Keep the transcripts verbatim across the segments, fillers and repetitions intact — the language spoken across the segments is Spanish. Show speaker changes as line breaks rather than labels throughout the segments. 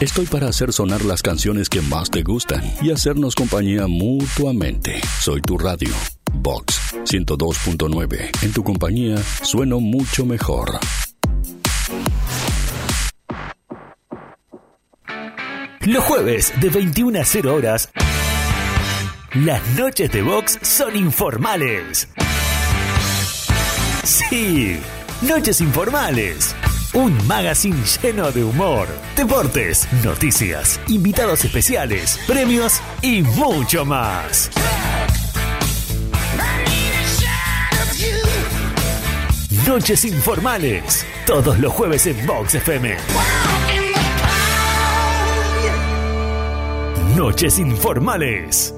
Estoy para hacer sonar las canciones que más te gustan y hacernos compañía mutuamente. Soy tu radio, Vox ciento dos punto nueve. En tu compañía sueno mucho mejor.
Los jueves de veintiuna a cero horas, las noches de Vox son informales. Sí, Noches Informales. Un magazine lleno de humor, deportes, noticias, invitados especiales, premios y mucho más. Noches Informales, todos los jueves en Vox F M. Noches Informales.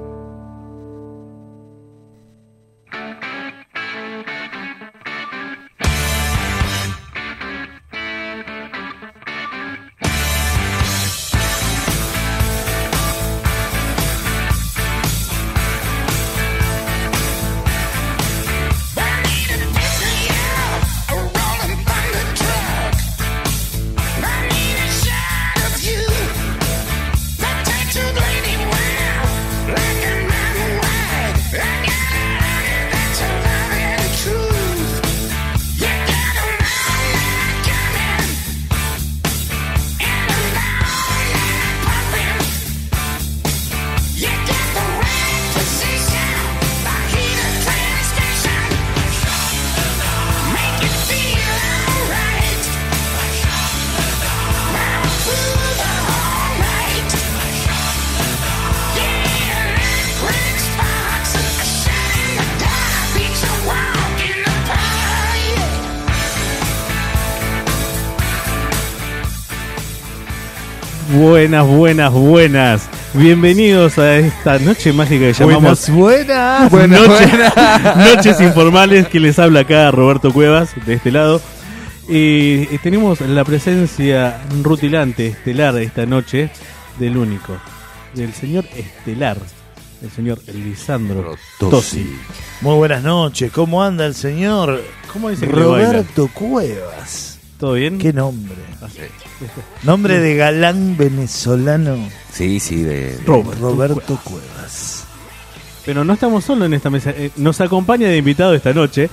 Buenas, buenas, buenas. Bienvenidos a esta noche mágica que llamamos
Buenas, buenas,
Noche-
buenas.
Noches Informales, que les habla acá Roberto Cuevas, de este lado. Y tenemos la presencia rutilante, estelar esta noche, del único, del señor estelar, el señor Lisandro Tosi.
Muy buenas noches, ¿cómo anda el señor
¿Cómo dice que le baila?
Roberto Cuevas?
¿Todo bien?
¿Qué nombre? Nombre de galán venezolano.
Sí, sí, de, de
Robert.
Roberto Cuevas.
Pero no estamos solos en esta mesa, eh, nos acompaña de invitado esta noche.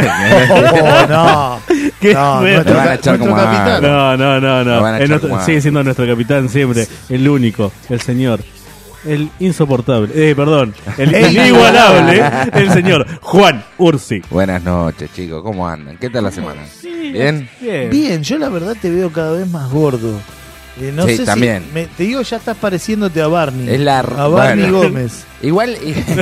Oh, no.
¿Qué?
No,
Me-
nuestro,
Lo van a echar
nuestro
como a-
capitán.
No, no, no,
Lo
no.
van a
Es
echar
nuestro-
como a-
sigue siendo nuestro capitán siempre, el único, el señor, el insoportable, eh, perdón, el
El
inigualable, el señor Juan Ursi.
Buenas noches, chicos, ¿cómo andan? ¿Qué tal la semana? ¿Bien?
Bien.
Bien, yo la verdad te veo cada vez más gordo. Eh, no
Sí,
sé
también.
si me- te digo, ya estás pareciéndote a Barney.
Es la-
a Barney
bueno.
Gómez.
Igual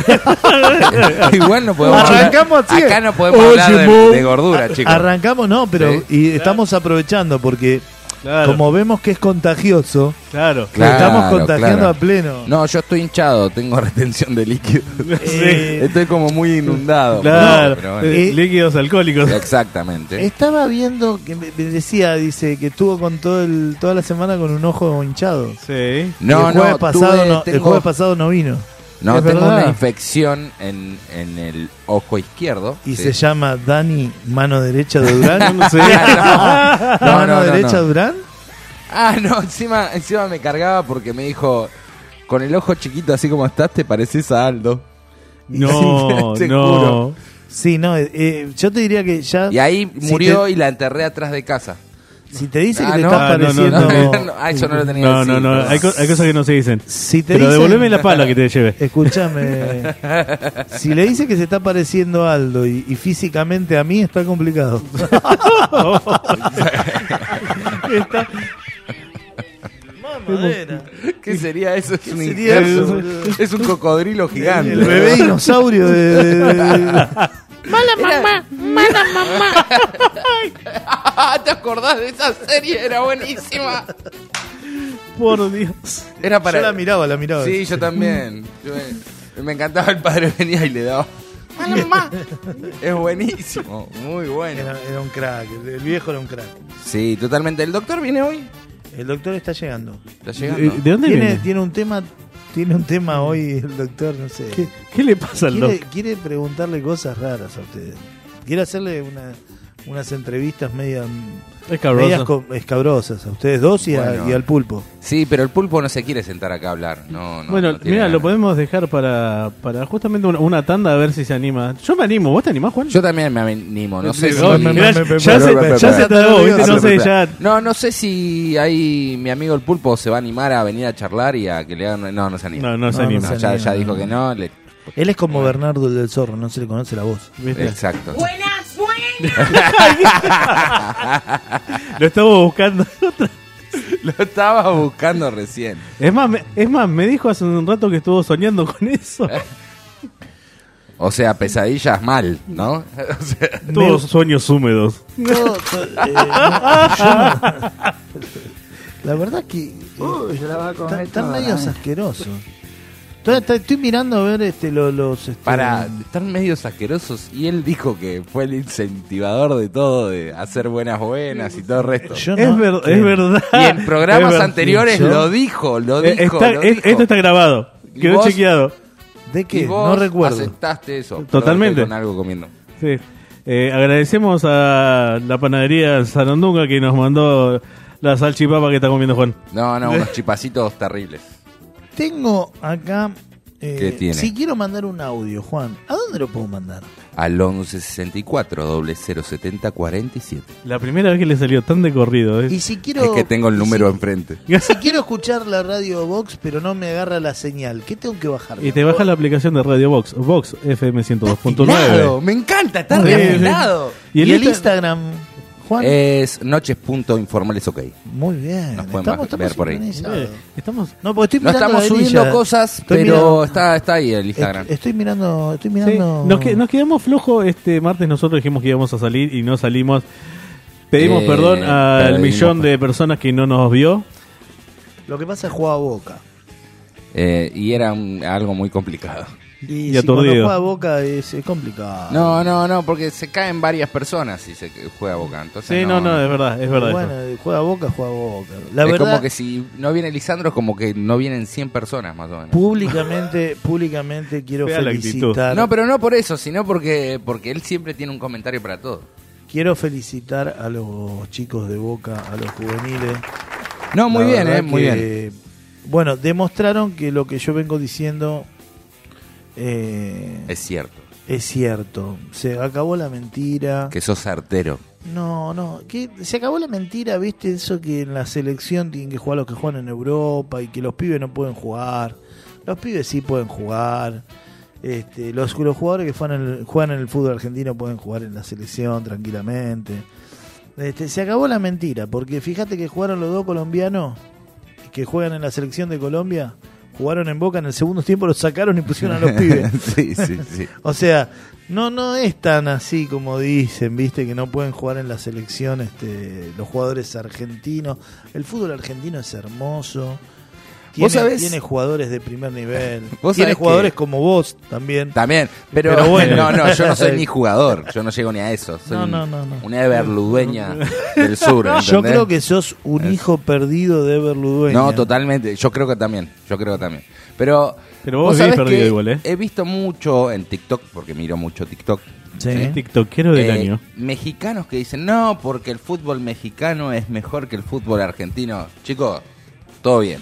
igual no podemos
Arrancamos
hablar,
así.
acá no podemos
Oye,
hablar de,
Bob.
de gordura, chicos.
Arrancamos, no, pero
Sí.
y estamos aprovechando porque
Claro,
como vemos que es contagioso,
claro.
Claro,
estamos contagiando
claro.
a pleno.
No, yo estoy hinchado, tengo retención de líquido.
Eh,
Estoy como muy inundado.
Claro,
No, pero bueno.
eh,
Eh,
líquidos alcohólicos.
Exactamente.
Estaba viendo que me me decía, dice que estuvo con todo el toda la semana con un ojo hinchado.
Sí.
Y
No,
el jueves
no,
pasado
tuve-
no, el
tengo-
jueves pasado no vino.
No,
¿Es
tengo
verdad?
una infección en, en el ojo izquierdo.
Y
Sí.
se llama Dani Mano Derecha de Durán.
No sé.
¿La
No,
mano
no, no,
derecha
no.
Durán?
Ah, no, encima, encima me cargaba porque me dijo, con el ojo chiquito así como estás, te pareces a Aldo.
No,
Te
no.
juro.
Sí, no, eh, eh, yo te diría que ya...
Y ahí
si
murió
te-
y la enterré atrás de casa.
Si te dice
Ah,
que te
no.
está
Ah, no, no,
pareciendo...
No, no, ah, eso no lo tenía
No,
que
no,
decir,
no,
perdón.
hay, co- hay cosas que no se dicen.
Si te
Pero
dicen-
devolveme la pala que te lleve.
Escúchame. Si le dice que se está pareciendo a Aldo y, y físicamente a mí, está complicado.
Está-
Mamadera.
¿Qué sería eso? Es
¿Qué
un,
sería
es
eso,
un-
boludo?
es un cocodrilo gigante.
El bebé dinosaurio de... de- de-
Mala mamá, mala mamá.
¿Te acordás de esa serie? Era buenísima.
Por Dios.
Era para...
Yo la miraba, la miraba.
Sí, yo también. Yo me, me encantaba, el padre venía y le daba... Mala mamá. Es buenísimo, muy bueno.
Era, era un crack, el, el viejo era un crack.
Sí, totalmente. ¿El doctor viene hoy?
El doctor está llegando.
¿Está llegando?
¿De dónde
Tiene,
viene?
tiene un tema, tiene un tema hoy el doctor, no sé.
¿Qué, qué le pasa al
Quiere,
doctor?
quiere preguntarle cosas raras a ustedes. Quiere hacerle una, unas entrevistas medias,
Escabroso.
medias co- escabrosas a ustedes dos y, a-
Bueno.
y al pulpo.
Sí, pero el pulpo no se quiere sentar acá a hablar. No, no,
bueno,
no tiene
mira, lo
ganas.
podemos dejar para, para justamente una, una tanda a ver si se anima. Yo me animo, ¿vos te animás, Juan?
Yo también me animo. No sé si...
No, mirá, ya, ya se, ya se tragó, ¿viste? No sé, ya.
No, no sé si ahí mi amigo el pulpo se va a animar a venir a charlar y a que le hagan... No, no se anima.
No, no se
No, no
anima.
No,
se
ya,
anima,
ya
no.
dijo que no. le-
Él es como Bernardo el del Zorro, no se le conoce la voz.
¿Viste?
Exacto.
Buenas, buenas.
Lo estamos buscando.
Lo estaba buscando recién.
Es más, me, es más, me dijo hace un rato que estuvo soñando con eso.
O sea, pesadillas mal, ¿no? O sea,
Todos sueños húmedos.
No, to- eh, no, yo no. La verdad que eh, están- están medios asquerosos. Estoy, estoy- estoy mirando a ver este, lo- los... este,
para, están medios asquerosos y él dijo que fue el incentivador de todo, de hacer buenas buenas y todo el resto.
yo
Es,
no-
ver-
que-
es verdad.
Y en programas
Es ver-
anteriores
yo-
lo dijo, lo
Eh,
dijo,
está-
lo
es-
dijo.
esto está grabado.
¿Y
Quedó
vos?
chequeado.
¿De
Y
qué?
vos
No recuerdo.
aceptaste eso.
Totalmente.
Perdón, estoy con algo comiendo.
Sí. Eh, agradecemos a la panadería Sarandunga que nos mandó la salchipapa que está comiendo Juan.
No, no, unos chipacitos terribles.
Tengo acá... eh,
¿Qué tiene?
Si quiero mandar un audio, Juan, ¿a dónde lo puedo mandar?
Al once sesenta y cuatro, doble cero setenta, cuarenta y siete.
La primera vez que le salió tan de corrido. ¿eh?
Y si quiero...
Es que tengo el
y
número
si-
enfrente.
Si quiero escuchar la radio Vox, pero no me agarra la señal, ¿qué tengo que bajar?
Y te baja la aplicación de Radio Box, Vox F M ciento dos punto
Afilado,
nueve.
me encanta, está
Sí,
re
sí.
afilado.
Y el,
¿Y el
Insta-
Instagram, Juan?
Es noches.informales ok.
Muy bien.
Nos pueden
Estamos,
ver
estamos
por ahí.
sincronizados.
Eh, estamos.
No, porque estoy
No
mirando
estamos
la
subiendo
grilla.
cosas,
Estoy
pero
mirando-
está, está ahí el Instagram.
est- Estoy mirando, estoy
Sí,
mirando.
nos, que- nos quedamos flojos este martes. Nosotros dijimos que íbamos a salir y no salimos. Pedimos
Eh,
perdón al
pedimos
millón
per-
de personas que no nos vio.
Lo que pasa es juega a Boca.
Eh, y era un- algo muy complicado.
Y,
Y
si
aturdido.
cuando juega a Boca es, es complicado.
No, no, no, porque se caen varias personas si se juega Boca. Entonces
Sí, no, no, es verdad, es verdad.
Bueno,
eso.
juega a Boca, juega a Boca. La
es
verdad,
como que si no viene Lisandro, es como que no vienen cien personas más o menos.
públicamente, públicamente quiero
Fea la
felicitar.
No, pero no por eso, sino porque porque él siempre tiene un comentario para todo.
Quiero felicitar a los chicos de Boca, a los juveniles.
No, muy
La
bien,
verdad
eh, muy bien.
que, bueno, demostraron que lo que yo vengo diciendo eh,
Es cierto,
es cierto. Se acabó la mentira.
que sos artero.
No, no, que se acabó la mentira, ¿viste? Eso que en la selección tienen que jugar los que juegan en Europa y que los pibes no pueden jugar. Los pibes sí pueden jugar. Este, los, los jugadores que juegan en, el, juegan en el fútbol argentino pueden jugar en la selección tranquilamente. Este, se acabó la mentira, porque fíjate que jugaron los dos colombianos que juegan en la selección de Colombia. Jugaron en Boca, en el segundo tiempo los sacaron y pusieron a los pibes.
Sí, sí, sí.
O sea, no no es tan así como dicen, viste, que no pueden jugar en la selección este, los jugadores argentinos. El fútbol argentino es hermoso. Tiene,
¿Vos sabés?
tiene jugadores de primer nivel.
¿Vos
Tiene
sabés
jugadores
que-
como vos también.
También, pero,
Pero bueno.
no, no, yo no soy ni jugador, yo no llego ni a eso. Soy
No,
un-
no, no, no.
una everludueña del sur.
Yo
¿entendés?
creo que sos un
Es-
hijo perdido de Everludueña.
No, totalmente. Yo creo que también. Yo creo que también. Pero,
Pero vos
sabés
vivís perdido
que
igual, ¿eh?
He visto mucho en TikTok, porque miro mucho TikTok.
Sí.
El tiktokero del
eh,
año.
Mexicanos que dicen, no, porque el fútbol mexicano es mejor que el fútbol argentino. Chicos, todo bien.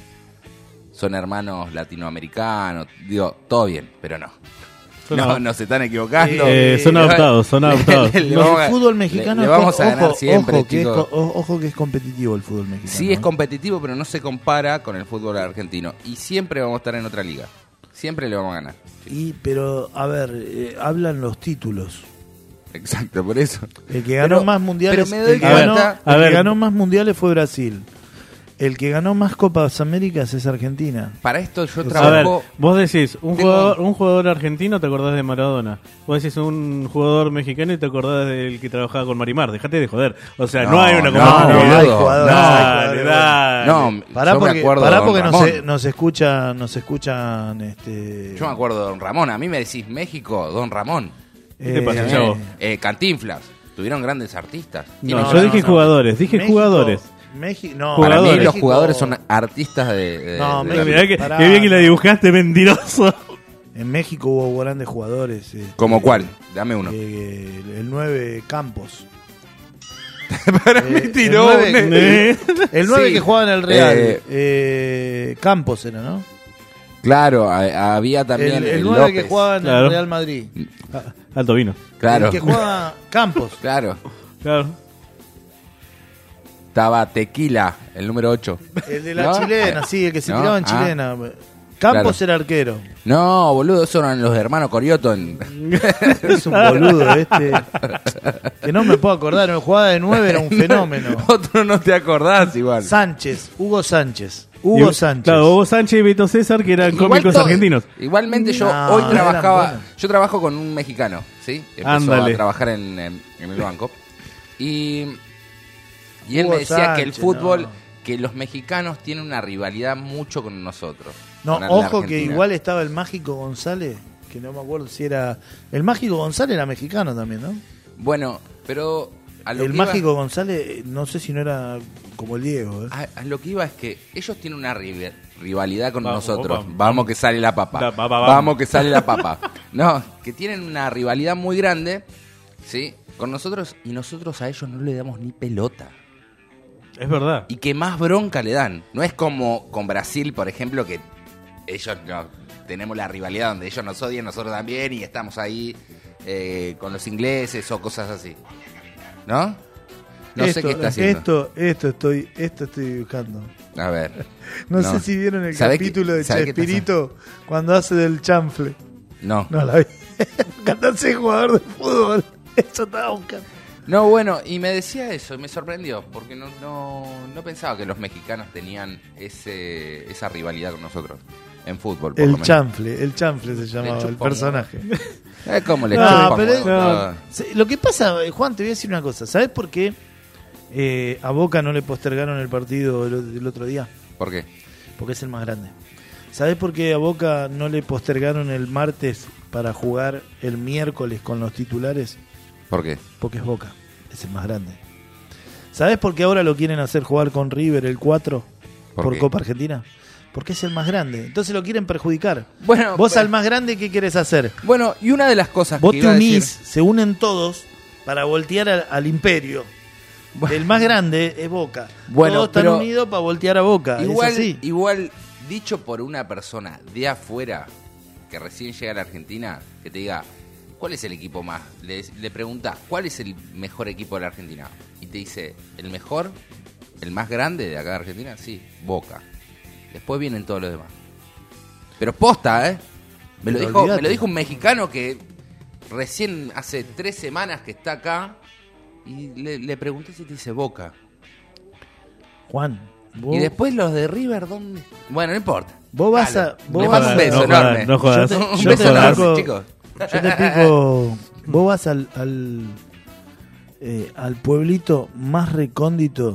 Son hermanos latinoamericanos. Digo, todo bien, pero no.
Son
no,
ad-
no se están equivocando.
Eh, son adoptados, son adoptados.
Le- le
No,
vamos a-
el fútbol mexicano
le, le
es
vamos
co-
a ganar
ojo,
siempre,
ojo, que es,
chicos.
co- o- ojo que es competitivo el fútbol mexicano.
Sí, es
¿eh?
competitivo, pero no se compara con el fútbol argentino. Y siempre vamos a estar en otra liga. Siempre le vamos a ganar.
Y, pero, a ver, eh, hablan los títulos.
Exacto, por eso.
El que ganó
Pero-
más mundiales,
pero me doy
el que,
cuenta-
ganó,
A
el
ver.
que ganó más mundiales fue Brasil. El que ganó más Copas Américas es Argentina.
Para esto yo
A ver,
trabajo...
vos decís, un
Tengo-
jugador, un jugador argentino te acordás de Maradona. Vos decís un jugador mexicano y te acordás del que trabajaba con Marimar. Dejate de joder. O sea, no,
No,
hay una
no,
comparación.
no,
hay
boludo.
jugadores,
No,
hay
Dale,
jugadores.
dale.
No,
Pará
yo
porque,
me acuerdo
pará
de Don
porque nos,
Ramón.
e- nos escuchan, nos escuchan, este.
Yo me acuerdo de Don Ramón. A mí me decís México, Don Ramón.
¿Qué te pasa,
Eh,
chavo?
eh, Cantinflas. Tuvieron grandes artistas.
No,
Tienen
yo
grandes
dije
artistas.
jugadores, dije
México-
jugadores.
México, no,
Para mí
Jugadores.
los
México-
jugadores son artistas de... de-
No,
de-
México-
Mirá que,
Pará.
qué bien que la dibujaste, mentiroso.
En México hubo grandes jugadores. Este,
¿Como cuál? Dame uno.
Eh, el, el nueve Campos.
Para
Eh,
mí tiró
el nueve,
un-
el, el nueve
Sí.
que jugaba en el Real.
Eh,
eh, Campos era, ¿no?
Claro, a- había también
El,
el,
el nueve que
López.
jugaba en
Claro.
el Real Madrid.
Alto vino.
Claro,
El que jugaba Campos.
claro.
Claro.
Estaba Tequila, el número ocho.
El de la
¿No?
chilena, sí, el que se
¿No?
tiraba en
Ah.
chilena. Campos
Claro.
era arquero.
No, boludo, esos eran los hermanos Corioto. En...
Es un boludo este. Que no me puedo acordar. En jugada de nueve era un fenómeno.
Otro no te acordás igual.
Sánchez, Hugo Sánchez. Hugo
Y-
Sánchez.
Claro, Hugo Sánchez y Vito César, que eran
Igual
cómicos
todo-
argentinos.
Igualmente yo
No,
hoy
eran
trabajaba,
buenos.
yo trabajo con un mexicano, ¿sí? Empezó
Ándale.
a trabajar en, en- en el banco. Y, y él
Hugo
me decía que el
Sánchez,
fútbol,
no.
que los mexicanos tienen una rivalidad mucho con nosotros.
No,
con la
ojo que
Argentina.
igual estaba el Mágico González, que no me acuerdo si era... El Mágico González era mexicano también, ¿no?
Bueno, pero a lo
El
que iba-
Mágico González, eh, no sé si no era como el Diego, ¿eh?
A, a lo que iba es que ellos tienen una rival- rivalidad con
Vamos,
nosotros.
vamos.
Vamos que sale la papa.
La papa,
vamos.
vamos.
que sale la papa. No, que tienen una rivalidad muy grande, ¿sí? Con nosotros y nosotros a ellos no le damos ni pelota.
Es verdad.
Y que más bronca le dan. No es como con Brasil, por ejemplo, que ellos no, tenemos la rivalidad donde ellos nos odian, nosotros también, y estamos ahí eh, con los ingleses o cosas así. ¿No? No
esto,
sé qué está haciendo.
Esto, esto estoy, esto estoy buscando.
A ver.
No,
No.
sé si vieron el
¿Sabe qué-
capítulo de
sabe qué está
Chespirito cuando hace del chanfle.
No.
No la vi. Cantarse jugador de fútbol. Eso estaba buscando.
No, bueno, y me decía eso, y me sorprendió, porque no, no, no pensaba que los mexicanos tenían ese, esa rivalidad con nosotros en fútbol. Por lo
El
menos.
chanfle, el chanfle se llamaba
chupa
el
un
personaje.
Es como le
No,
chupa
pero
un
es-
huevo
no.
todo.
Se- Lo que pasa, eh, Juan, te voy a decir una cosa. ¿Sabes por qué eh, a Boca no le postergaron el partido el, o- el otro día?
¿Por qué?
Porque es el más grande. ¿Sabes por qué a Boca no le postergaron el martes para jugar el miércoles con los titulares?
¿Por qué?
Porque es Boca, es el más grande. ¿Sabes por qué ahora lo quieren hacer jugar con River el cuatro
¿Por
por
qué?
Copa Argentina? Porque es el más grande. Entonces lo quieren perjudicar.
Bueno,
Vos
pero-
al más grande, ¿qué quieres hacer?
Bueno, y una de las cosas
Vos
que
te
iba a
unís,
decir...
se unen todos para voltear al, al imperio.
Bueno.
El más grande es Boca.
Bueno,
todos están
pero-
unidos para voltear a Boca.
Igual,
es así.
igual, dicho por una persona de afuera que recién llega a la Argentina, que te diga, ¿cuál es el equipo más? Le, le preguntas, ¿cuál es el mejor equipo de la Argentina? Y te dice, ¿el mejor? ¿El más grande de acá de Argentina? Sí, Boca. Después vienen todos los demás. Pero posta, ¿eh? Me lo,
Pero
dijo,
olvídate.
me lo dijo un mexicano que recién hace tres semanas que está acá y le, le pregunté si te dice Boca.
Juan, vos,
Y después los de River, ¿dónde? Bueno, no importa.
vos vas
Dale.
a... Vos
Le
vas
mando
a-
un beso
no
enorme.
jodas, no jodas.
Yo te-
Un
yo
beso
te
enorme,
explico-
chicos.
Yo te explico, vos vas al, al, eh, al pueblito más recóndito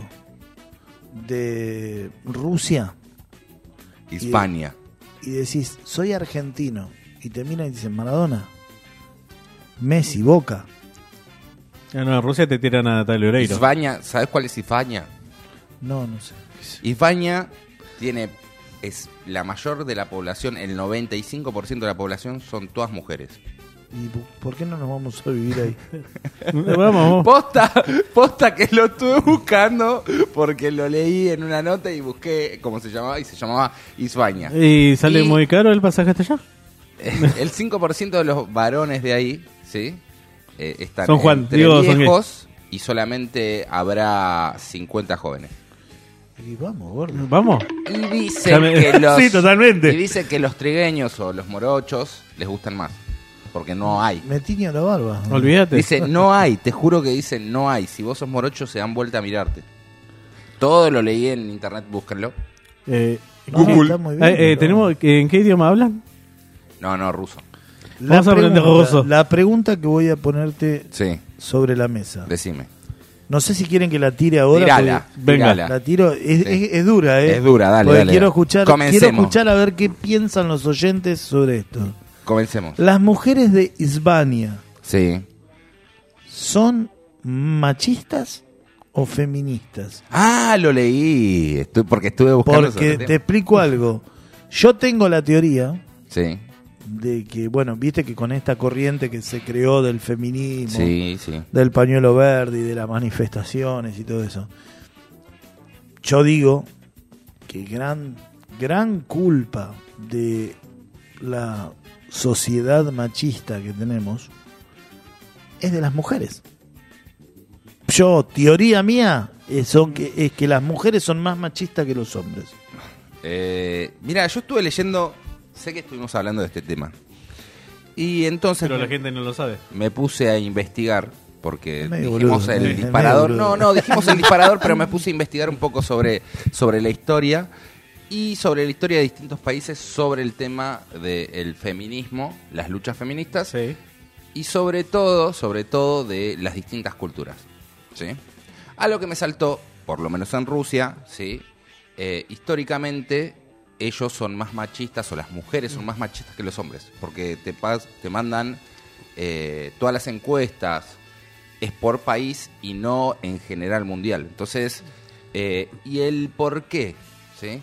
de Rusia
Hispania.
y decís, soy argentino, y te miran y dicen, Maradona, Messi, Boca.
Ah, no, en Rusia te tiran a Natalia Oreiro.
Hispania, ¿sabes cuál es Hispania?
No, no sé.
Hispania tiene, es la mayor de la población, el noventa y cinco por ciento de la población son todas mujeres.
¿Y po- por qué no nos vamos a vivir ahí?
Vamos, vamos.
Posta, posta que lo estuve buscando porque lo leí en una nota y busqué cómo se llamaba y se llamaba Hispania.
¿Y sale
Y-
muy caro el pasaje hasta allá?
El cinco por ciento de los varones de ahí, ¿sí? Eh, están
Son Juan,
entre
digo, son
viejos y solamente habrá cincuenta jóvenes.
Y vamos, gordo.
¿Vamos?
Y dicen
Ya me-
que los
Sí, totalmente.
Y dicen que los trigueños o los morochos les gustan más, porque no hay.
Me tiño la barba.
Olvídate.
Dice, no hay, te juro que dicen, no hay. Si vos sos morocho, se dan vuelta a mirarte. Todo lo leí en internet, búsquenlo.
Eh,
No, está muy bien,
eh, eh,
pero-
tenemos, ¿en qué idioma hablan?
No, no, ruso.
La
Vamos a aprender
pregunta-
ruso.
La pregunta que voy a ponerte
Sí,
sobre la mesa.
decime.
No sé si quieren que la tire ahora.
Tirala,
porque
Venga.
tirala.
La tiro. Es,
Sí.
es- es dura, ¿eh?
Es dura, dale,
Porque
dale,
quiero
dale.
escuchar,
Comencemos.
quiero escuchar a ver qué piensan los oyentes sobre esto.
Comencemos.
Las mujeres de Hispania,
Sí.
¿son machistas o feministas?
Ah, lo leí. Estoy, porque estuve buscando sobre
Porque
el
te
tema.
explico algo. Yo tengo la teoría
Sí.
de que, bueno, viste que con esta corriente que se creó del feminismo,
Sí, sí.
del pañuelo verde y de las manifestaciones y todo eso, yo digo que gran, gran culpa de la sociedad machista que tenemos es de las mujeres. Yo, teoría mía, es, son que, es que las mujeres son más machistas que los hombres.
Eh, mira, yo estuve leyendo, sé que estuvimos hablando de este tema. Y entonces
Pero
me,
la gente no lo sabe.
me puse a investigar, porque
Es medio
dijimos
boludo,
el
es
disparador.
medio boludo.
No, no, dijimos el disparador, pero me puse a investigar un poco sobre, sobre la historia y sobre la historia de distintos países, sobre el tema del feminismo, las luchas feministas,
Sí.
y sobre todo, sobre todo de las distintas culturas, ¿sí? A lo que me saltó, por lo menos en Rusia, ¿sí? Eh, históricamente ellos son más machistas, o las mujeres son más machistas que los hombres, porque te, pas, te mandan eh, todas las encuestas, es por país y no en general mundial. Entonces, eh, ¿y el por qué? ¿Sí?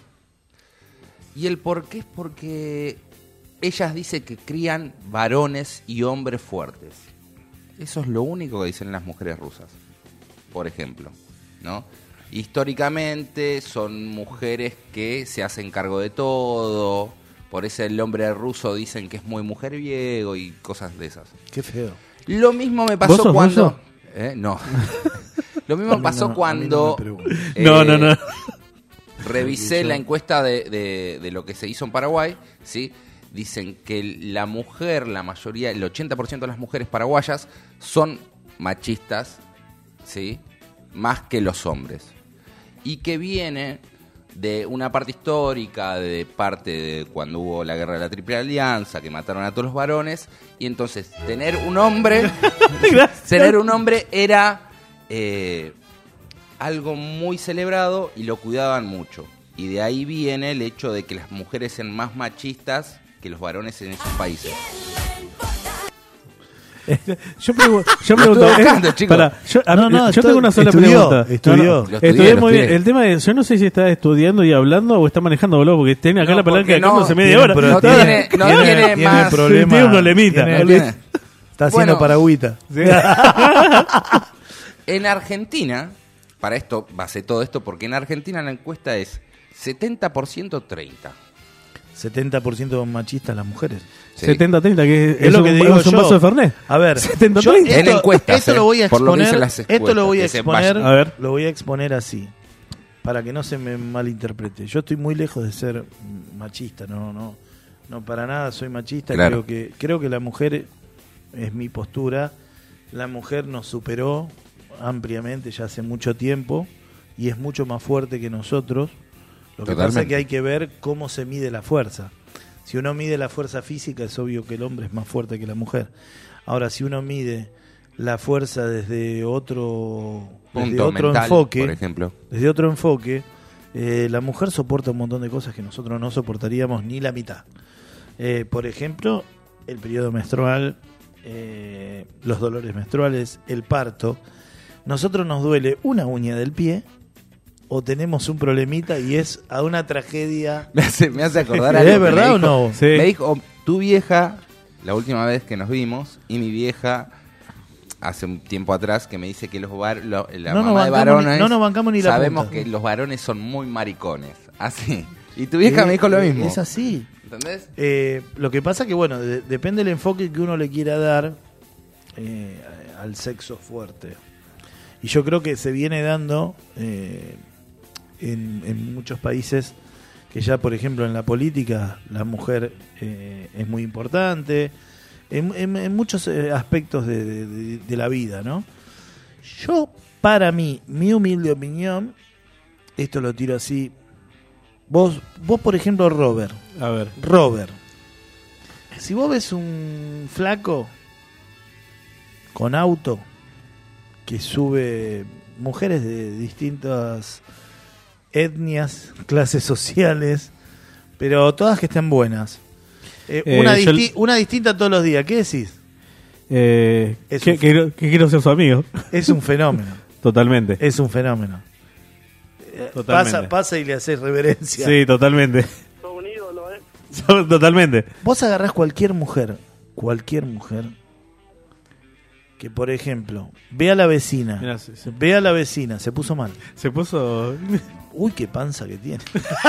Y el por qué es porque ellas dicen que crían varones y hombres fuertes. Eso es lo único que dicen las mujeres rusas, por ejemplo, ¿no? Históricamente son mujeres que se hacen cargo de todo, por eso el hombre ruso dicen que es muy mujeriego y cosas de esas.
Qué feo.
Lo mismo me
¿Vos
pasó
sos
cuando...
ruso?
¿Eh? No. Lo mismo
A mí
pasó
no,
cuando...
a mí no me preguntes.
eh,
No, no, no.
Revisé la encuesta de, de, de lo que se hizo en Paraguay, ¿sí? Dicen que la mujer, la mayoría, el ochenta por ciento de las mujeres paraguayas son machistas, ¿sí? Más que los hombres. Y que viene de una parte histórica, de parte de cuando hubo la guerra de la Triple Alianza, que mataron a todos los varones, y entonces tener un hombre, tener un hombre era eh, algo muy celebrado y lo cuidaban mucho. Y de ahí viene el hecho de que las mujeres sean más machistas que los varones en esos países.
Yo, pregu- yo
Lo
pregunto,
estuve
eh,
buscando, chicos.
pará, yo, a
No,
mí-
no,
yo
estoy-
tengo una sola
estudió,
pregunta.
estudió.
No, no,
Lo estudié,
estudié
lo
muy bien.
estudié.
El tema es, yo no sé si está estudiando y hablando o está manejando, boludo, porque tiene acá
No,
la palanca
porque
de
no,
cambio hace media
tiene
hora.
pro-
No
Está-
tiene, no
tiene-
tiene
tiene
más...
problema.
Tiene un problemita.
Tiene-
Tiene-
Está haciendo
Bueno.
paragüita.
En Argentina, para esto, basé todo esto, porque en Argentina la encuesta es setenta por ciento treinta.
setenta por ciento machistas las mujeres.
Sí.
setenta treinta, que es,
Es lo
un,
que digo
es un
yo.
vaso de Fernet.
A ver,
setenta
yo
treinta.
En
esto,
encuestas,
esto
eh,
lo voy a
por lo que
exponer,
dicen las
esto lo voy a
encuestas, que se
exponer,
vayan.
A ver.
lo voy a exponer así, para que no se me malinterprete. Yo estoy muy lejos de ser machista, no, no, no para nada soy machista.
Claro.
Creo que, creo que la mujer, es mi postura, la mujer nos superó ampliamente ya hace mucho tiempo y es mucho más fuerte que nosotros. Lo que pasa es
Totalmente.
que hay que ver cómo se mide la fuerza. Si uno mide la fuerza física, es obvio que el hombre es más fuerte que la mujer. Ahora, si uno mide la fuerza desde otro, desde
Punto
otro
mental,
enfoque,
por ejemplo.
desde otro enfoque, eh, la mujer soporta un montón de cosas que nosotros no soportaríamos ni la mitad. Eh, por ejemplo, el periodo menstrual, eh, los dolores menstruales, el parto. Nosotros nos duele una uña del pie o tenemos un problemita y es a una tragedia.
Me hace, me hace acordar
¿Es
algo que me
verdad o
dijo-
no?
Sí.
Me dijo, tu vieja, la última vez que nos vimos, y mi vieja, hace un tiempo atrás, que me dice que los var, lo- la
No nos
mamá de
bancamos ni-
varones,
no nos bancamos ni la
sabemos
punta.
que los varones son muy maricones. Así. Y tu vieja
Eh,
me dijo lo mismo.
Es así.
¿Entendés?
Eh, lo que pasa que, bueno, de- depende del enfoque que uno le quiera dar eh, al sexo fuerte. Y yo creo que se viene dando eh, en, en muchos países que ya, por ejemplo, en la política la mujer eh, es muy importante, en, en- en muchos eh, aspectos de, de- de- de la vida, ¿no? Yo, para mí, mi humilde opinión, esto lo tiro así, vos, vos por ejemplo, Robert,
A ver.
Robert, si vos ves un flaco con auto que sube mujeres de distintas etnias, clases sociales, pero todas que estén buenas, eh,
Eh,
una,
yo-
disti- una distinta todos los días, ¿qué decís?
Eh,
Es
que,
un-
que- que quiero ser su amigo.
Es un fenómeno,
Totalmente.
es un fenómeno. Eh,
Totalmente.
Pasa, pasa y le haces reverencia.
Sí, totalmente. Totalmente.
Vos agarrás cualquier mujer, cualquier mujer, que por ejemplo, ve a la vecina,
Mirá, sí, sí.
ve a la vecina, se puso mal.
Se puso...
Uy, qué panza que tiene.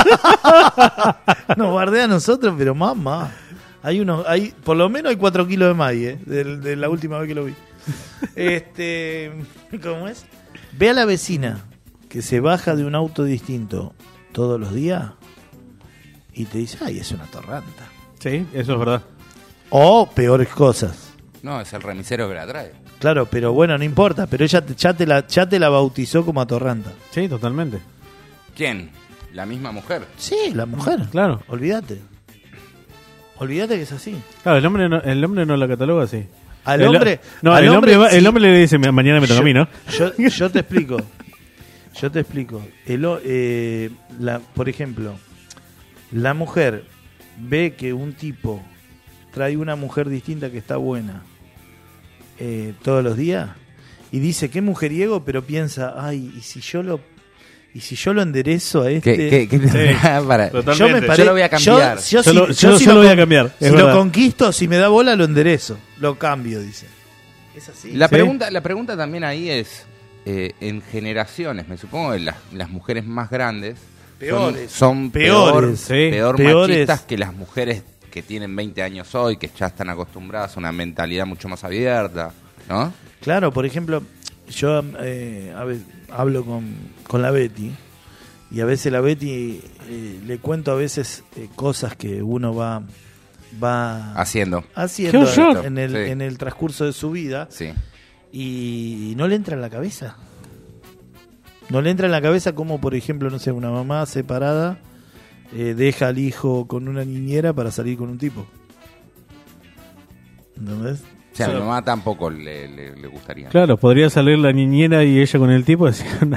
Nos bardea a nosotros, pero mamá. Hay unos, hay, por lo menos hay cuatro kilos de maíz, ¿eh? de, de la última vez que lo vi. Este, ¿cómo es? Ve a la vecina que se baja de un auto distinto todos los días y te dice, ay, es una torranta.
Sí, eso es verdad.
O peores cosas.
No, es el remisero que la trae.
Claro, pero bueno, no importa. Pero ella te- ya te la, ya te la bautizó como atorranta.
Sí, totalmente.
¿Quién? ¿La misma mujer?
Sí, la mujer.
Claro.
Olvídate. Olvídate que es así.
Claro, el hombre no, el hombre no la cataloga así.
Al
El-
hombre.
No,
al
el hombre, va-
sí.
el hombre le dice, "Ma- mañana me toca a mí, ¿no?"
Yo, yo te explico. Yo te explico. El, o- eh, la, por ejemplo, la mujer ve que un tipo trae una mujer distinta que está buena eh, todos los días y dice qué mujeriego, pero piensa, ay, y si yo lo y si yo lo enderezo a este.
¿Qué, qué, qué-
Sí.
Para.
Totalmente.
Yo, me
Yo
pare-
lo voy a cambiar.
Yo, yo
Yo
si-
lo-
yo
yo-
si
yo lo voy a
con-
cambiar, es
Si
verdad.
lo conquisto, si me da bola, lo enderezo. Lo cambio, dice. Es así.
La,
Sí.
pregunta, la pregunta también ahí es, eh, en generaciones, me supongo que las, las mujeres más grandes
Peores.
son, son
Peores.
peor,
Sí.
peor
Peores.
machistas que las mujeres que tienen veinte años hoy, que ya están acostumbradas a una mentalidad mucho más abierta, ¿no?
Claro, por ejemplo, yo eh, a ver, hablo con, con la Betty y a veces la Betty eh, le cuento a veces eh, cosas que uno va va
Haciendo.
haciendo
¡Qué horror!
en el,
Sí.
en el transcurso de su vida
Sí.
y no le entra en la cabeza. No le entra en la cabeza como, por ejemplo, no sé, una mamá separada eh, deja al hijo con una niñera para salir con un tipo. ¿Entendés?
O sea, a mi
Sí.
mamá tampoco le, le, le gustaría.
Claro, podría salir la niñera y ella con el tipo y decir,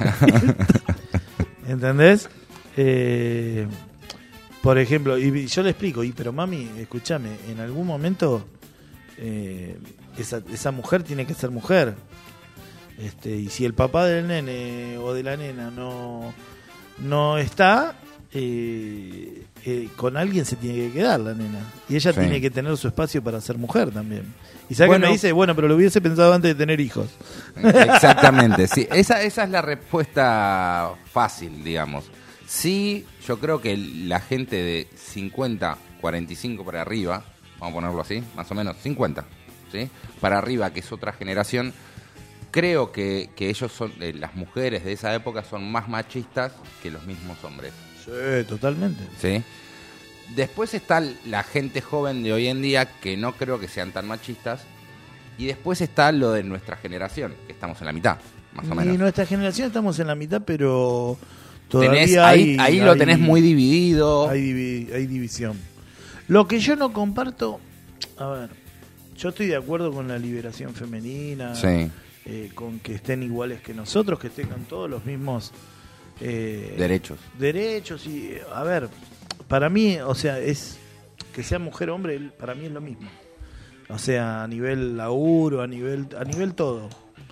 ¿Entendés? Eh, por ejemplo, y yo le explico, y pero mami, escúchame, en algún momento eh, esa, esa mujer tiene que ser mujer. Este, y si el papá del nene o de la nena no, no está, eh, eh, con alguien se tiene que quedar la nena. Y ella
Sí.
tiene que tener su espacio para ser mujer también. Y sabe
Bueno.
que me dice, bueno, pero lo hubiese pensado antes de tener hijos.
Exactamente, sí. Esa, esa es la respuesta fácil, digamos. Sí, yo creo que la gente de cincuenta, cuarenta y cinco para arriba, vamos a ponerlo así, más o menos, cincuenta, ¿sí? Para arriba, que es otra generación, creo que, que ellos son, eh, las mujeres de esa época son más machistas que los mismos hombres,
Sí, totalmente.
¿sí? Después está la gente joven de hoy en día, que no creo que sean tan machistas, y después está lo de nuestra generación, que estamos en la mitad, más o
Y
menos.
nuestra generación estamos en la mitad, pero todavía
Tenés-
hay,
ahí ahí lo
hay-
tenés muy dividido.
Hay, divi- hay división. Lo que yo no comparto, a ver, yo estoy de acuerdo con la liberación femenina,
Sí.
eh, con que estén iguales que nosotros, que tengan todos los mismos eh,
Derechos.
derechos y, a ver, para mí, o sea, es que sea mujer o hombre, para mí es lo mismo. O sea, a nivel laburo, a nivel, a nivel todo.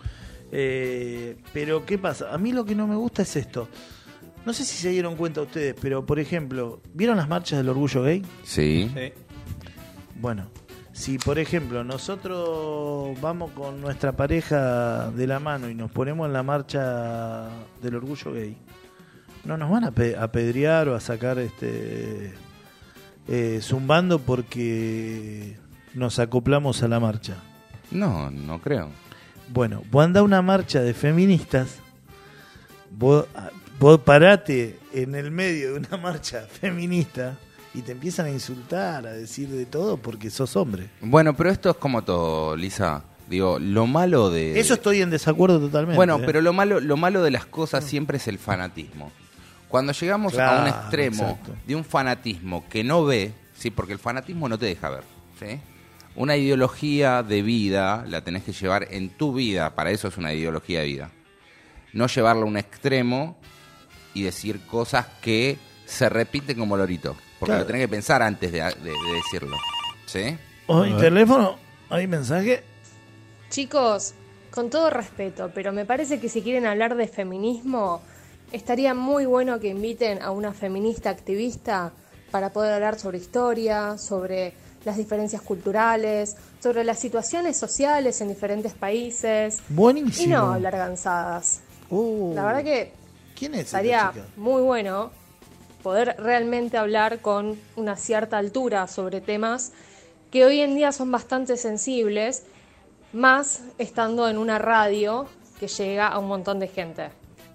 Eh, pero, ¿qué pasa? A mí lo que no me gusta es esto. No sé si se dieron cuenta ustedes, pero, por ejemplo, ¿vieron las marchas del orgullo gay?
Sí.
Bueno, si, por ejemplo, nosotros vamos con nuestra pareja de la mano y nos ponemos en la marcha del orgullo gay, no nos van a pe- apedrear o a sacar este eh, zumbando porque nos acoplamos a la marcha.
No, no creo.
Bueno, vos andá a una marcha de feministas, vos, vos parate en el medio de una marcha feminista y te empiezan a insultar, a decir de todo porque sos hombre.
Bueno, pero esto es como todo, Lisa. Digo, lo malo de...
Eso estoy en desacuerdo totalmente.
Bueno,
¿eh?
pero lo malo, lo malo de las cosas siempre es el fanatismo. Cuando llegamos a un
Claro,
extremo
exacto.
de un fanatismo que no ve, sí, porque el fanatismo no te deja ver, ¿sí? Una ideología de vida la tenés que llevar en tu vida, para eso es una ideología de vida. No llevarla a un extremo y decir cosas que se repiten como lorito, porque
Claro.
lo tenés que pensar antes de, de- de decirlo, ¿sí?
Oh, ¿y teléfono? ¿Hay mensaje?
Chicos, con todo respeto, pero me parece que si quieren hablar de feminismo, estaría muy bueno que inviten a una feminista activista para poder hablar sobre historia, sobre las diferencias culturales, sobre las situaciones sociales en diferentes países.
Buenísimo.
Y no hablar gansadas.
Uh,
La verdad que
¿quién es esta
estaría
chica?
muy bueno poder realmente hablar con una cierta altura sobre temas que hoy en día son bastante sensibles, más estando en una radio que llega a un montón de gente.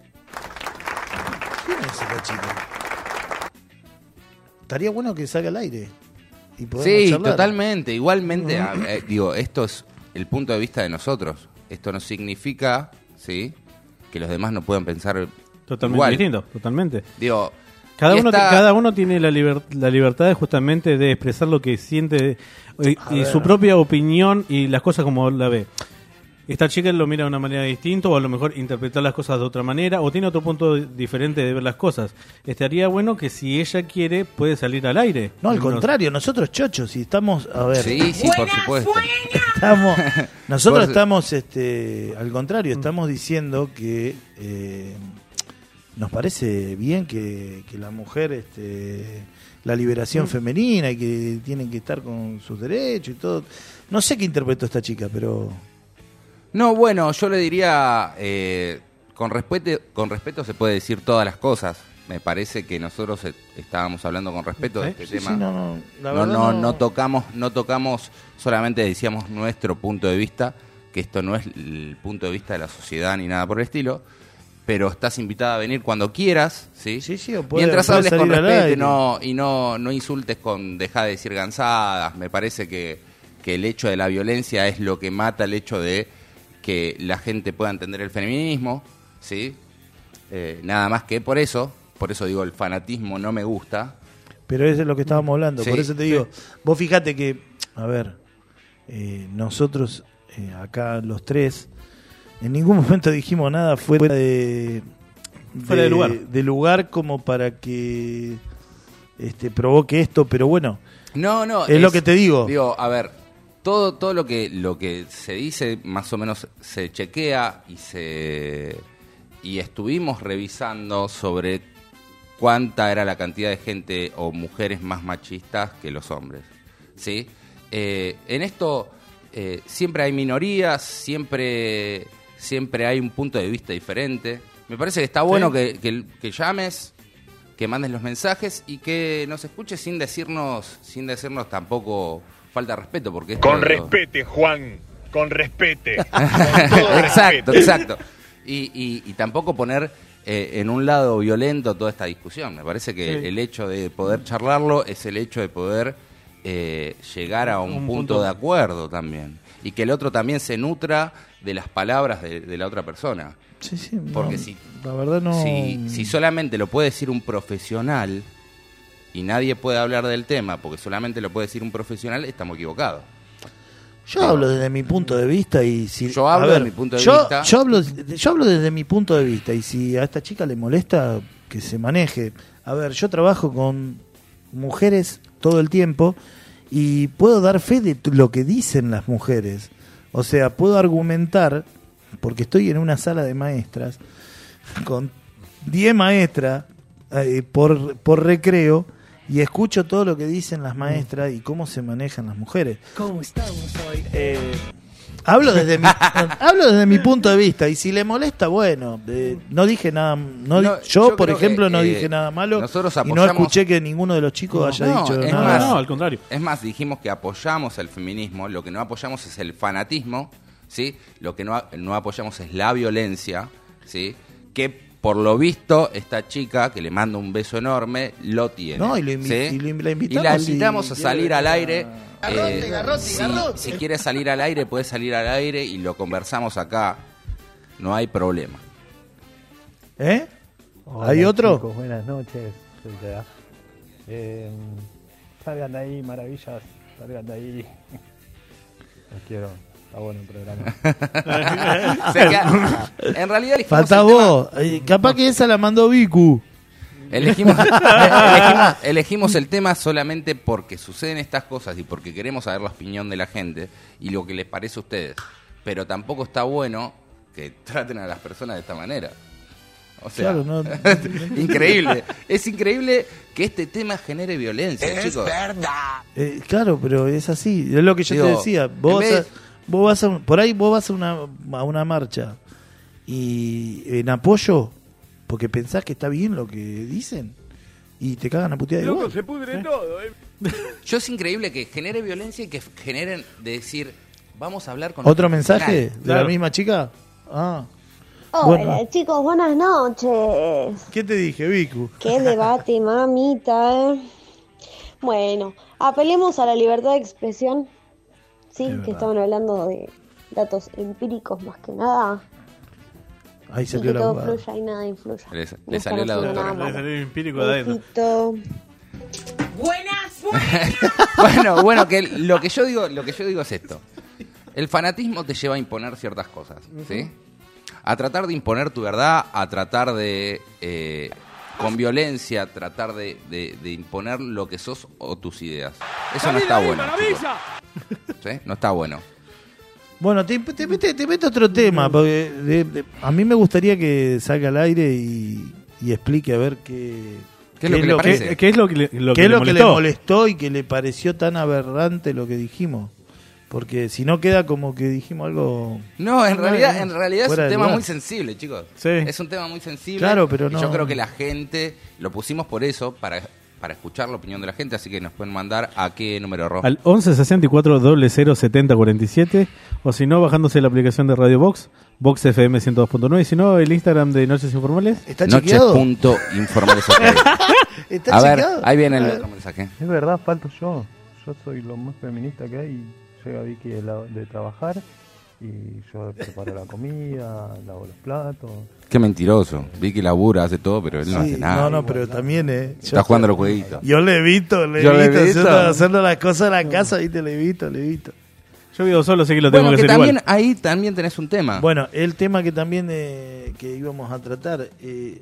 ¿Quién es esta chica? Estaría bueno que salga al aire. Y podemos
Sí,
charlar.
totalmente. Igualmente, a- eh, digo, esto es el punto de vista de nosotros. Esto no significa, ¿sí?, que los demás no puedan pensar
Totalmente
igual.
distinto, totalmente.
Digo,
Cada
y
uno,
está-
cada uno tiene la, liber- la libertad de, justamente de expresar lo que siente y,
A
y
ver.
su propia opinión y las cosas como la ve. Esta chica lo mira de una manera distinta o a lo mejor interpretar las cosas de otra manera o tiene otro punto diferente de ver las cosas. Estaría bueno que si ella quiere puede salir al aire.
No, al
No-
contrario, nosotros chochos, y estamos, a ver,
Sí, sí, por supuesto.
estamos, nosotros
Por-
estamos, este, al contrario, estamos diciendo que eh, nos parece bien que, que la mujer, este, la liberación femenina y que tienen que estar con sus derechos y todo. No sé qué interpretó esta chica, pero
No, bueno, yo le diría, eh, con respeto, con respeto se puede decir todas las cosas. Me parece que nosotros eh, estábamos hablando con respeto de
¿Eh?
este
sí,
tema.
sí, no, no, la
no,
verdad
no,
no-
no tocamos, no tocamos, solamente decíamos nuestro punto de vista, que esto no es el punto de vista de la sociedad ni nada por el estilo, pero estás invitada a venir cuando quieras, ¿sí?
Sí, sí, o puede-
Mientras
puede
hables con
salir al
respeto y
aire.
no, y no, no insultes con dejar de decir gansadas. Me parece que, que el hecho de la violencia es lo que mata el hecho de que la gente pueda entender el feminismo, ¿sí? Eh, nada más que por eso, por eso digo, el fanatismo no me gusta.
Pero eso es lo que estábamos hablando.
Sí,
Por eso te digo, vos fíjate que, a ver, eh, nosotros eh, acá los tres, en ningún momento dijimos nada fuera de,
Fuera de lugar.
de lugar como para que este, provoque esto, pero bueno,
No, no.
Es lo que te digo.
Digo, a ver, todo, todo lo que, lo que se dice más o menos se chequea y se y estuvimos revisando sobre cuánta era la cantidad de gente o mujeres más machistas que los hombres, ¿sí? Eh, en esto eh, siempre hay minorías, siempre siempre hay un punto de vista diferente. Me parece que está bueno que, que, que llames, que mandes los mensajes y que nos escuches sin decirnos, sin decirnos tampoco falta de respeto, porque esto
Con
lo-
respete, Juan, con respete. Con todo
exacto,
respeto.
exacto. Y, y, y tampoco poner eh, en un lado violento toda esta discusión. Me parece que
Sí.
el hecho de poder charlarlo es el hecho de poder eh, llegar a un,
Un
punto,
punto.
de acuerdo también. Y que el otro también se nutra de las palabras de, de la otra persona.
sí, sí, no,
Porque si-
la verdad no...
Si, si solamente lo puede decir un profesional y nadie puede hablar del tema porque solamente lo puede decir un profesional, estamos equivocados.
Yo hablo desde mi punto de vista y si
Yo
a
hablo
ver,
de mi punto de
yo,
vista.
Yo hablo, yo hablo desde mi punto de vista y si a esta chica le molesta que se maneje. A ver, yo trabajo con mujeres todo el tiempo y puedo dar fe de t- lo que dicen las mujeres. O sea, puedo argumentar porque estoy en una sala de maestras con diez maestras eh, por por recreo. Y escucho todo lo que dicen las maestras y cómo se manejan las mujeres.
¿Cómo estamos hoy?
Eh, hablo desde mi hablo desde mi punto de vista y si le molesta, bueno, eh, no dije nada. No,
No,
yo,
yo
por
creo
ejemplo,
que,
no
eh,
dije nada malo
nosotros
y no
apoyamos-
escuché que ninguno de los chicos haya
No,
dicho
es
No,
nada.
más-
no, al contrario.
Es más, dijimos que apoyamos el feminismo, lo que no apoyamos es el fanatismo, ¿sí? Lo que no, a- no apoyamos es la violencia, ¿sí? Que por lo visto esta chica, que le mando un beso enorme, lo tiene.
No, y lo invi-
¿sí?
y lo- la invitamos
Y la
y
invitamos a
quiere
salir al
venir a-
aire.
Garrote,
eh,
garrote,
si,
garrote.
si quiere salir al aire, puede salir al aire y lo conversamos acá. No hay problema.
¿Eh?
Hola,
¿Hay otro?
chicos, buenas noches. Soy Tea. Eh, salgan de ahí, maravillas. Salgan de ahí. Los quiero. Está bueno el programa.
Se queda- en realidad elegimos
Falta
el tema-
vos. Eh, capaz que esa la mandó Vicu.
Elegimos, elegimos, elegimos el tema solamente porque suceden estas cosas y porque queremos saber la opinión de la gente y lo que les parece a ustedes. Pero tampoco está bueno que traten a las personas de esta manera. O sea,
Claro, no-
increíble. Es increíble que este tema genere violencia,
Es
chicos.
Eh, claro, pero es así. Es lo que yo
Digo,
te decía. Vos
en
vas, a,
vez-
vos vas a un- por ahí vos vas a una, a una marcha y en apoyo, porque pensás que está bien lo que dicen y te cagan a putear de igual.
se pudre todo, ¿eh?
Yo es increíble que genere violencia y que generen de decir, vamos a hablar con
¿Otro
un
mensaje
profesional.
de
Claro.
la misma chica? Ah.
Hola
Bueno.
chicos, buenas noches.
¿Qué te dije, Vicu?
Qué debate, mamita. eh. Bueno, apelemos a la libertad de expresión. Sí,
Es
que
verdad.
estaban hablando de datos empíricos más que nada.
Ahí
Y
salió
que
la
todo
abogada.
fluya y nada influya.
Le,
No
le
están
salió la
haciendo
doctora.
nada malo.
salió el empírico de adentro.
Besito.
Bueno, bueno, que lo que yo digo, lo que yo digo es esto. El fanatismo te lleva a imponer ciertas cosas, ¿sí? A tratar de imponer tu verdad, a tratar de, eh, con violencia, tratar de, de- de imponer lo que sos o tus ideas. Eso no está bueno, chicos. ¿Sí? No está bueno.
Bueno, te, te, mete, te mete otro tema, porque de- de- a mí me gustaría que salga al aire y, y explique a ver qué,
¿Qué es lo que le parece?
¿Qué, qué es lo que le, lo
qué
que
es
le
lo que le
molestó?
molestó y que le pareció tan aberrante lo que dijimos. Porque si no queda como que dijimos algo...
No, en
No,
realidad,
no,
en realidad es
fuera
un
de
tema
lugar.
muy sensible, chicos.
Sí.
Es un tema muy sensible.
Claro, pero
y
no-
Yo creo que la gente, lo pusimos por eso, para, para escuchar la opinión de la gente, así que nos pueden mandar a qué número, Ro.
Al once sesenta y cuatro cero cero setenta cuarenta y siete, o si no, bajándose la aplicación de Radio Box, Box F M ciento dos punto nueve, y si no, el Instagram de Noches Informales.
¿Está
Noches
chequeado?
punto informales.
¿Está
A ver,
chequeado?
ahí viene el
A ver.
otro mensaje.
Es verdad, falto yo. Yo soy lo más feminista que hay. Llega Vicky de, la- de trabajar y yo preparo la comida, lavo los platos.
Qué mentiroso. Vicky labura, hace todo, pero él no
Sí,
hace nada.
no, no, pero también, eh.
Está jugando los jueguitos.
Yo le evito, le
Yo le
evito,
evito.
haciendo, haciendo las cosas en la casa, y te le evito, le evito.
Yo vivo solo, sé que lo tengo
Bueno,
que
que
hacer
también
igual.
ahí también tenés un tema.
Bueno, el tema que también eh, que íbamos a tratar, eh,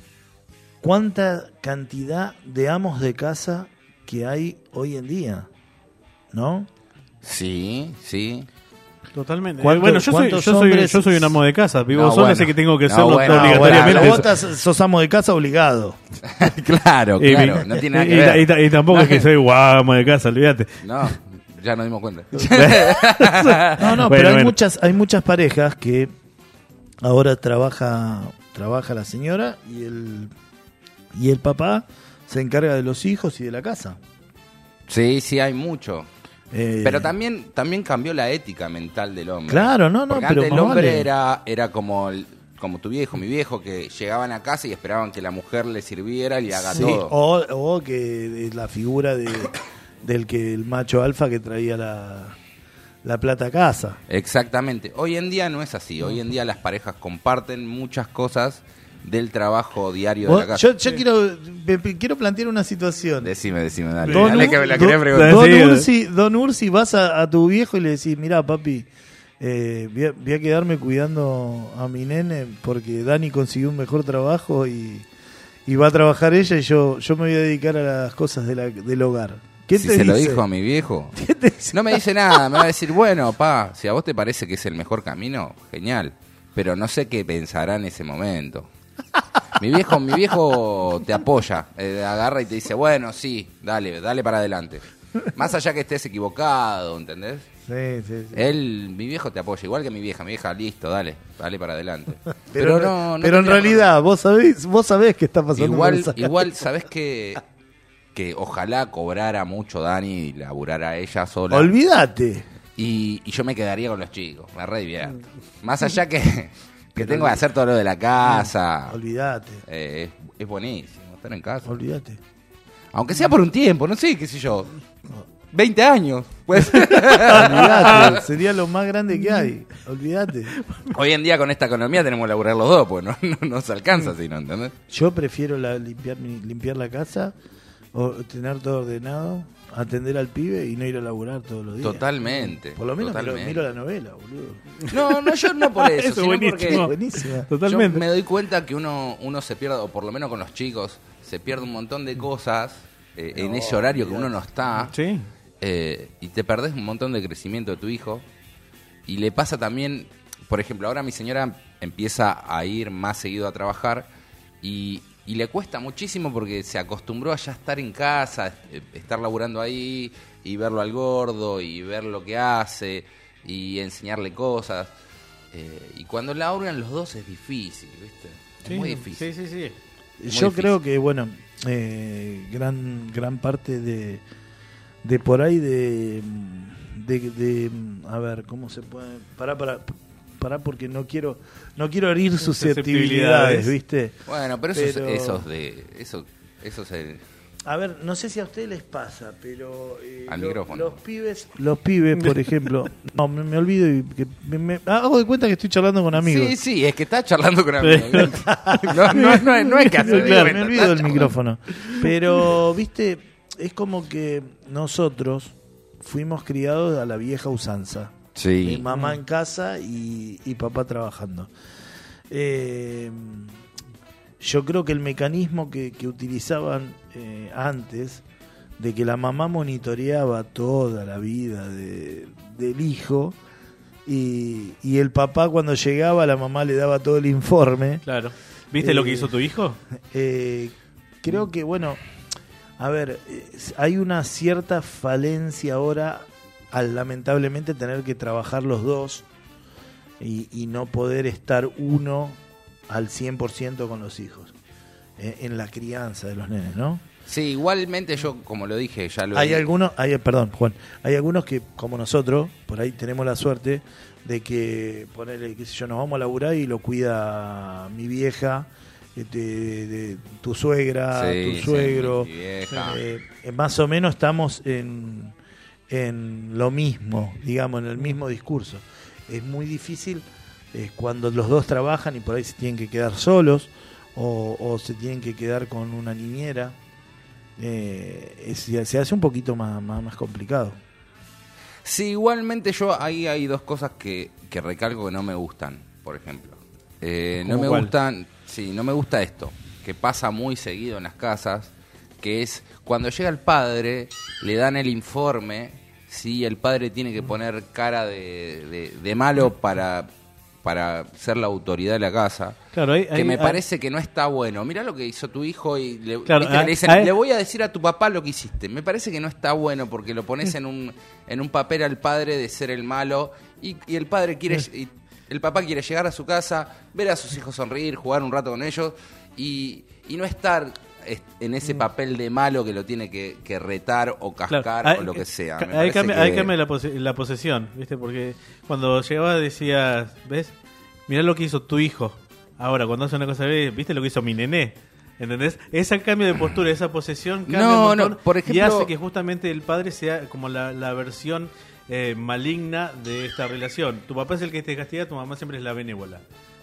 ¿cuánta cantidad de amos de casa que hay hoy en día? ¿No?
Sí, sí.
Totalmente.
¿Cuánto-
Eh, bueno, yo soy, yo,
cuántos
soy,
hombres-
yo soy un amo de casa. Vivo
No,
solo,
bueno.
sé que tengo que
No,
hacerlo
bueno,
obligatoriamente.
Bueno, vos estás- sos amo de casa obligado.
claro,
Y
claro.
mi-
No tiene nada
y-
que
y-
ver.
y ta- y tampoco es que soy guau, amo de casa, olvídate.
No, ya nos dimos cuenta.
No, no,
Bueno,
pero hay
bueno.
muchas, hay muchas parejas que ahora trabaja, trabaja la señora y el y el papá se encarga de los hijos y de la casa.
Sí, sí, hay mucho.
Eh,
Pero también también cambió la ética mental del hombre.
Claro, no, no,
Porque
pero
antes el
más
hombre
vale.
era, era como el- como tu viejo, mi viejo, que llegaban a casa y esperaban que la mujer le sirviera y le haga
sí,
todo.
o, o que es la figura de, del que el macho alfa que traía la, la plata a casa.
Exactamente. Hoy en día no es así. Hoy en día las parejas comparten muchas cosas del trabajo diario de
Vos-
la casa.
Yo, yo quiero, me- me quiero plantear una situación.
Decime, decime, dale.
Don,
Dale que me la
Don-
quería preguntar.
Don
Sí,
Ursi, Don Ursi, vas a, a tu viejo y le decís, mirá papi, eh, voy, a, voy a quedarme cuidando a mi nene porque Dani consiguió un mejor trabajo y, y va a trabajar ella y yo, yo me voy a dedicar a las cosas de la, del hogar. ¿Qué
Si
te
se
dice?
lo dijo a mi viejo,
¿Qué te dice?
no me dice nada. Me va a decir, bueno, pa, si a vos te parece que es el mejor camino, genial. Pero no sé qué pensará en ese momento. Mi viejo, mi viejo te apoya, eh, agarra y te dice, bueno, sí, dale, dale para adelante. Más allá que estés equivocado, ¿entendés?
Sí, sí, sí.
Él, mi viejo te apoya, igual que mi vieja, mi vieja, listo, dale, dale para adelante.
Pero,
no, no
pero en
tendría
realidad, vos sabés, vos sabés qué está pasando.
Igual,
por esa
igual,
cabeza.
¿sabés que que ojalá cobrara mucho Dani y laburara ella sola?
Olvídate.
Y, y yo me quedaría con los chicos, me re divierto. Más allá que, que tengo que hacer todo lo de la casa,
Olvídate.
eh, es, es buenísimo estar en casa.
Olvídate.
Aunque sea por un tiempo, no sé, qué sé yo, veinte años. Pues.
Olvídate. Sería lo más grande que hay. Olvídate.
Hoy en día con esta economía tenemos que laburar los dos, pues no, no, no se alcanza así, ¿no? ¿Entendés?
Yo prefiero la, limpiar, mi- limpiar la casa o tener todo ordenado, atender al pibe y no ir a laburar todos los días.
Totalmente.
Por lo menos miro,
totalmente.
miro la novela, boludo.
No, no, yo no por eso,
Eso es
sino
buenísimo.
porque
Buenísima.
Totalmente.
yo me doy cuenta que uno, uno se pierde, o por lo menos con los chicos, se pierde un montón de cosas eh, en ese horario que uno no está.
Sí.
eh, y te perdés un montón de crecimiento de tu hijo. Y le pasa también, por ejemplo, ahora mi señora empieza a ir más seguido a trabajar y, y le cuesta muchísimo porque se acostumbró a ya estar en casa, estar laburando ahí y verlo al gordo y ver lo que hace y enseñarle cosas. Eh, y cuando laburan los dos es difícil, ¿viste? Es
Sí,
muy difícil.
Sí, sí, sí.
Muy
Yo
difícil.
creo que, bueno, eh, gran gran parte de, de por ahí de, de, de, a ver, ¿cómo se puede? Pará, pará, pará porque no quiero no quiero herir susceptibilidades, ¿viste?
Bueno, pero eso,
Pero-
Es, eso es de... Eso, eso es el...
A ver, no sé si a ustedes les pasa, pero eh,
Al
lo-
micrófono.
los pibes, los pibes, por ejemplo, no, me, me olvido y que me, me- hago de cuenta que estoy charlando con amigos.
Sí, sí, es que está charlando con amigos. No, no, no, no es que hace
Claro,
cuenta,
me
está
olvido del
charlando.
micrófono. Pero, viste, es como que nosotros fuimos criados a la vieja usanza.
Sí.
Mi mamá en casa y, y papá trabajando. Eh, yo creo que el mecanismo que, que utilizaban eh, antes, de que la mamá monitoreaba toda la vida de, del hijo, y, y el papá cuando llegaba, la mamá le daba todo el informe.
Claro. ¿Viste lo que
Eh,
hizo tu hijo?
Eh, creo que, bueno, a ver, eh, hay una cierta falencia ahora al lamentablemente tener que trabajar los dos y, y no poder estar uno al cien por ciento con los hijos eh, en la crianza de los nenes, ¿no?
Sí, igualmente yo, como lo dije, ya lo
Hay
he-
algunos, hay, perdón, Juan, hay algunos que, como nosotros, por ahí tenemos la suerte de que, ponerle, qué sé yo, nos vamos a laburar y lo cuida mi vieja, este, de, de tu suegra,
Sí,
tu
sí,
suegro.
mi vieja.
Eh, eh, más o menos estamos en, en lo mismo, digamos, en el mismo discurso. Es muy difícil eh, cuando los dos trabajan y por ahí se tienen que quedar solos o, o se tienen que quedar con una niñera. Eh, es- se hace un poquito más, más, más complicado.
Sí, igualmente yo ahí hay dos cosas que, que recalco que no me gustan, por ejemplo. Eh, no
¿Cómo
me
cuál?
gustan, sí, no me gusta esto, que pasa muy seguido en las casas, que es cuando llega el padre, le dan el informe, sí, el padre tiene que poner cara de, de, de malo para, para ser la autoridad de la casa.
Claro, ahí-
que
ahí-
me
ahí-
parece que no está bueno. Mirá lo que hizo tu hijo y le,
Claro,
viste que
ahí-
le dicen,
ahí-
le voy a decir a tu papá lo que hiciste. Me parece que no está bueno porque lo pones en un en un papel al padre de ser el malo y, y el padre quiere y el papá quiere llegar a su casa, ver a sus hijos sonreír, jugar un rato con ellos y, y no estar est- en ese papel de malo que lo tiene que, que retar o cascar
Claro, ahí-
o lo que sea.
ca-
Me
Ahí
parece
cambia,
que-
ahí cambia la, pose- la posesión, ¿viste? Porque cuando llegaba decías, ¿ves? Mirá lo que hizo tu hijo. Ahora, cuando hace una cosa, ¿viste lo que hizo mi nené? ¿Entendés? Ese cambio de postura, esa posesión cambia
No,
un montón
no, por
y
ejemplo-
hace que justamente el padre sea como la, la versión eh, maligna de esta relación. Tu papá es el que te castiga, tu mamá siempre es la benévola.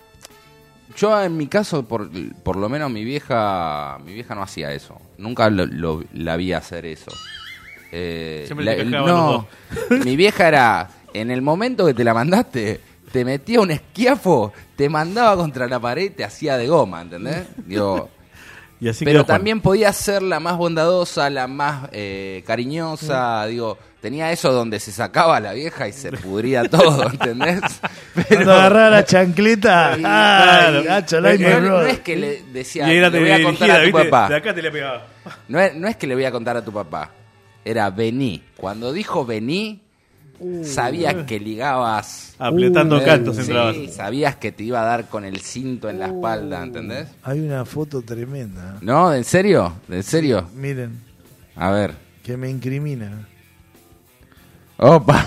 Yo en mi caso, por, por lo menos mi vieja mi vieja no hacía eso. Nunca lo, lo- la vi hacer eso. Eh,
Siempre
la-
te cascaban
no, mi vieja era, en el momento que te la mandaste, te metía un esquiafo, te mandaba contra la pared, te hacía de goma, ¿entendés? Digo,
Y así
pero
quedó Juan.
también podía ser la más bondadosa, la más eh, cariñosa, digo, tenía eso donde se sacaba la vieja y se pudría todo, ¿entendés?
Cuando agarraba la chancleta,
Sí,
¡ay,
claro.
gacho,
no,
like my
no- no
brother!
es que le decía,
Y era
le voy a contar
dirigida,
a tu
¿viste?
papá.
De acá te le pegaba.
No es, no es que le voy a contar a tu papá, era vení. Cuando dijo vení, sabías que ligabas.
Apretando
Eh,
cantos
sí,
entrabas.
sabías que te iba a dar con el cinto en la espalda, ¿entendés?
Hay una foto tremenda.
¿No? ¿En serio? ¿En serio?
Miren,
A ver.
que me incrimina.
Opa.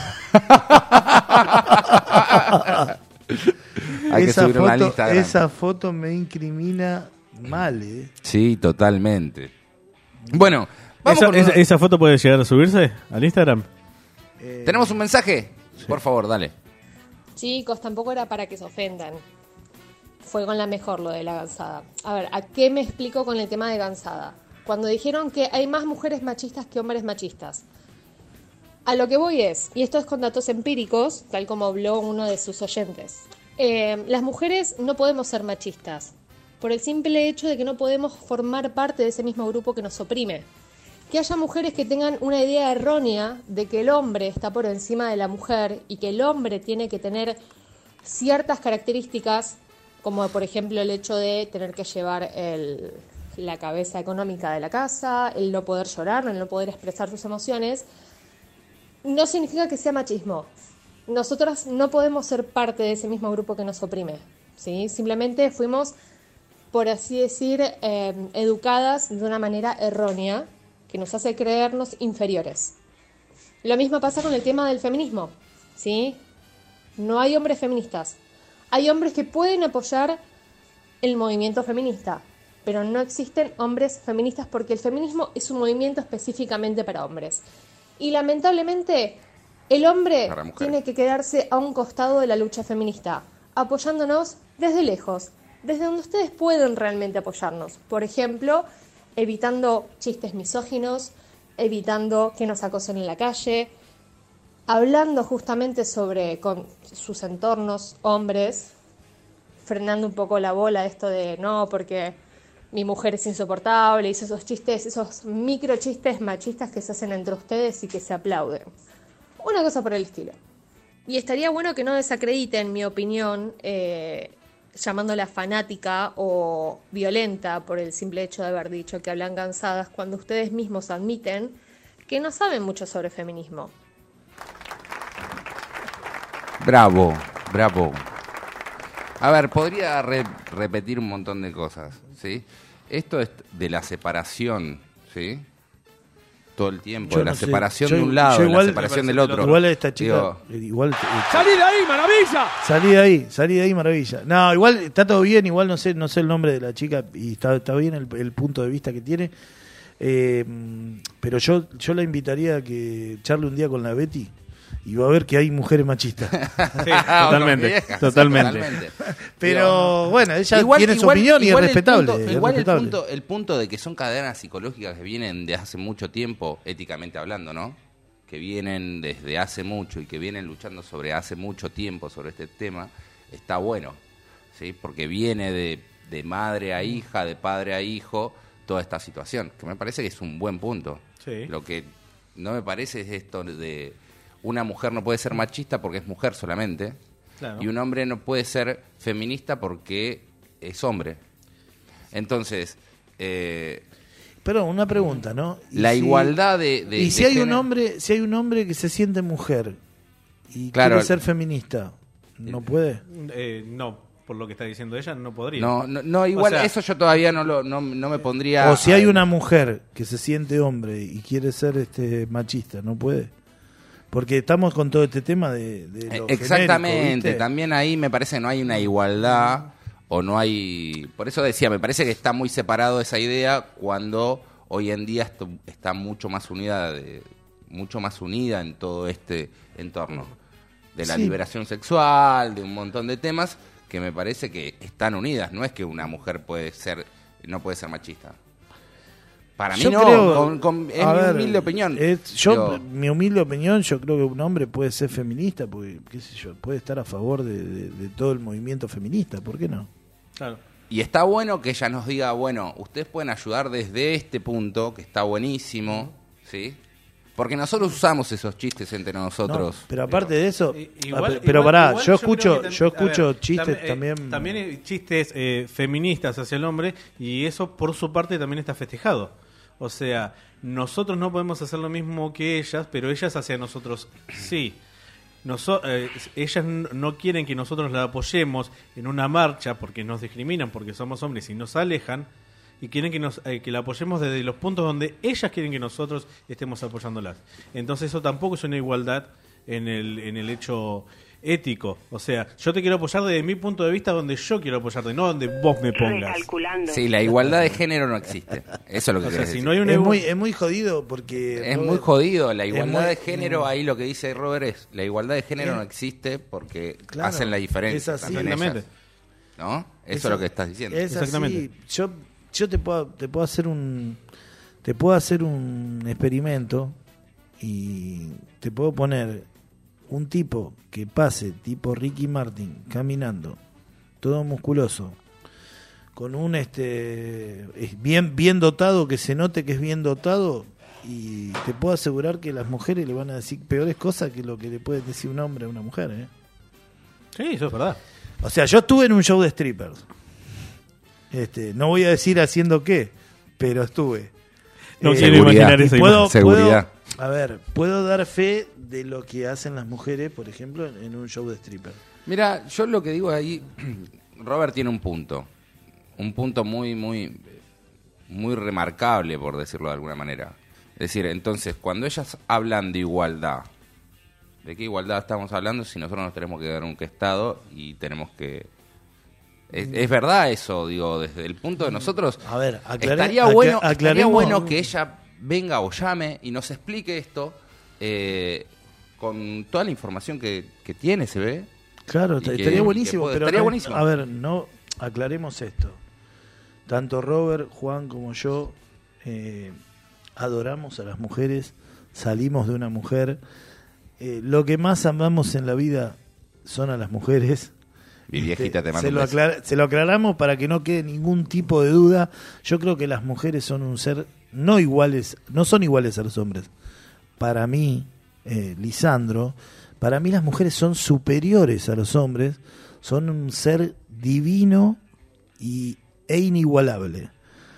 Hay que
esa,
subirlo en la
foto,
Instagram.
esa foto me incrimina mal, ¿eh?
Sí, totalmente. Bueno, vamos
¿Esa,
con
esa-
una-
esa foto puede llegar a subirse al Instagram?
Eh,
¿Tenemos un mensaje? Por favor, dale.
Chicos, tampoco era para que se ofendan. Fue con la mejor lo de la gansada. A ver, ¿a qué me explico con el tema de gansada? Cuando dijeron que hay más mujeres machistas que hombres machistas. A lo que voy es, y esto es con datos empíricos, tal como habló uno de sus oyentes. Eh, las mujeres no podemos ser machistas, por el simple hecho de que no podemos formar parte de ese mismo grupo que nos oprime. Que haya mujeres que tengan una idea errónea de que el hombre está por encima de la mujer y que el hombre tiene que tener ciertas características como por ejemplo el hecho de tener que llevar el, la cabeza económica de la casa, el no poder llorar, el no poder expresar sus emociones, no significa que sea machismo. Nosotras no podemos ser parte de ese mismo grupo que nos oprime, ¿sí? Simplemente fuimos, por así decir, eh, educadas de una manera errónea que nos hace creernos inferiores. Lo mismo pasa con el tema del feminismo, ¿sí? No hay hombres feministas. Hay hombres que pueden apoyar el movimiento feminista, pero no existen hombres feministas porque el feminismo es un movimiento específicamente para hombres. Y lamentablemente el hombre tiene que quedarse a un costado de la lucha feminista, apoyándonos desde lejos, desde donde ustedes pueden realmente apoyarnos. Por ejemplo, evitando chistes misóginos, evitando que nos acosen en la calle, hablando justamente sobre con sus entornos hombres, frenando un poco la bola esto de no, porque mi mujer es insoportable, y esos chistes, esos micro chistes machistas que se hacen entre ustedes y que se aplauden. Una cosa por el estilo. Y estaría bueno que no desacrediten mi opinión, eh, llamándola fanática o violenta por el simple hecho de haber dicho que hablan cansadas cuando ustedes mismos admiten que no saben mucho sobre feminismo.
Bravo, bravo. A ver, podría re- repetir un montón de cosas, ¿sí? Esto es de la separación, ¿sí? Todo el tiempo,
Yo
de la
no sé.
separación
Yo-
de un lado,
yo
de
igual-
la separación del otro.
Igual esta chica,
Digo,
igual
¡Salí de ahí, maravilla!
salí de ahí, salí de ahí, maravilla. No, igual está todo bien, igual no sé, no sé el nombre de la chica y está, está bien el, el punto de vista que tiene. Eh, pero yo, yo la invitaría a que charle un día con la Betty y va a ver que hay mujeres machistas.
Sí, totalmente,
viejas,
totalmente.
totalmente.
Pero
Digo,
bueno, ella
igual-
tiene su
igual-
opinión y es
igual el
respetable.
punto-
es
igual el
respetable.
punto, el punto de que son cadenas psicológicas que vienen de hace mucho tiempo, éticamente hablando, ¿no? Que vienen desde hace mucho y que vienen luchando sobre hace mucho tiempo sobre este tema, está bueno, ¿sí? Porque viene de, de madre a hija, de padre a hijo, toda esta situación, que me parece que es un buen punto.
Sí.
Lo que no me parece es esto de una mujer no puede ser machista porque es mujer solamente,
Claro.
y un hombre no puede ser feminista porque es hombre. Entonces, eh,
Pero una pregunta, ¿no? ¿Y
la
si-
igualdad de, de-
y
de
si hay un
género-
hombre, si hay un hombre que se siente mujer y
Claro.
quiere ser feminista, ¿no puede?
Eh, no, por lo que está diciendo ella, no podría.
No, no, no, igual
O sea,
eso yo todavía no lo no, no me pondría.
O si hay
a-
una mujer que se siente hombre y quiere ser este machista, ¿no puede? Porque estamos con todo este tema de, de lo
Exactamente,
genérico, ¿viste?
también ahí me parece que no hay una igualdad o no hay. Por eso decía, me parece que está muy separado esa idea cuando hoy en día esto está mucho más unida, de, mucho más unida en todo este entorno de la
Sí.
liberación sexual, de un montón de temas que me parece que están unidas. No es que una mujer puede ser, no puede ser machista. Para mí
Yo
no,
creo-
con- con- es
a
mi
ver,
humilde opinión.
es- yo,
Digo,
mi humilde opinión, yo creo que un hombre puede ser feminista, porque, qué sé yo, puede estar a favor de, de- de todo el movimiento feminista, ¿por qué no?
Claro.
Y está bueno que ella nos diga, bueno, ustedes pueden ayudar desde este punto, que está buenísimo, ¿sí? Porque nosotros usamos esos chistes entre nosotros.
No, pero aparte de eso,
I-
ah,
igual-
pe- pero
igual-
pará,
igual
yo
creo
escucho,
que tam-
yo
a
escucho
ver,
chistes
tam-
también.
eh, también hay chistes eh, feministas hacia el hombre y eso por su parte también está festejado. O sea, nosotros no podemos hacer lo mismo que ellas, pero ellas hacia nosotros sí. Noso- eh, ellas n- no quieren que nosotros la apoyemos en una marcha porque nos discriminan, porque somos hombres y nos alejan, y quieren que nos eh, que la apoyemos desde los puntos donde ellas quieren que nosotros estemos apoyándolas. Entonces eso tampoco es una igualdad en el en el hecho ético. O sea, yo te quiero apoyar desde mi punto de vista donde yo quiero apoyarte, no donde vos me pongas.
Sí, la igualdad de género no existe. Eso es lo que
O sea,
querés
si
decir.
no hay una
Es
igu-
muy, es muy jodido porque...
Es
Robert,
muy jodido. La
es
igualdad
muy-
de género, ahí lo que dice Robert es, la igualdad de género no existe porque
Claro,
hacen la diferencia.
es así.
también
Exactamente.
ellas. ¿No? Eso es lo que estás diciendo.
Es
Exactamente.
así. Yo, yo te puedo, te puedo hacer un, te puedo hacer un experimento y te puedo poner un tipo que pase, tipo Ricky Martin, caminando, todo musculoso, con un este es bien bien dotado, que se note que es bien dotado, y te puedo asegurar que las mujeres le van a decir peores cosas que lo que le puede decir un hombre a una mujer, ¿eh?
Sí, eso es verdad.
O sea, yo estuve en un show de strippers. Este, no voy a decir haciendo qué, pero estuve.
No
Eh,
quiero
seguridad.
imaginar esa
puedo,
imagen.
Seguridad.
puedo- a ver, puedo dar fe de lo que hacen las mujeres, por ejemplo, en, en un show de strippers.
Mira, yo lo que digo ahí, Robert tiene un punto. Un punto muy, muy, muy remarcable, por decirlo de alguna manera. Es decir, entonces, cuando ellas hablan de igualdad, ¿de qué igualdad estamos hablando si nosotros nos tenemos que dar un estado y tenemos que... Es, es verdad eso, digo, desde el punto de nosotros...
A ver, aclaré-
estaría,
acla-
bueno, estaría
aclaremos-
bueno que ella venga o llame y nos explique esto eh, con toda la información que, que tiene, se ve.
Claro,
Y que-
estaría
y
buenísimo,
que puede-
pero
estaría
no-
buenísimo.
a ver, no aclaremos esto. Tanto Robert, Juan como yo eh, adoramos a las mujeres, salimos de una mujer. Eh, lo que más amamos en la vida son a las mujeres.
Mi viejita te manda
se
un
lo,
beso.
aclara- se lo aclaramos para que no quede ningún tipo de duda. Yo creo que las mujeres son un ser no iguales, no son iguales a los hombres. Para mí, eh, Lisandro, para mí las mujeres son superiores a los hombres, son un ser divino y, e inigualable.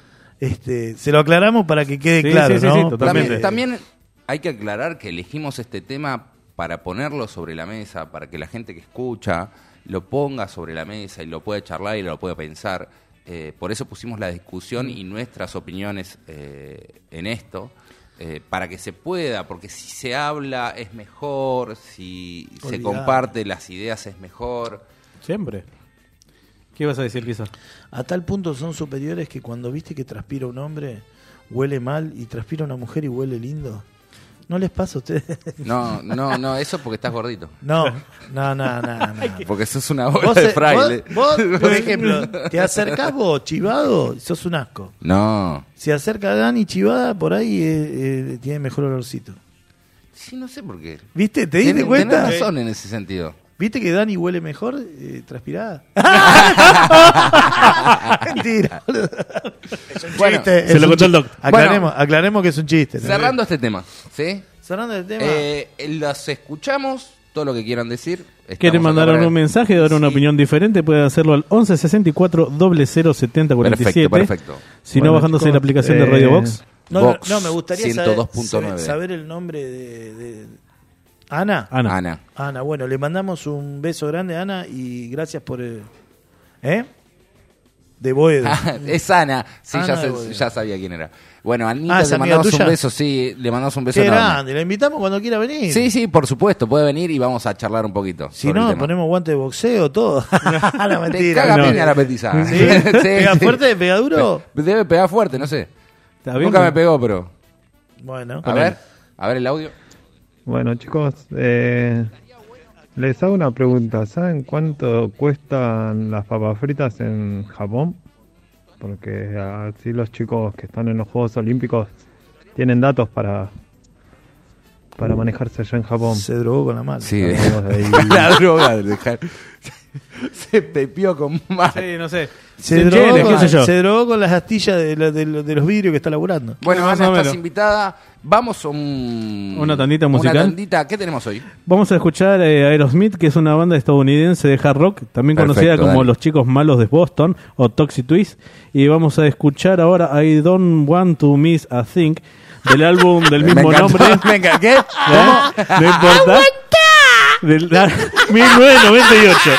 Este, se lo aclaramos para que quede
Sí,
claro,
sí, sí,
¿no?
sí, totalmente.
También, también hay que aclarar que elegimos este tema para ponerlo sobre la mesa, para que la gente que escucha lo ponga sobre la mesa y lo pueda charlar y lo pueda pensar. Eh, por eso pusimos la discusión y nuestras opiniones eh, en esto, eh, para que se pueda, porque si se habla es mejor, si se
Olvidar.
comparte las ideas es mejor.
Siempre. ¿Qué ibas a decir, quizás?
A tal punto son superiores que cuando viste que transpira un hombre, huele mal, y transpira una mujer y huele lindo. ¿No les pasa a ustedes?
No, no, no, eso porque estás gordito.
No, no, no, no, no.
Porque sos una bola
Vos,
de
eh,
fraile.
vos, vos, por ejemplo, te acercás vos chivado y sos un asco.
No.
Se acerca Dani chivada, por ahí eh, eh, tiene mejor olorcito.
Sí, no sé por qué.
¿Viste? ¿Te diste
Tenés-
cuenta?
tenés razón en ese sentido.
¿Viste que Dani huele mejor eh, transpirada? Mentira, boludo. Es un
Bueno,
chiste.
se
es
lo
un
contó el
chi-
doc.
Aclaremos, aclaremos que es un chiste. ¿no?
Cerrando este tema, ¿sí?
Cerrando el tema.
Eh, los escuchamos, todo lo que quieran decir. Estamos
¿Quieren
acá
mandar
para-
un mensaje, dar una
Sí.
opinión diferente? Pueden hacerlo al once sesenta y cuatro cero cero setenta cuarenta y siete.
Perfecto, perfecto.
Si no,
Bueno,
bajándose
chicos,
la aplicación de
eh,
Radio Box.
no,
Vox
no, me gustaría
ciento
saber,
dos punto nueve.
saber- saber el nombre de, de- Ana.
Ana.
Ana.
Ana, bueno, le mandamos un beso grande a Ana y gracias por el... ¿Eh? De Boedo.
Es Ana. Sí,
Ana
ya,
de
sé-
Boedo.
ya sabía quién era. Bueno, Anita,
Ah, ¿es
le
amiga
mandamos
tuya?
un beso, sí, le mandamos un beso
Qué
enorme.
grande, la invitamos cuando quiera venir.
Sí, sí, por supuesto, puede venir y vamos a charlar un poquito.
Si
sobre el
no,
tema.
ponemos guante de boxeo, todo. La
Te
mentira.
caga
No.
piña la petiza.
¿Sí? ¿Pega fuerte? ¿Pega duro?
Pe- Debe pegar fuerte, no sé.
¿Está bien?
Nunca me pegó, pero...
Bueno.
A ver, a ver el audio.
Bueno, chicos, eh, les hago una pregunta. ¿Saben cuánto cuestan las papas fritas en Japón? Porque así los chicos que están en los Juegos Olímpicos tienen datos para para manejarse allá en Japón.
Se drogó con la mano.
Sí,
Amigos de ahí.
la droga de dejar... Se pepió con más.
Sí, no sé.
Se,
Cheles,
drogó
qué
con,
sé yo.
se drogó con las astillas de, lo- de lo- de los vidrios que está laburando.
Bueno,
Más
Ana,
o
estás
menos.
invitada. Vamos a un...
Una tandita musical.
Una tandita. ¿Qué tenemos hoy?
Vamos a escuchar eh, Aerosmith, que es una banda estadounidense de hard rock, también
Perfecto,
conocida como
dale.
Los Chicos Malos de Boston o Toxic Twist. Y vamos a escuchar ahora I Don't Want to Miss a Thing, del álbum del mismo
Me encantó.
nombre.
Venga, ¿qué?
¿Eh? No importa. Del ah, mil novecientos noventa y ocho.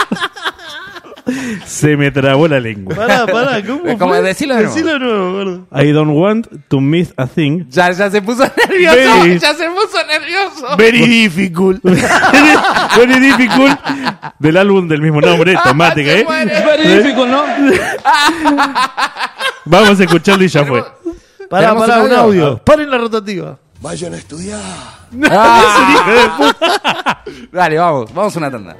Se me trabó la lengua.
Pará, pará, ¿cómo
Como
fue?
decilo de nuevo.
Decilo de nuevo, gordo.
I don't want to miss a thing.
Ya, ya se puso nervioso.
Very-
Ya se puso nervioso.
Very difficult.
Very difficult. Del álbum del mismo nombre, temática,
Se
¿eh?
muere.
Very difficult, ¿no? Vamos a escucharlo y ya fue.
Pará,
¿Tenemos
pará,
un
un
audio?
audio. Paren la rotativa.
Vayan a estudiar.
Ah. Dale, vamos. Vamos a una tanda.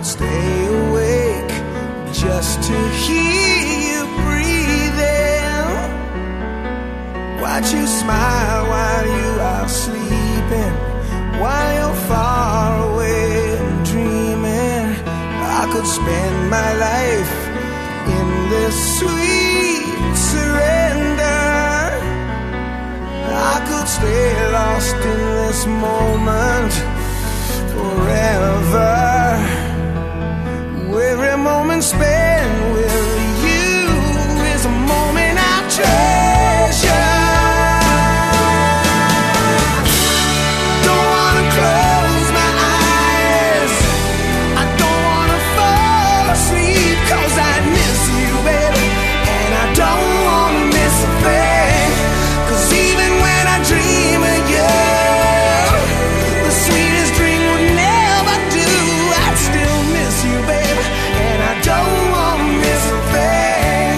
could stay awake just to hear you breathing. Watch you smile while you are sleeping, while you're far away and dreaming. I could spend my life in this sweet surrender. I could stay lost in this moment forever. Every moment spent with you is a moment I treasure. Don't wanna close my eyes, I don't wanna fall asleep, 'cause I miss you, baby, and I don't wanna miss a thing. 'Cause even when I dream of you, the sweetest dream would never do. I'd still miss you, baby, and I don't wanna miss a thing.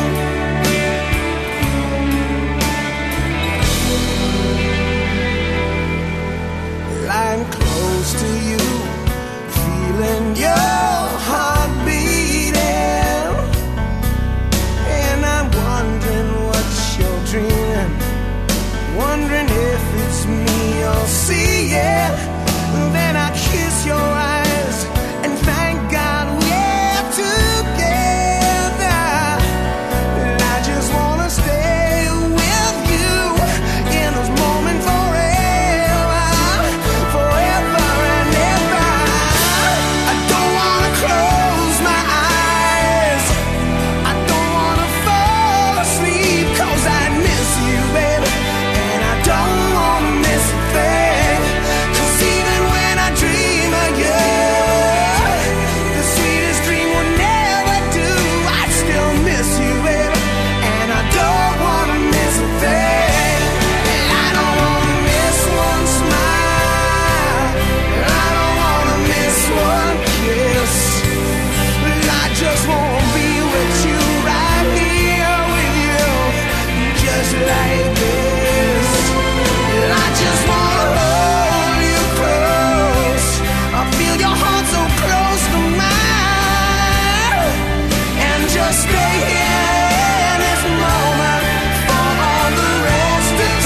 Lying close to you, feeling your heart beating, and I'm wondering what you're dreaming, wondering if it's me you're seeing. Then I kiss your eyes and thank God we're together. And I just wanna stay with you in this moment forever, forever and ever. I don't wanna close my eyes, I don't wanna fall asleep, 'cause I miss you, baby, and I don't wanna miss a thing. 'Cause even when I dream of you, the sweetest dream will never do. I'd still miss you, baby, and I don't wanna miss a thing. And I don't wanna miss one smile, and I don't wanna miss one kiss. I just wanna be with you, right here with you, just like this. I just wanna hold you close, I feel your heart so close to mine, and just stay here in this moment for all the rest of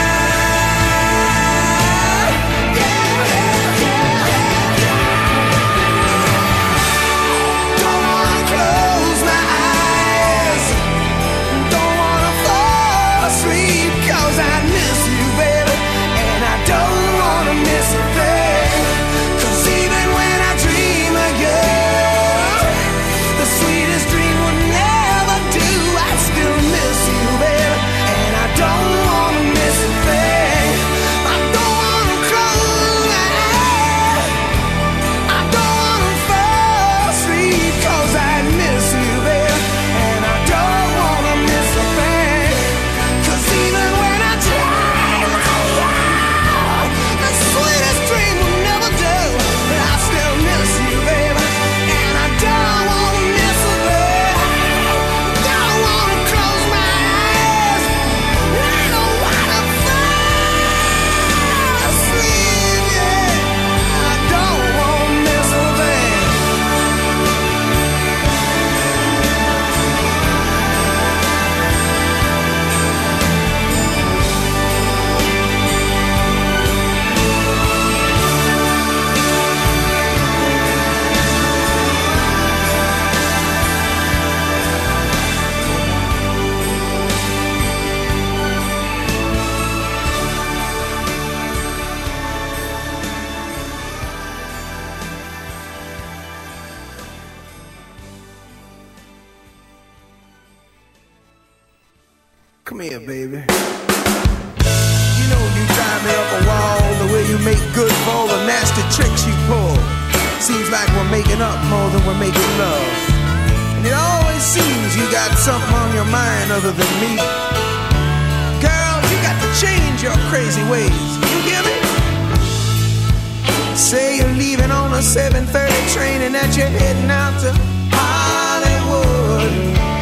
time. Yeah, yeah, yeah, yeah. Don't wanna close my eyes, don't wanna fall asleep, 'cause I miss you, baby, and I don't wanna miss a thing. 'Cause even when I dream of you, the sweetest dream would never do. I still miss you, baby, and I don't wanna miss a thing. I don't wanna close my eyes, I don't wanna fall asleep, 'cause I miss you, baby, and I don't wanna miss a thing. 'Cause even when I dream of you, the sweetest dream will never do. But I still miss you, baby, and I don't wanna miss a thing. Don't wanna close my eyes, I don't wanna fall asleep, yeah. I don't wanna miss a thing. Come here, baby. You know you drive me up a wall, the way you make good for all the nasty tricks you pull. Seems like we're making up more than we're making love. And it always seems you got something on your mind other than me. Girl, you got to change your crazy ways. You hear me? Say you're leaving on a seven thirty train and that you're heading out to Hollywood.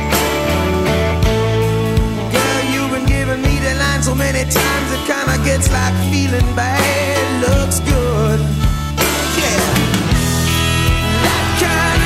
Girl, you've been giving me the line so many times it kinda gets like feeling bad looks good. Yeah, that kind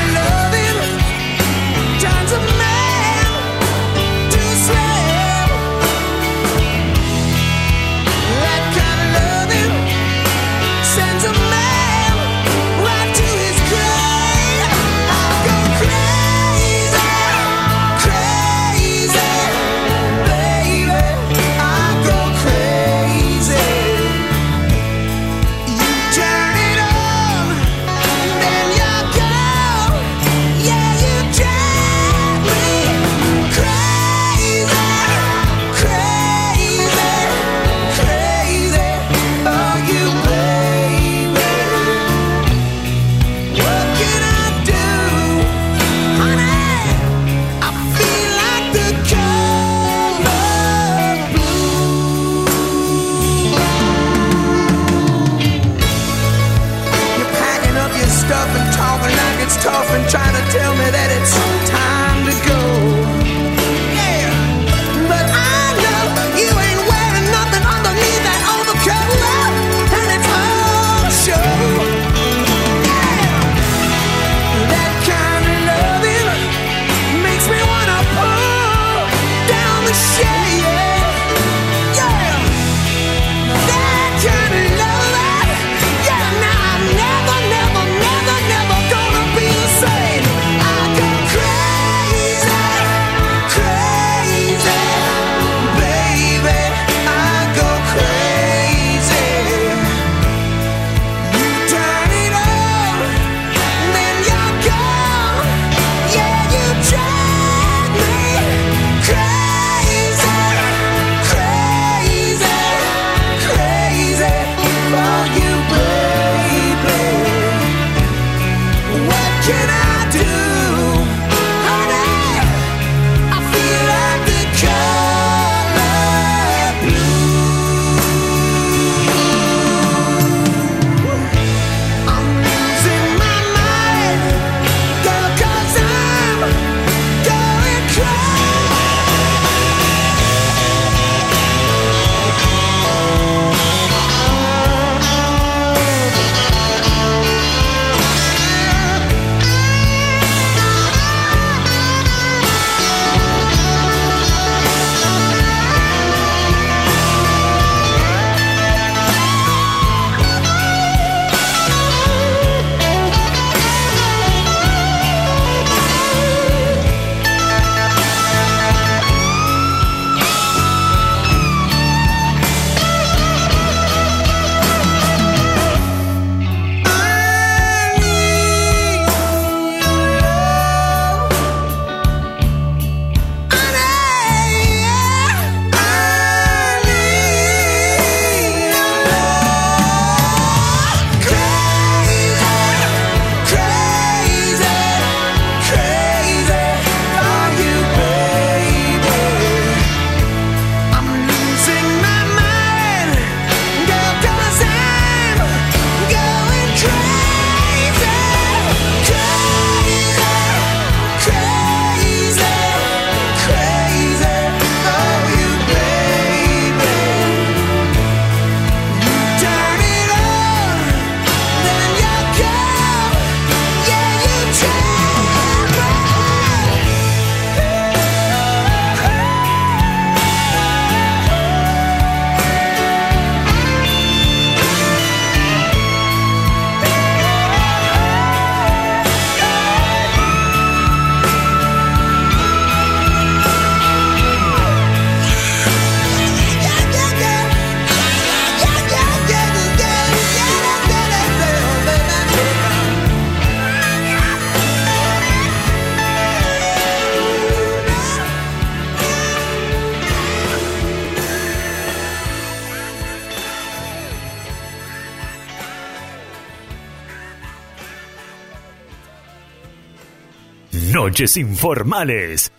Noches Informales.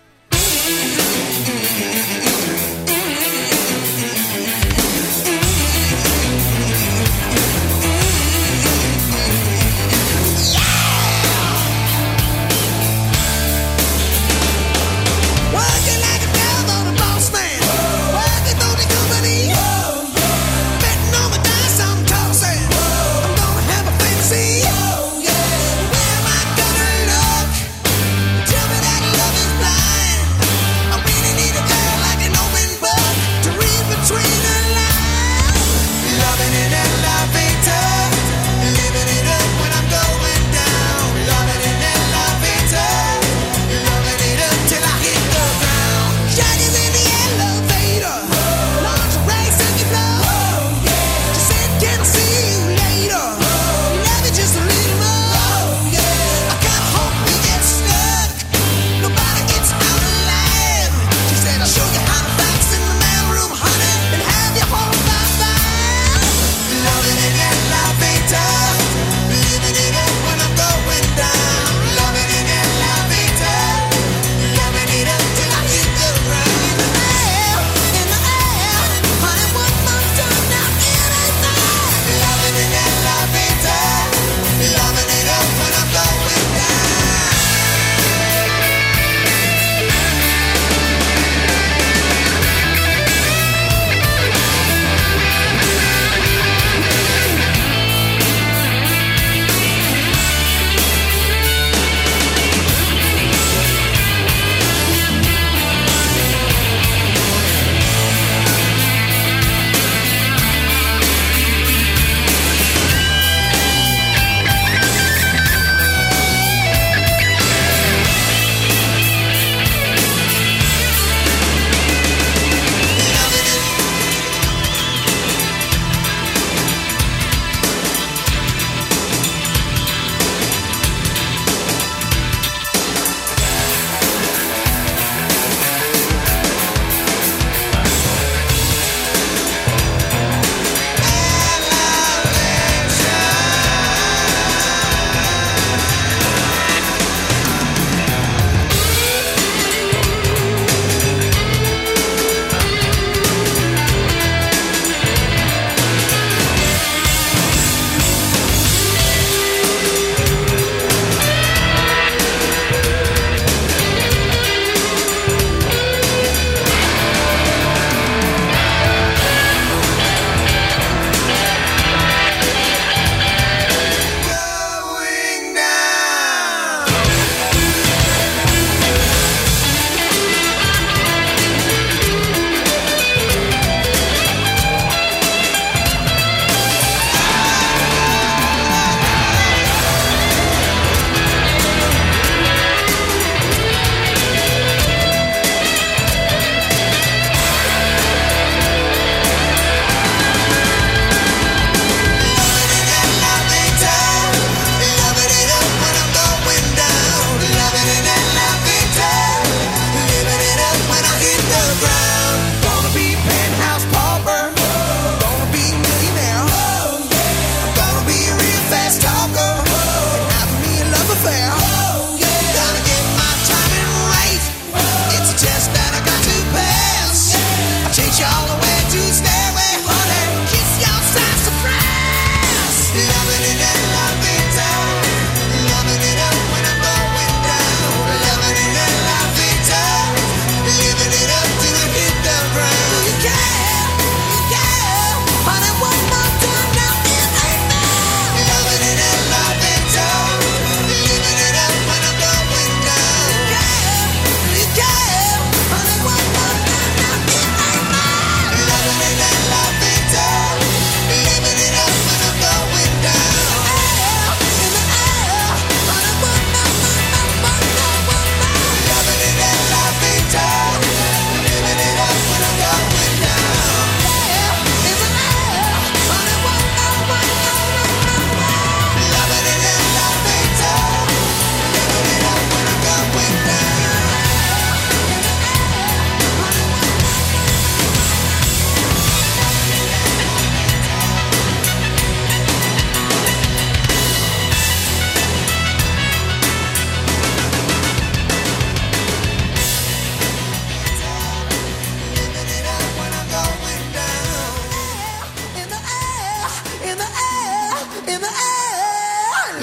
Tell me that love is blind.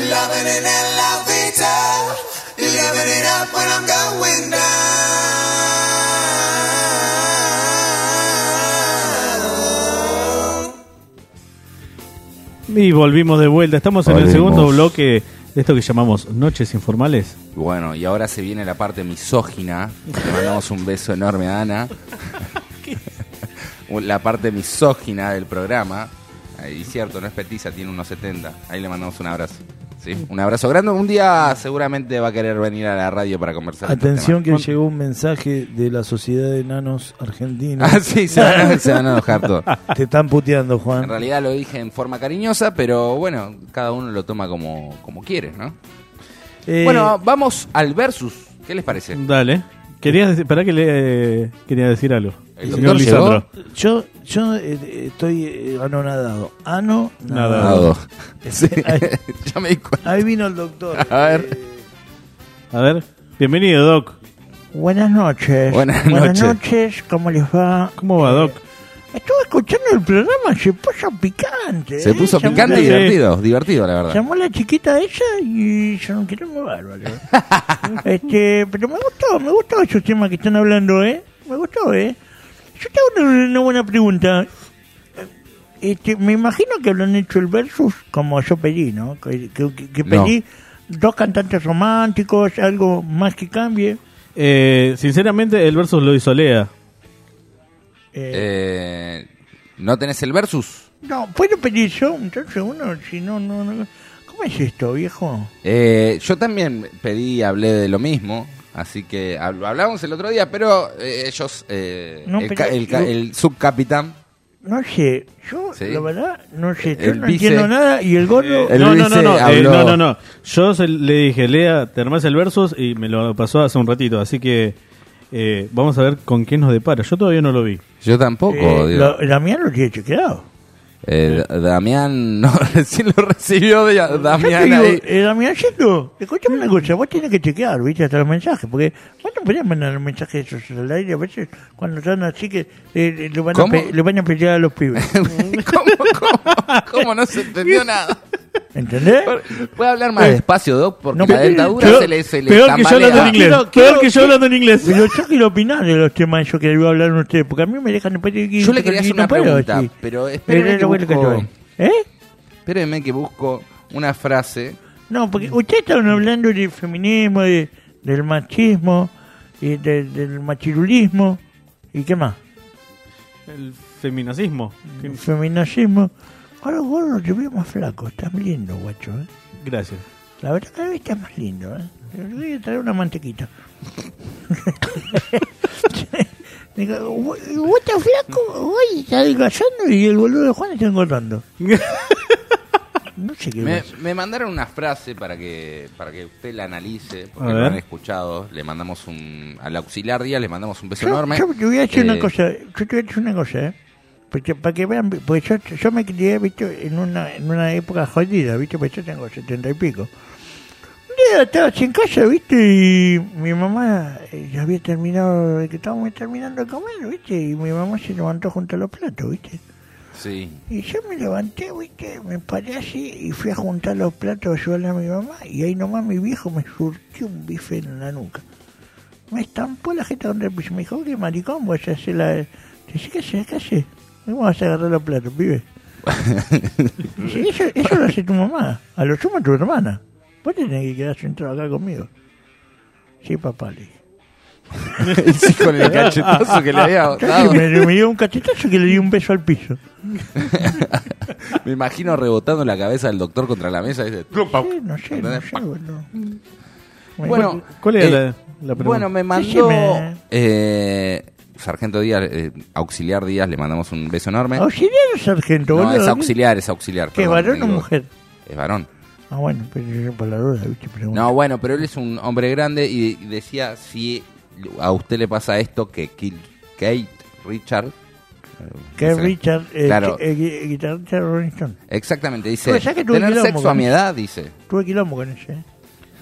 loving in elevator, living it up when I'm going down.
Y volvimos de vuelta. Estamos en
Volvimos.
el segundo bloque de esto que llamamos Noches Informales.
Bueno, y ahora se viene la parte misógina. Le mandamos un beso enorme a Ana. La parte misógina del programa. Y cierto, no es petiza, tiene unos setenta. Ahí le mandamos un abrazo. ¿Sí? Un abrazo grande. Un día seguramente va a querer venir a la radio para conversar.
Atención que
estos temas.
llegó un mensaje de la Sociedad de Enanos Argentinos.
Ah, sí, se van, a, se van a enojar todos.
Te están puteando, Juan.
En realidad lo dije en forma cariñosa, pero bueno, cada uno lo toma como, como quiere, ¿no?
Eh,
Bueno, vamos al versus. ¿Qué les parece?
Dale. Querías decir, ¿para qué le eh, quería decir algo?
¿El
señor
doctor llegó?
Lisandro.
Yo, yo eh, estoy eh, anonadado. Ano,
Nadado.
Sí,
ahí,
ya me di cuenta.
ahí vino el doctor.
A ver.
Eh,
A ver, bienvenido, Doc.
buenas noches.
Buenas noches.
noches, ¿cómo les va?
¿Cómo va, Doc?
Estuve escuchando el programa, se puso picante.
Se
¿eh?
puso
Llamó
picante y
la-
divertido, divertido, la verdad.
Llamó la chiquita esa y yo no quiero muy bárbaro. este, pero me gustó, me gustó esos temas que están hablando, ¿eh? Me gustó, ¿eh? Yo tengo una, una buena pregunta. Este, me imagino que habrán hecho el versus como yo pedí, ¿no? Que, que, que
No.
pedí dos cantantes románticos, algo más que cambie.
Eh, sinceramente, el versus lo hizo Lea.
Eh,
Eh, ¿No tenés el versus?
no, puedo pedir yo, entonces uno, si no, no, no. ¿Cómo es esto, viejo?
Eh, yo también pedí y hablé de lo mismo, así que hab- hablamos el otro día, pero eh, ellos, eh,
No,
el,
pero
ca- el ca-
yo-
el subcapitán,
No sé, yo
Sí.
la verdad no sé, yo
El
no
vice-
entiendo nada y el gordo...
El
no, no,
vice
no, no, eh,
habló-
no, no, no. Yo se- le dije, Lea, te armás el versus y me lo pasó hace un ratito, así que eh, vamos a ver con qué nos depara. Yo todavía no lo vi.
yo tampoco.
eh,
digo.
lo- Damián lo tiene chequeado.
Eh, Da- Damián, no, recién lo recibió de
Yo
Damián
te digo,
ahí.
eh, Damiancito, escúchame una cosa, vos tenés que chequear, viste, hasta los mensajes, porque vos no podés mandar los mensajes esos al aire, a veces cuando están así que eh, le, van a
¿Cómo?
pe- le van a pelear a los pibes.
¿Cómo, cómo, cómo no se entendió nada?
¿Entendés?
¿Puede hablar más
Eh,
despacio, Doc? Porque
no,
la
pero-
dentadura
peor-
se le, se le
Peor que yo hablando en
tambalea.
inglés.
Quiero-
Peor
quiero-
que yo hablando en inglés.
Pero yo quiero opinar de los temas esos que iba a hablar ustedes, porque a mí me dejan después de
Yo le quería hacer
no
una
puedo,
pregunta,
sí.
pero
Pero
espérenme
es
que
lo bueno que
busco,
soy. ¿Eh?
espérenme que busco una frase.
No, porque ustedes estaban hablando del feminismo, de, del machismo, y de- del machirulismo, ¿y qué más?
El feminacismo.
El feminacismo. Ahora, gordo, te veo más flaco, estás lindo, guacho, ¿eh?
Gracias.
La verdad cada vez estás más lindo, ¿eh? Te voy a traer una mantequita. Digo, vos vos estás flaco, hoy estás adelgazando y el boludo de Juan está engordando. No sé qué
Me,
pasa.
me mandaron una frase para que para que usted la analice,
A
porque lo
ver.
han escuchado. Le mandamos un al auxiliar Díaz, le mandamos un beso
Yo,
enorme.
yo te voy a decir
Eh,
una cosa, yo te voy a decir una cosa, ¿eh? Porque, para que vean, porque yo, yo me crié, viste, en una, en una época jodida, viste, porque yo tengo setenta y pico. Un día estaba así en casa, viste, y mi mamá eh, ya había terminado, que estábamos terminando de comer, viste, y mi mamá se levantó junto a los platos, viste.
Sí.
Y yo me levanté, viste, me paré así y fui a juntar los platos a ayudarle a mi mamá, y ahí nomás mi viejo me surtió un bife en la nuca. Me estampó la jeta contra el piso, me dijo, qué maricón, vos haces la... Dice, ¿qué haces? ¿Qué haces? ¿Cómo vas a agarrar los platos, pibe? Dice, eso, eso lo hace tu mamá, a lo sumo tu hermana. Vos tenés que quedar sentado acá conmigo. Sí, papá, le dije.
Sí, con el cachetazo que le había dado.
Me, me dio un cachetazo que le di un beso al piso.
Me imagino rebotando la cabeza del doctor contra la mesa y dice,
Sí, no sé, no sé, boludo.
Bueno,
¿Cuál era
eh,
la, la pregunta?
bueno, me mandó
Decime.
eh, Sargento Díaz, eh, auxiliar Díaz, le mandamos un beso enorme.
¿Auxiliar o sargento,
No,
boludo?
es auxiliar, es auxiliar.
¿Qué,
perdón,
varón
me
o
digo-
mujer?
Es varón.
Ah, bueno, pero yo por la duda, viste, pregunto.
No, bueno, pero él es un hombre grande y decía si a usted le pasa esto que Kill- Kate Richard. eh,
Que
no sé.
Richard, eh,
Claro.
que- eh, gui- guitarrista de Rolling Stone.
Exactamente, dice.
Pues ya que tuve
Tener
quilombo
sexo a
con
mi
eso.
edad, dice.
Tuve quilombo con ese. ¿eh?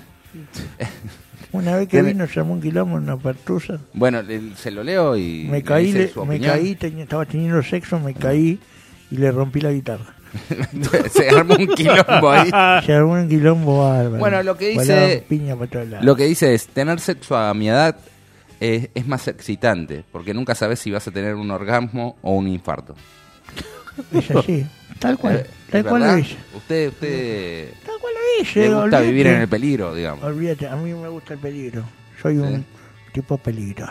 Una vez que
Tiene-
vino, se armó un quilombo en una partusa.
Bueno, le- se lo leo y
Me
me
caí,
dice
le-
su
me
opinión.
caí, tenía- estaba teniendo sexo, me caí y le rompí la guitarra.
Se armó un quilombo ahí.
Se armó un quilombo bárbaro.
Bueno, lo que
Volaban
dice
piña por todos lados.
lo que dice es, tener sexo a mi edad es, es más excitante, porque nunca sabes si vas a tener un orgasmo o un infarto.
Es así, tal cual,
Eh,
tal
¿es
cual lo
verdad?
dice.
Usted, usted
Tal cual lo dice.
le gusta
olvídate.
vivir en el peligro, digamos.
Olvídate, a mí me gusta el peligro. Soy un tipo peligroso.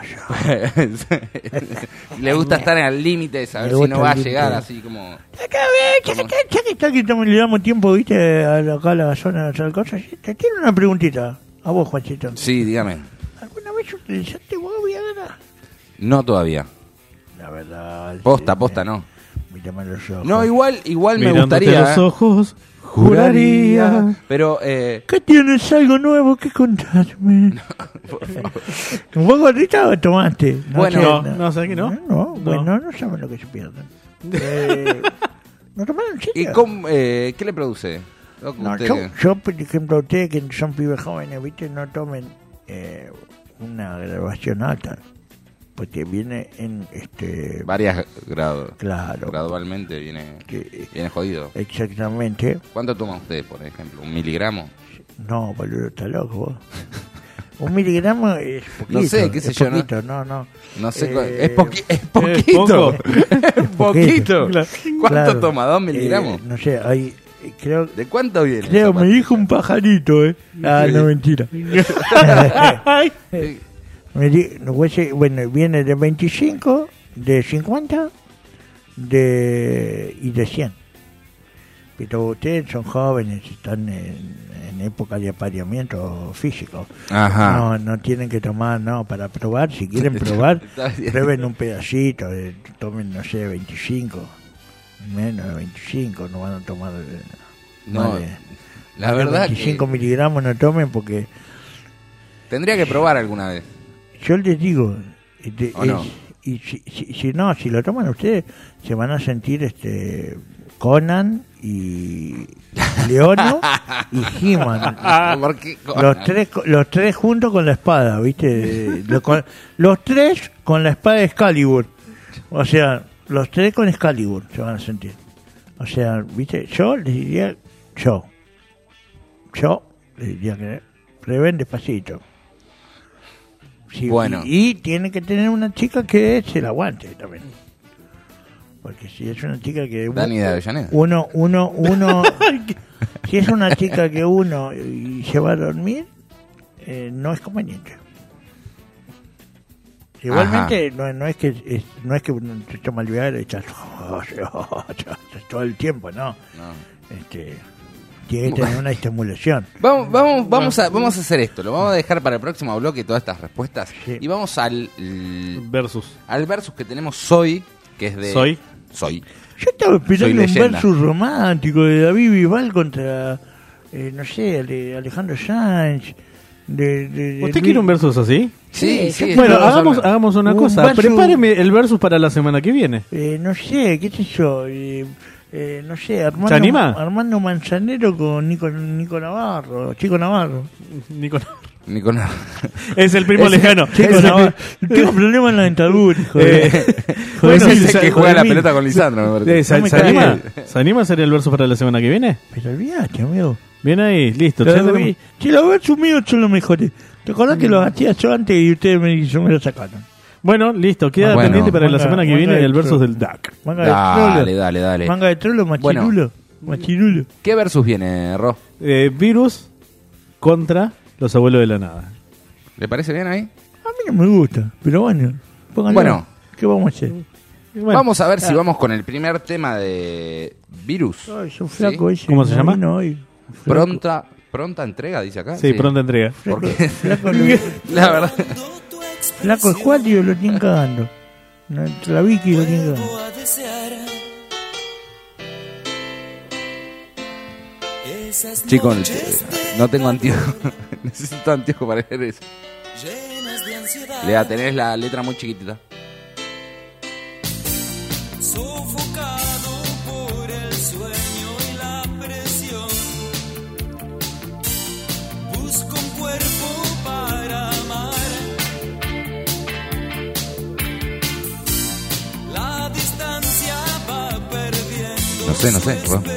Le gusta estar al límite de saber
Me
si
gusta
no va a
el
llegar
límite.
así como...
Ya que está que estamos, le damos tiempo, viste, a la- acá a la zona de hacer cosas. Te tiene una preguntita a vos, Juanchito.
Sí, dígame.
¿Alguna vez utilizaste vos Viagra?
No todavía.
La verdad.
Posta, posta, no.
Mírame los ojos.
No, igual, igual me
Mirándote
gustaría.
los
¿eh?
ojos, juraría.
Pero, eh,
¿Qué tienes algo nuevo que contarme? ¿Un poco gordita o tomaste?
Bueno,
No,
sé,
no, ¿sabes que no?
No, no, bueno, no saben lo que se pierden. Eh, ¿No tomaron en serio?
¿y cómo, eh, qué le produce? Loco,
No,
usted
yo,
que-
yo, por ejemplo, ustedes que son pibes jóvenes, ¿viste? No tomen eh, una graduación alta, porque viene en este...
Varias grados.
Claro.
Gradualmente viene,
Que-
viene jodido.
Exactamente.
¿Cuánto toma usted, por ejemplo? ¿Un miligramo?
No, boludo, está loco vos. Un miligramo es poquito.
No sé, qué sé
es
yo, ¿no?
poquito, no, no.
No sé,
Eh,
cu- es, poqui- es
¿Es
poquito.
poco?
Es poquito.
Claro.
¿Cuánto
Claro.
toma? ¿Dos miligramos?
Eh, no sé, hay... eh, Creo,
¿De cuánto viene?
creo
esa
me dijo un pajarito, ¿eh? Ah, no, mentira.
Eh,
Me di- no, pues, bueno, viene de veinticinco, de cincuenta de, y de cien. Pero ustedes son jóvenes, están en, en época de apareamiento físico.
Ajá.
No, no tienen que tomar, no, para probar, si quieren probar,
Está bien.
prueben un pedacito, eh, tomen, no sé, veinticinco, menos de veinticinco, no van a tomar... eh,
No,
más de-
la
más de
verdad
veinticinco
que
miligramos no tomen porque
tendría que probar alguna vez.
yo les digo, este,
¿O no?
es- y si, si, si no, si lo toman ustedes, se van a sentir este Conan y Leono y He-Man.
¿Por qué?
Los tres, co- los tres juntos con la espada, ¿viste? Lo- con- los tres con la espada de Excalibur. O sea, los tres con Excalibur se van a sentir. O sea, ¿viste? Yo les diría, yo, yo les diría que prueben despacito. Sí,
Bueno.
Y, y tiene que tener una chica que se la aguante también. Porque si es una chica que...
Dani de Avellaneda.
Uno, uno, uno... si es una chica que uno y se va a dormir, eh, no es conveniente. Igualmente, no, no es que es, no es que uno se toma el Viagra y estás todo el tiempo, no.
No.
Este, tiene que tener una estimulación.
Vamos, vamos, vamos, a, vamos a hacer esto. Lo vamos a dejar para el próximo bloque todas estas respuestas.
Sí.
Y vamos al l-
Versus.
al versus que tenemos Soy, que es de
Soy.
Soy.
Yo estaba
Soy
esperando un
leyenda.
versus romántico de David Bisbal contra, eh, no sé, de Alejandro Sanz. De, de, de
¿Usted
Luis-
quiere un versus así?
Sí, sí.
Bueno,
estamos
hagamos,
hablando.
hagamos una
Un
cosa.
versus-
Prepáreme el versus para la semana que viene.
Eh, no sé, qué sé yo, eh, eh, no sé, Armando,
¿Se anima?
Armando Manzanero con Nico, Nico Navarro, Chico Navarro.
Nicolás.
Ni con nada.
Es el primo
Ese-
lejano.
Chico
Es el-
Navarro. Tengo problemas en la dentadura, hijo de...
Eh,
Bueno,
Bueno,
es el
se-
que juega la
Fermín.
pelota con Lisandro. me parece.
Eh, ¿Se,
No me
se anima?
cagué.
¿Se anima a hacer el versus para la semana que viene?
Pero olvídate, amigo.
Bien ahí, listo.
Lo-
ya tenemos-
Si los versos míos son los mejores. ¿Te acordás que los hacía yo antes y ustedes me, yo me lo sacaron?
Bueno, listo. Queda
Bueno.
pendiente para la
Manga-
semana que
manga
viene
de
el versus
trolo.
del D A C.
Manga de
Dale,
trolo.
dale, dale.
Manga de trolo, machirulo. Machirulo.
¿Qué versus viene, Ro?
Eh, virus contra los abuelos de la nada.
¿Le parece bien ahí?
A mí no me gusta, pero bueno. Pónganlo.
Bueno.
¿Qué vamos a hacer?
Y bueno,
Vamos a ver si
ah.
vamos con el primer tema de Virus.
Ay, es un flaco ese.
¿Cómo se
no
llama?
vino hoy. Flaco.
Pronta, pronta entrega, dice acá.
sí, pronta entrega.
Flaco,
Porque
flaco, lo-
la verdad.
flaco Escuatio lo tienen cagando. No, La Vicky lo tienen cagando.
a desear. Esas
Chicos,
noches
no tengo anteojo. Necesito anteojo para leer eso.
llenas de ansiedad,
Lea, tenés la letra muy chiquitita.
sofocado por el sueño y la presión. Busco un cuerpo para amar. La distancia va perdiendo
No sé, no sé. ¿Vos?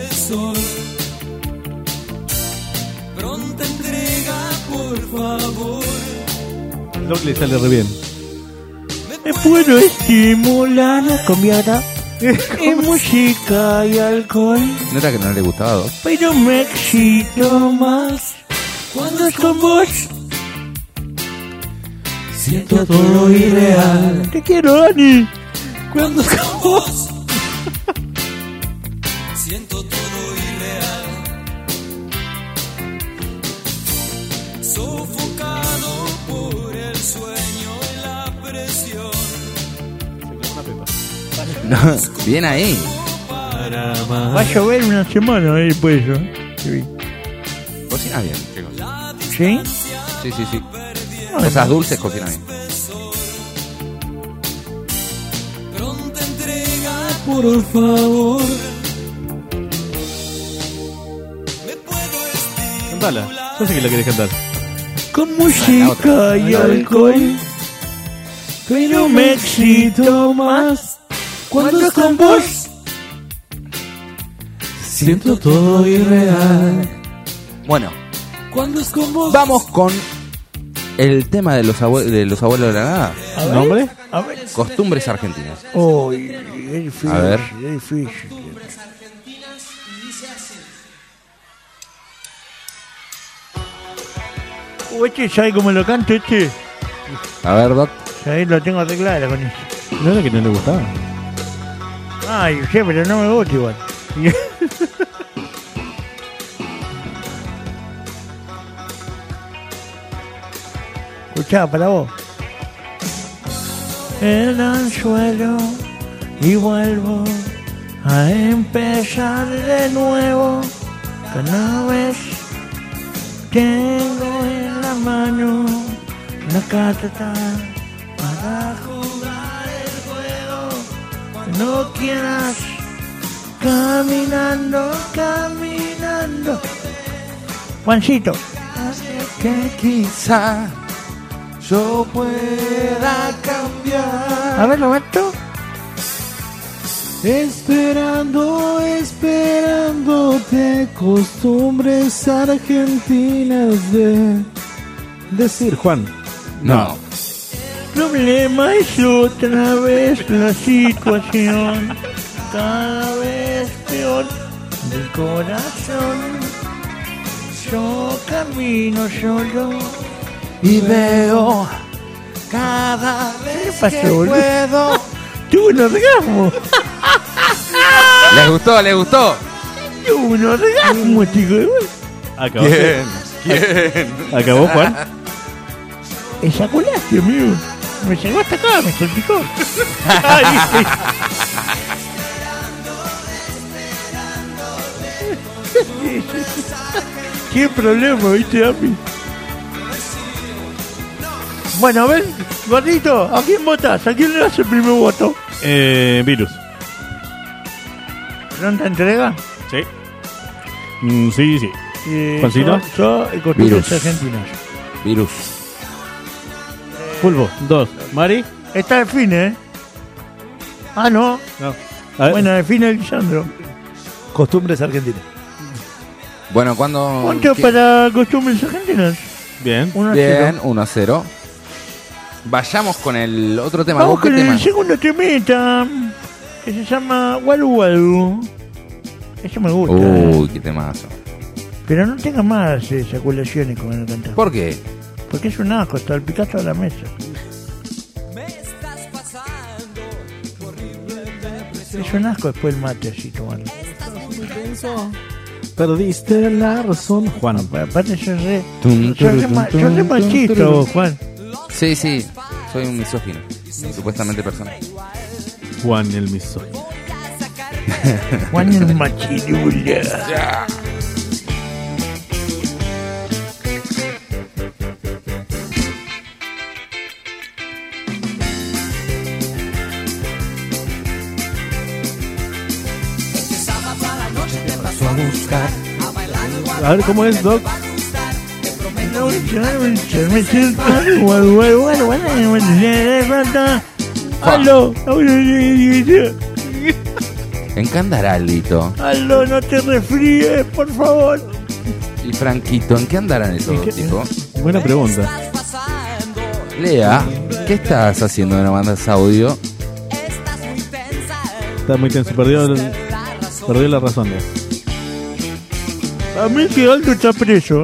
Pronta entrega, por favor.
El Doc le sale re bien.
Me puedo estimular la comida en música y alcohol,
¿No era que no le gustaba a Doc?
pero me excito más cuando es con vos. Siento todo irreal. Te quiero, Dani. Cuando es con vos.
Siento todo irreal. Sofocado por el sueño y la presión.
No, bien ahí.
Va a llover una semana después, ¿eh?
Cocina bien, chicos.
¿Sí?
Sí, sí, sí. Cosas dulces cocina bien.
Pronta entrega,
Por favor.
Cantala. Yo sé que la querés cantar.
Con música y alcohol, pero me excito más cuando es con vos. Siento todo irreal.
Bueno,
Cuando es con vos.
vamos con el tema de los, abue- de los abuelos de la nada.
A ver,
¿Nombre?
A ver.
Costumbres argentinas.
Uy, es difícil.
A ver.
Es difícil. Uh, este, ¿sabe cómo lo canto este?
A ver, Doc.
Ahí lo tengo arreglado con eso.
¿No era que no le gustaba?
Ay, sí, pero no me gusta igual. Escuchá, para vos. El anzuelo y vuelvo a empezar de nuevo. Cada vez tengo en la mano la carta para jugar el juego. No quieras caminando, caminando. Juancito.
Que quizá yo pueda cambiar.
A ver, Roberto.
Esperando, esperándote, costumbres argentinas de decir, Juan.
No.
Problema es otra vez la situación, cada vez peor del corazón. Yo camino solo
Y veo cada vez
pasó,
que
boludo?
puedo.
tuve un orgasmo,
¿Les gustó? ¿Les gustó?
tuve un orgasmo, chicos.
Acabó.
¿Quién? ¿Quién?
¿Acabó, Juan?
Eyaculaste, amigo. Me llegó hasta acá, me salpicó. Ay, qué problema, viste, Ami. Bueno, a ver, gordito, ¿a quién votás? ¿A quién le das el primer voto?
Eh, virus.
¿Pronta entrega?
Sí. Mm, sí, sí.
Eh,
¿Juancito?
Yo, yo y costumbres
Virus.
argentinas.
Virus.
Pulvo, dos. Mari.
Está el fin, ¿eh? Ah, no.
No. A ver.
Bueno, el fin es Lisandro. Costumbres argentinas.
Bueno, cuando.
¿Cuánto
¿qué?
para costumbres argentinas?
Bien.
Uno a
Bien,
cero.
uno a cero. Vayamos con el otro tema.
Vamos
¿Vos qué
con
tema?
el segundo temita, que se llama Walu Walu. Eso me gusta.
Uy, qué temazo.
Pero no tenga más eh, ejaculaciones con el cantar.
¿Por qué?
Porque es un asco, hasta el Picasso de la mesa. Es un asco después el mate así tomando.
Perdiste la razón, Juan.
Aparte yo re...
Tum,
Yo re,
turum,
ma-
tum,
yo re
tum,
machista,
turum.
vos, Juan.
Sí, sí. Soy un misógino. Supuestamente persona.
Juan el misógino.
Juan el machirula.
A ver, ¿cómo es, Doc?
Aló.
¿En qué andará Aldito?
Aldo, no te resfríes, por favor.
Y Franquito, ¿en qué andarán esos dos tipos?
Buena pregunta.
Lea, ¿qué estás haciendo que no mandas audio?
Está muy tenso, perdió, el- perdió la razón.
A mí que Aldo está preso.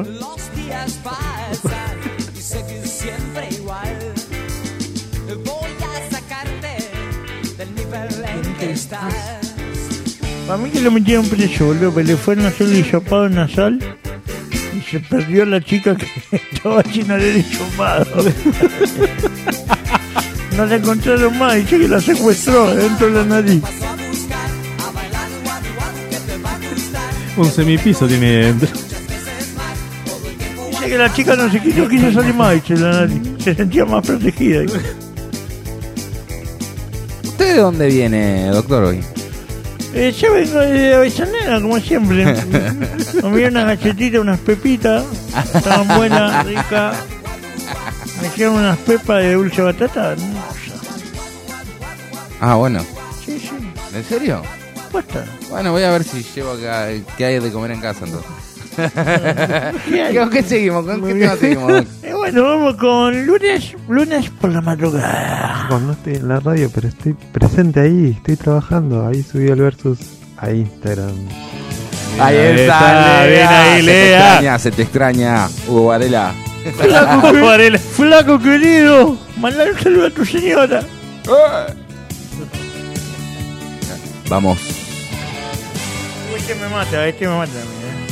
A mí que lo metieron preso, boludo, que le fueron a hacer el hisopado nasal y se perdió la chica que estaba llena de hisopado. No la encontraron más, dice que la secuestró dentro de la nariz.
Un semipiso tiene dentro.
Dice que la chica no se quiso, quiso salir más, dice la nariz. Se sentía más protegida. dice.
¿Usted de dónde viene, doctor, hoy?
Eh, yo vengo de Avellaneda, como siempre. Comí unas galletitas, unas pepitas. Estaban buenas, ricas. Me hicieron unas pepas de dulce batata.
Ah, bueno.
Sí, sí.
¿En serio?
Puesta.
Bueno, voy a ver si llevo acá qué hay de comer en casa entonces. ¿Con qué seguimos? ¿Con qué tema seguimos? Doc?
Eh, bueno, vamos con lunes, lunes por la madrugada.
Chicos, no estoy en la radio, pero estoy presente ahí, estoy trabajando. Ahí subí el versus a Instagram.
Ahí está,
Ahí está, bien
Lea.
ahí,
Se te
Lea.
extraña, se te extraña, Hugo Varela.
Flaco, que- flaco querido, mandale un saludo a tu señora.
Vamos.
Este me mata, este me mata. Mira.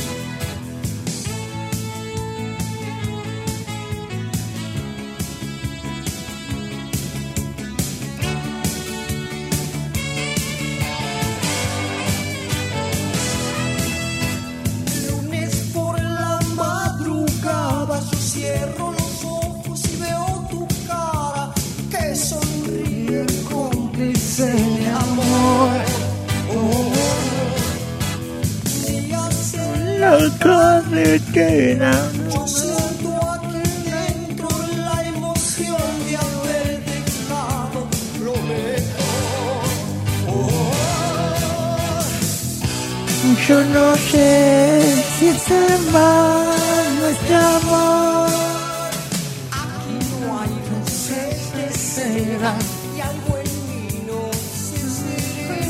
Lunes por la madrugada yo cierro los ojos y veo tu cara que sonríe cómplice de amor. Oh, y hace
La carretera.
yo siento aquí dentro la emoción de haber dejado lo mejor. Oh,
Yo no sé si es en vano nuestro amor.
no hay veces de seda y algo en mí no se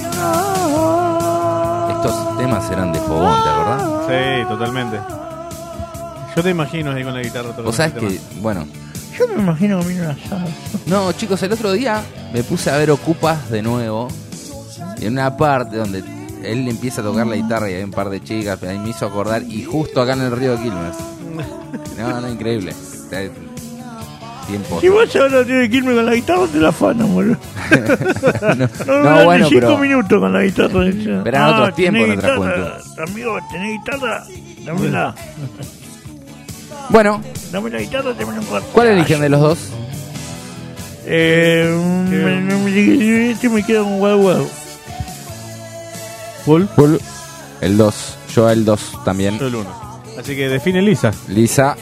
Estos temas eran de fogón, ¿te acordás?
Sí, totalmente. Yo te imagino ahí con la guitarra. tocando
Vos sabés
ese
que,
tema.
bueno.
Yo me imagino comiendo una asado.
No, chicos, el otro día me puse a ver Ocupas de nuevo. Y en una parte donde él empieza a tocar la guitarra y hay un par de chicas, ahí me hizo acordar. Y justo acá en el río de Quilmes. No, no, increíble. Tiempo.
Si vos ahora tienes que irme con la guitarra, te la afanan, boludo.
no,
No,
no, bueno,
cinco
pero.
minutos con la guitarra.
Pero eran otros tiempos en nuestra
guitarra, amigo, tenés guitarra, dámela.
Bueno,
Dame la guitarra, te un cuarto.
¿cuál eligen de los dos?
Eh, me, me, me, este me queda con Wild Wild.
Full.
Full. El dos. Yo el dos también.
Yo el uno. Así que define Lisa.
Lisa.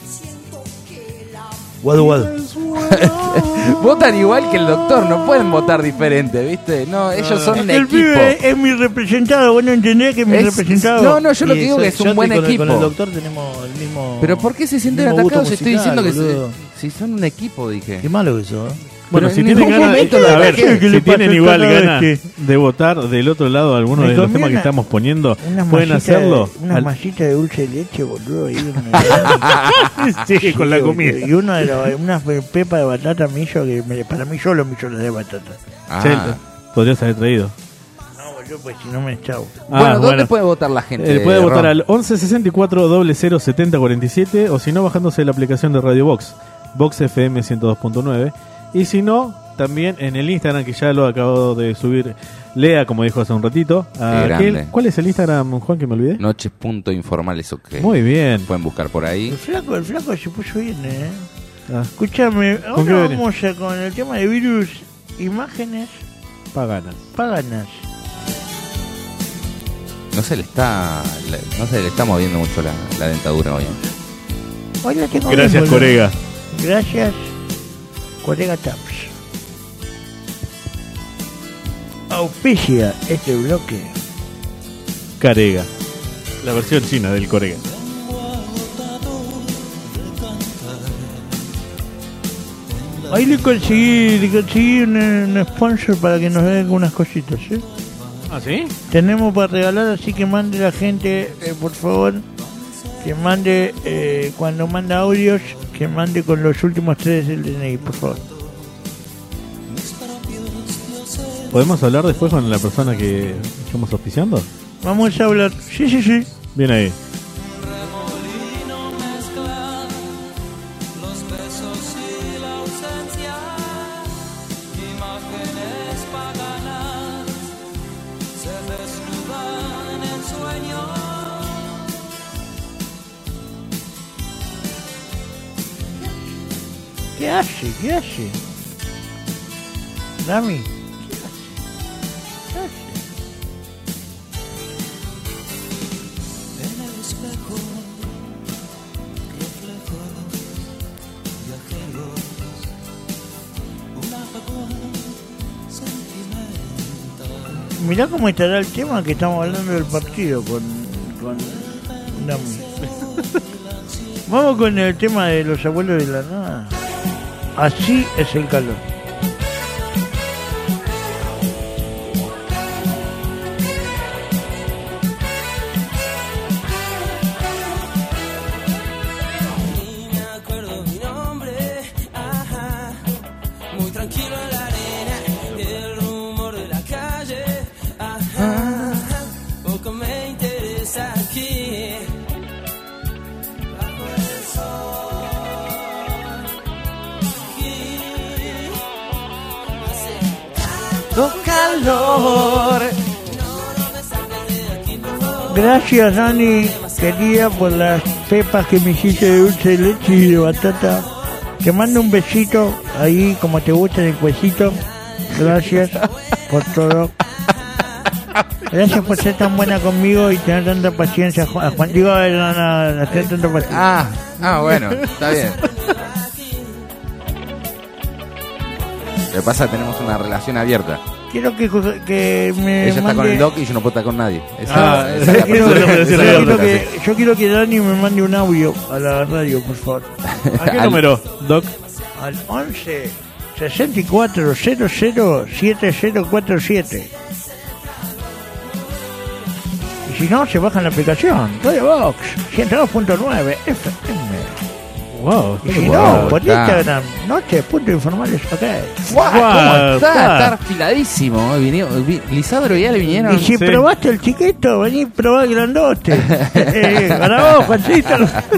Wild Wild.
Votan igual que el doctor, no pueden votar diferente, ¿viste? No, ellos son un
El
equipo.
pibe es mi representado, vos no entendés que es mi
Es-
representado.
no, no, yo lo que
Y
digo
soy-
que es un
yo
buen
estoy con el-
equipo.
Con el doctor tenemos el mismo.
Pero ¿por qué se sienten
mismo gusto
atacados? Estoy diciendo que
musical,
se- si son un equipo, dije.
Qué malo que sos.
Bueno,
Pero
si
en
tienen
ningún
ganas,
momento
a
lo
ver,
ataqué.
¿Qué le
si
pasa
tienen
al
igual
tarado
ganas
este?
de votar del otro lado alguno
Me
de los
comí
temas que
una-
estamos poniendo,
Unas
pueden
mallitas de-
hacerlo.
Unas
al-
mallitas de dulce de leche, boludo. Y,
Sí, con la comida.
Y una de la- unas pepas de batata millo que me- para mí solo millones de batata.
Ah.
Sí, podrías haber traído.
No, boludo, pues si no me chavo.
Bueno,
Ah,
¿dónde
bueno.
puede votar la gente?
Eh, puede votar
Ron?
al once sesenta y cuatro cero cero setenta cuarenta y siete o si no bajándose la aplicación de Radio Box, Box F M ciento dos punto nueve, y si no también en el Instagram que ya lo acabo de subir Lea, como dijo hace un ratito.
Qué
Aquel-
grande.
¿Cuál es el Instagram, Juan, que me olvidé?
Noches punto informales, ok.
Muy bien.
Pueden buscar por ahí.
El flaco, el flaco se puso bien, eh.
Ah,
Escúchame,
¿Con qué
ahora
venís?
vamos a con el tema de virus, imágenes
paganas.
paganas.
No se le está le- no se le está moviendo mucho la, la dentadura hoy.
Hoy la tengo
Gracias,
bien, boludo.
Corega.
Gracias, Corega Taps. Auspicia este bloque.
Carega. La versión china del Corega.
Ahí le conseguí, le conseguí un, un sponsor para que nos dé algunas cositas, ¿sí?
¿Ah, sí?
Tenemos para regalar, así que mande la gente, eh, por favor, que mande, eh, cuando manda audios, que mande con los últimos tres del D N I, por favor.
¿Podemos hablar después con la persona que estamos auspiciando?
Vamos a hablar, sí, sí, sí.
Bien ahí.
¿Qué hace? ¿Qué hace? Dami, ¿qué hace? ¿Qué hace?
En el espejo, reflejos viajeros, un apagón sentimental.
Mirá cómo estará el tema que estamos hablando del partido con, con Dami. Vamos con el tema de los abuelos de la nada. Así es el calor.
Ni me acuerdo mi nombre, ajá, muy tranquilo en la arena, el rumor de la calle, ajá, poco me interesa aquí, bajo el sol. Calor.
Gracias, Dani, querida, por las pepas que me hiciste de dulce de leche y de batata. Te mando un besito ahí, como te gusta, en el cuecito. Gracias por todo. Gracias por ser tan buena conmigo y tener tanta paciencia, Juan. Juan digo, no, no, no, tener tanta paciencia.
Ah, ah, bueno, está bien. Lo que pasa es que tenemos una relación abierta.
Quiero que, que me
Ella está
mande...
con el doc y yo no puedo estar con nadie. Esa,
Ah,
esa es la
quiero,
persona-
yo,
esa es la
quiero
persona,
que,
sí.
yo quiero que Dani me mande un audio a la radio, por favor.
¿A qué
Al-
número, Doc?
Al once sesenta y cuatro cero cero siete cero cuatro siete. Y si no, se baja en la aplicación Radio Box ciento dos punto nueve F M.
Wow.
Y si
Wow,
no, por
está.
Instagram, noche punto informales, ok.
¡Guau! ¿Cómo
Guau,
está?
está.
Está afiladísimo. Vinieron- vi- Lisandro y Ale vinieron.
Y si
Sí.
probaste el chiquito, vení, probá el grandote. eh, para vos, Juancito.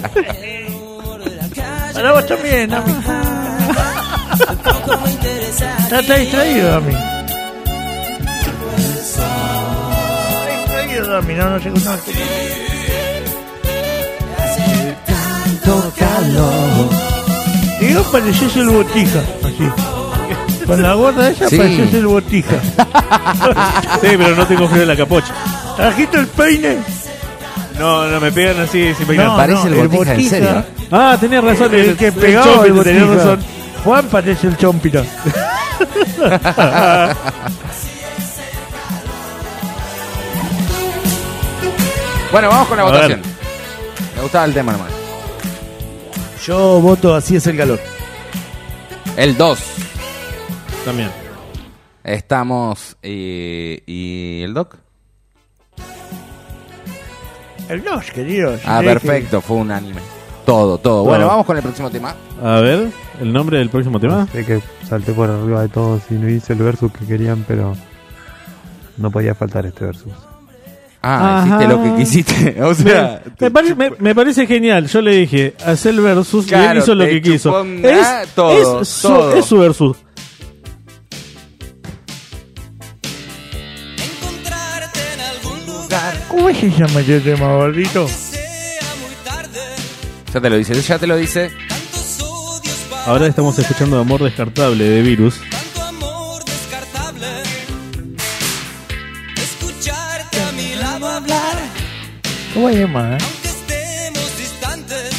Para vos también, Dami.
Poco me interesa
Está, está distraído, Dami. Está distraído, Dami. No, no sé cómo. No,
tanto calor.
digo, pareces el Botija. Así. Con la gorra esa
Sí.
pareces el Botija.
Sí, pero no tengo frío en la capocha.
¿Trajiste el peine?
No, no me pegan así sin peinar.
No,
parece
no,
el Botija, en serio.
Ah, tenías razón.
El que pegaba el
Chompito, tenías
Botija.
razón.
Juan parece el Chompito.
Bueno, vamos con la
A
votación. Me gustaba el tema nomás.
Yo voto así es el calor.
El dos.
También.
Estamos. eh, ¿Y el doc?
El dos, querido. Si
Ah,
tenés
perfecto. Fue un anime. Todo, todo. Bueno, vamos con el próximo tema.
A ver, el nombre del próximo tema.
Sé que salté por arriba de todos y no hice el versus que querían, pero no podía faltar este versus.
Ah,
Ajá.
hiciste lo que quisiste. O sea,
me, me pare- me- me parece genial. Yo le dije, hacer el versus, y
Claro,
él hizo lo
te
que quiso.
chupó nada,
Es,
todo,
es, su,
todo.
es su versus.
Encontrarte en algún lugar
¿Cómo se llama este tema, gordito?
sea muy tarde.
ya te lo dice, ya te lo dice.
Tantos odios para
Ahora estamos escuchando Amor Descartable de Virus.
tanto amor descartable. Escucharte a mi lado hablar,
¿Cómo se llama, eh?
aunque estemos distantes.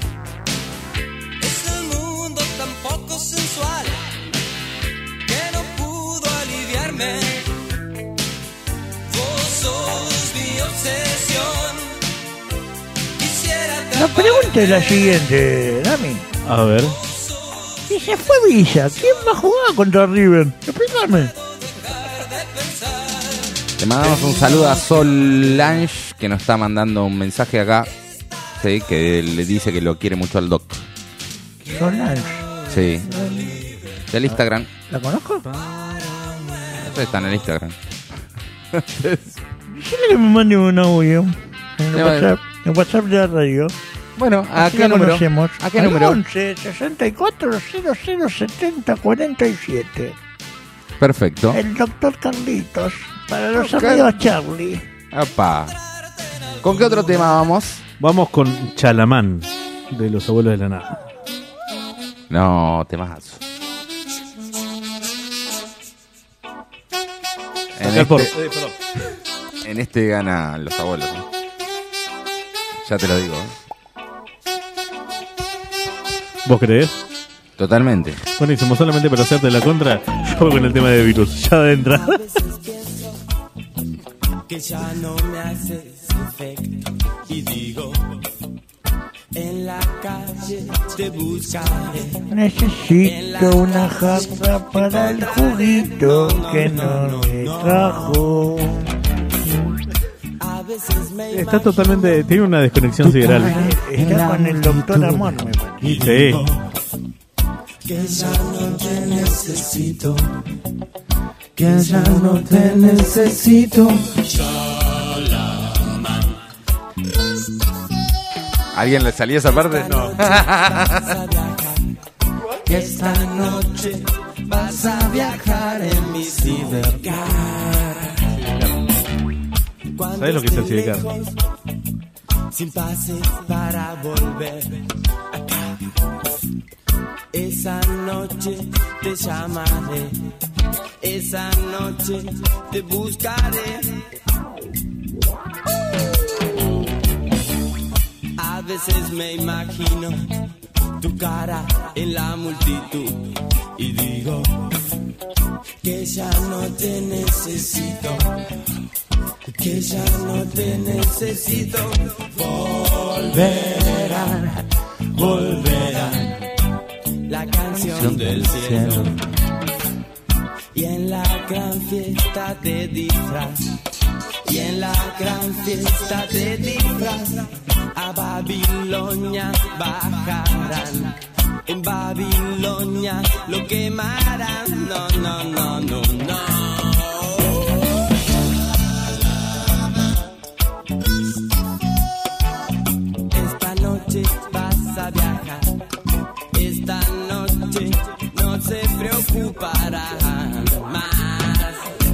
Es el mundo tan poco sensual que no pudo aliviarme.
La pregunta es la siguiente, Dami.
A ver.
Si se fue Villa, ¿quién va a jugar contra River? Explícame.
Le mandamos un saludo a Solange, que nos está mandando un mensaje acá. Sí, que le dice que lo quiere mucho al Doc.
Solange.
Sí. Del Instagram.
¿La conozco?
Eso está en el Instagram.
Dile que me mande un audio en
Le
WhatsApp, en WhatsApp de la radio.
Bueno, ¿a
Así
qué
la
número?
conocemos.
¿A qué
Al
número?
once sesenta y cuatro cero cero setenta cuarenta y siete.
Perfecto.
El doctor Carlitos. Para los
Ok.
amigos Charlie.
Apa. ¿Con qué otro tema vamos?
Vamos con Chalamán, de Los Abuelos de la Nada.
No, temazo. En
Acá por-
este,
eh, perdón.
en este ganan los abuelos, ¿no? Ya te lo digo. ¿eh?
¿Vos creés?
Totalmente.
Buenísimo, solamente para hacerte la contra, yo voy con el tema de virus, ya de entrada.
Que ya no me haces efecto y digo, en la calle te buscaré.
Necesito una jarra para el juguito que no me trajo.
A veces me
Está totalmente, tiene una desconexión sideral.
Está con el doctor Amor, me parece.
Sí.
que ya no te necesito, que ya no te necesito.
¿Alguien le salía esa parte? No.
Que esta noche vas a viajar en mi sidecar.
¿Sabes lo que es el sidecar?
Sin pase para volver acá. Esa noche te llamaré, esa noche te buscaré. A veces me imagino tu cara en la multitud y digo que ya no te necesito, que ya no te necesito. Volverán, volverán la canción del cielo y en la gran fiesta de disfraz, y en la gran fiesta de disfraz a Babilonia bajarán, en Babilonia lo quemarán. No, no, no, no, no. Esta noche vas a viajar, esta noche no se preocuparán más.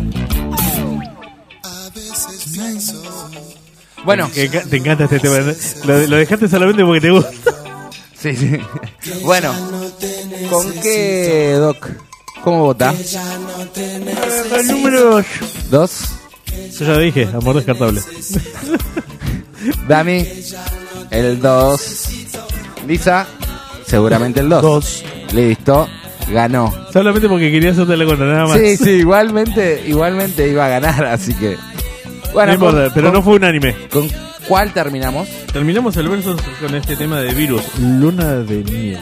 A veces pienso.
Bueno,
Que ca- te encanta este tema. Lo, lo dejaste solamente porque te gusta.
sí, sí. Bueno, ¿con qué, Doc? ¿Cómo vota?
El número dos.
¿Dos?
Yo ya dije, amor descartable.
Dami, el dos. Lisa, seguramente el dos.
Dos.
Listo, ganó.
Solamente porque quería hacerte la contra, nada más.
Sí, sí, igualmente, igualmente iba a ganar, así que... Bueno,
no importa,
con-
pero
con-
no fue unánime.
¿Con cuál terminamos?
Terminamos el verso con este tema de virus, luna de miel.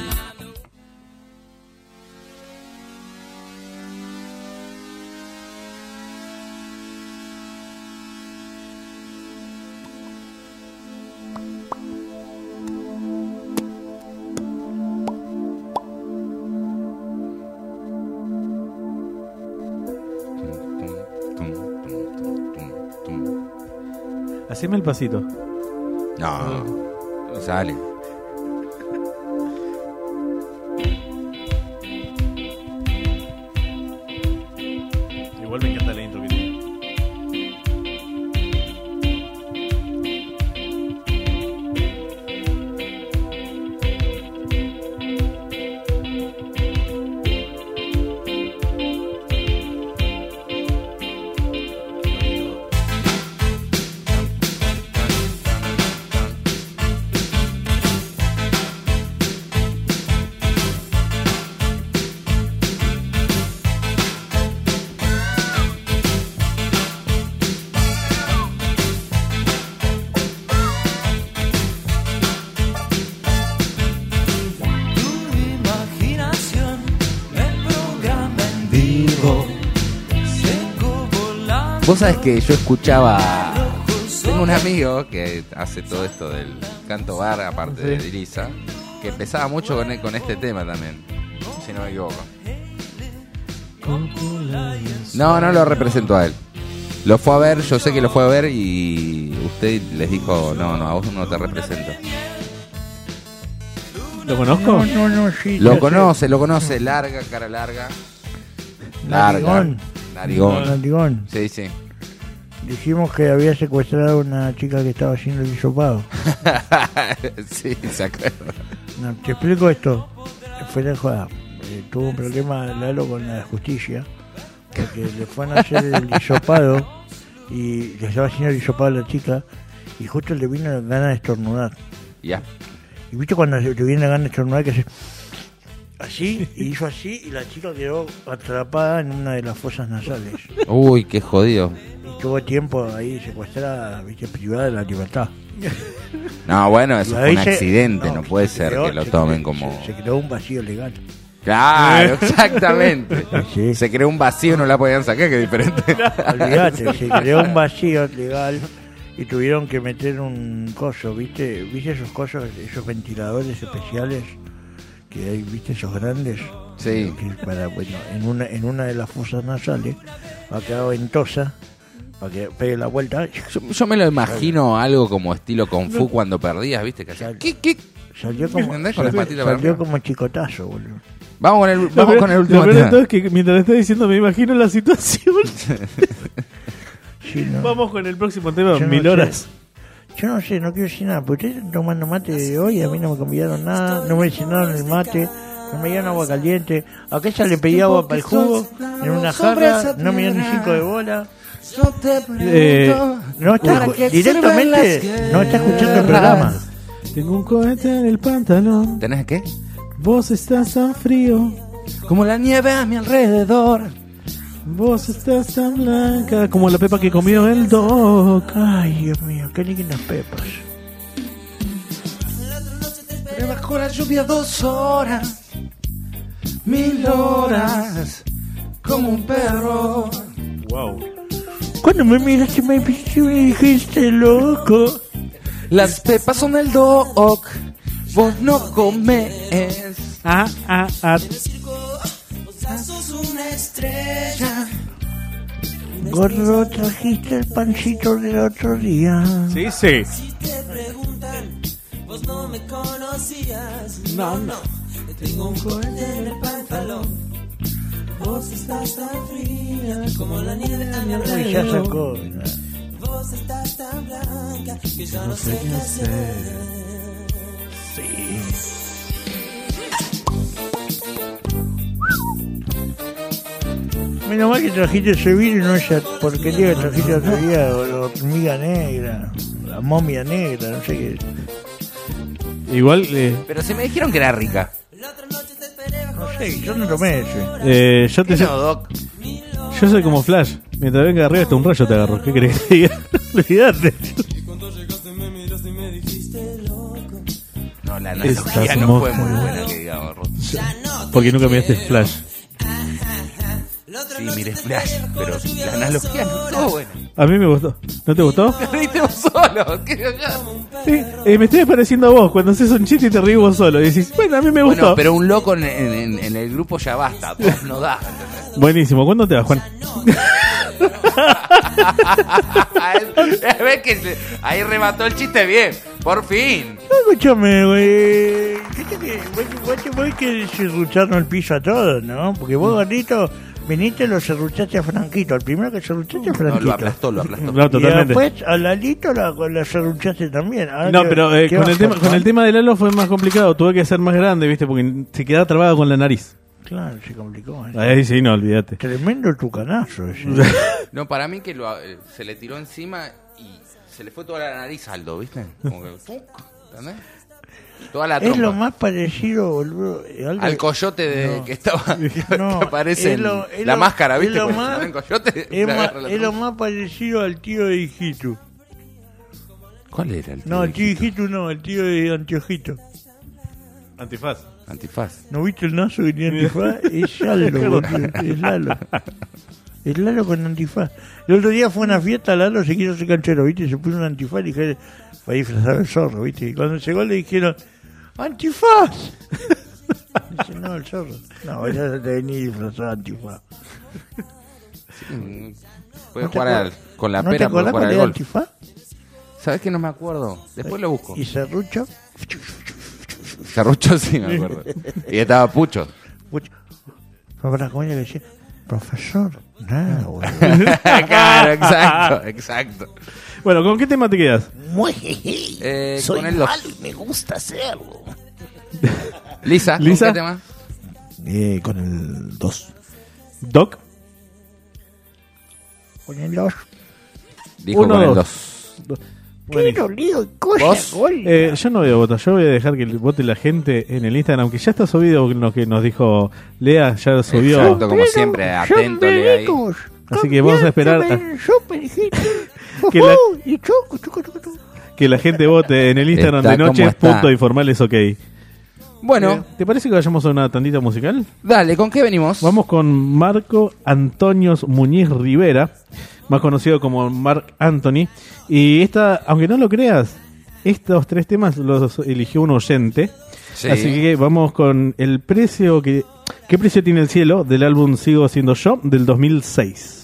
Haceme el pasito.
No, no sale.
Igual me encanta la intro que tiene.
Vos sabés que yo escuchaba... Tengo un amigo que hace todo esto del canto bar, aparte
Sí.
de Dirisa, que empezaba mucho con, con este tema también, si no me equivoco. No, no lo represento a él. Lo fue a ver, yo sé que lo fue a ver y usted les dijo, no, no, a vos no te represento.
¿Lo conozco?
No, no, no, sí.
Lo
ya
conoce,
sé.
lo conoce, larga, cara larga. Larga.
Narigón.
Narigón.
Narigón.
Sí, sí.
Dijimos que había secuestrado a una chica que estaba haciendo el hisopado.
Sí, se acuerda.
No, te explico esto. Fue de joda. Eh, tuvo un problema Lalo con la justicia. Porque le fueron a hacer el hisopado. Y le estaba haciendo el hisopado a la chica. Y justo le vino la gana de estornudar.
Ya.
Y viste cuando le viene la gana de estornudar que hace así, y hizo así, y la chica quedó atrapada en una de las fosas nasales.
Uy, qué jodido.
Y tuvo tiempo ahí secuestrada, viste, privada de la libertad.
No, bueno, eso
Y
fue
ahí
un
se-
accidente, no,
no,
puede
se
ser
creó-
que lo
se
tomen
creó-
como...
Se, se creó un vacío legal.
Claro, exactamente.
Sí.
Se creó un vacío, no la podían sacar, que es diferente.
Olvídate, se creó un vacío legal y tuvieron que meter un coso, ¿viste? ¿Viste esos cosos, esos ventiladores especiales que hay, viste, esos grandes?
Sí.
Que para, bueno, en una, en una de las fosas nasales va a quedar ventosa para que pegue la vuelta.
Yo, yo me lo imagino algo como estilo Kung Fu cuando perdías, ¿viste? Que hacía... ¿Qué, qué?
Salió como,
¿Entendés? Con las
salió,
patitas para
salió
arriba.
como chicotazo, boludo.
Vamos con el,
Lo
vamos
peor-
con el
lo
último
peor de
tema.
todo es que mientras está diciendo me imagino la situación.
Sí, ¿no?
Vamos con el próximo tema,
Yo no
mil
sé.
horas.
Yo no sé, no quiero decir nada, porque ustedes están tomando mate de hoy, a mí no me convidaron nada, no me enseñaron el mate, no me dieron agua caliente, a aquella le pedí agua para el jugo, en una jarra, no me dieron ni cinco de bola.
Eh,
No está, directamente no está escuchando el programa.
Tengo un cohete en el pantalón.
¿Tenés qué?
Vos estás tan frío.
Como la nieve a mi alrededor.
Vos estás tan blanca como la pepa que comió el doc.
Ay, Dios mío, qué lindas pepas.
Pero bajo la lluvia dos horas, mil horas, como un perro.
Wow.
Cuando me miraste me dijiste loco.
Las pepas son el doc, vos no comes.
Ah, ah, ah.
Sos una estrella.
Gordo, trajiste el pancito del otro día.
Sí, sí.
Te preguntan, vos no me conocías.
No, no.
Tengo un cohete en el pantalón. Vos estás tan fría como la nieve a mi
Uy, ya
alrededor.
sacó.
Vos estás tan blanca que ya no sé qué hacer.
Menos mal que trajiste ese virus y no esa porquería que trajiste otro día, o la hormiga negra, la momia negra, no sé qué.
Igual, eh,
Pero si me dijeron que era rica.
No sé, yo no tomé ese.
eh, yo te
¿Qué no, Doc?
yo soy como Flash. Mientras venga arriba hasta un rayo te agarro. ¿Qué querés que te diga? Olvídate.
No, la
Estás
analogía no fue
moja.
muy buena, que digamos, Ro.
Porque nunca miraste Flash.
Sí, mire Flash, pero la analogía no estuvo buena.
A mí me gustó. ¿No te gustó?
Te reíste vos solo. ¿Qué cagada?
Sí, eh, me estoy pareciendo a vos. Cuando haces un chiste y te ríes vos solo. Y decís, bueno, a mí me gustó.
Bueno, pero un loco en, en- en el grupo ya basta. Dos no da, ¿entendés?
Buenísimo. ¿Cuándo te vas, Juan?
Ves que se- ahí remató el chiste bien. Por fin.
Escúchame, güey. Viste que vos, vos, vos hay que serrucharnos el piso a todos, ¿no? Porque vos, gordito, viniste y lo serruchaste a Franquito. El primero que serruchaste a
No,
Franquito.
lo aplastó, lo aplastó.
No,
Y
totalmente.
después a Lalito la, la serruchaste también. Ahora
No,
que-
pero eh,
¿qué
con,
vas
el
a
tema,
hacer?
con el tema de Lalo fue más complicado. Tuve que ser más grande, ¿viste? Porque se quedaba trabado con la nariz.
Claro, se complicó. ¿eh?
Ahí sí, no, olvídate.
Tremendo el tucanazo ese.
No, para mí que lo, eh, se le tiró encima y se le fue toda la nariz a Aldo, ¿viste? Como que, ¡fuc! ¿Entendés? Toda la
Es
trompa.
lo más parecido, boludo. eh, algo-
Al coyote de,
No.
que estaba que
No,
aparece
es lo-
en
es
la
lo-
máscara,
es
¿viste?
lo
Cuando
más-
se ven coyote,
Es,
le
ma-
agarra la
es lo
trompa.
más parecido al tío de Hijito.
¿Cuál era el tío?
No, el tío de
Hijito?
Hijito no, el tío de Antiojito.
Antifaz.
Antifaz.
¿No viste el nazo que tiene Antifaz? Es Lalo, boludo, es Lalo. El Lalo con antifaz. El otro día fue a una fiesta, Lalo se quiso hacer canchero, ¿viste? Se puso un antifaz y dije, para disfrazar el zorro, ¿viste? Y cuando llegó le dijeron, ¡antifaz! Dice, no, el zorro. No, ya te venía disfrazado de antifaz.
Sí, puede
¿No te
jugar
acuer-
al- con la
¿No
pera,
te acordás
puede jugar
cuál
al
era
golf.
antifaz?
¿Sabes que no me acuerdo? Después lo busco.
¿Y Serrucho?
Serrucho sí me acuerdo. Y estaba Pucho.
Pucho. Para, ¿cómo era que decía? Profesor. Nada, güey.
Claro, exacto, exacto.
Bueno, ¿con qué tema te quedas?
Muy
Eh,
Soy
con el dos.
malo y me gusta hacerlo.
Lisa, ¿con
Lisa.
qué tema?
Eh, con el dos.
Doc.
Con el dos.
Dijo
Uno,
con el
dos.
dos.
Pero lío, cosa,
¿Vos?
gol.
Eh, yo no voy a votar, yo voy a dejar que vote la gente en el Instagram, que ya está subido lo que nos dijo Lea, ya subió.
Exacto, como siempre, atento, Lea ahí.
Así que vamos a esperar a-
Super,
que, la,
y choco, choco, choco, choco.
que la gente vote en el Instagram
Está
de
como
noche,
está.
punto informales, ok.
Bueno,
Eh, ¿te parece que vayamos a una tandita musical?
dale, ¿con qué venimos?
Vamos con Marco Antonios Muñiz Rivera, más conocido como Marc Anthony. Y esta, aunque no lo creas, estos tres temas los eligió un oyente.
Sí.
Así que vamos con el precio que... ¿Qué precio tiene el cielo? Del álbum Sigo Siendo Yo, del dos mil seis.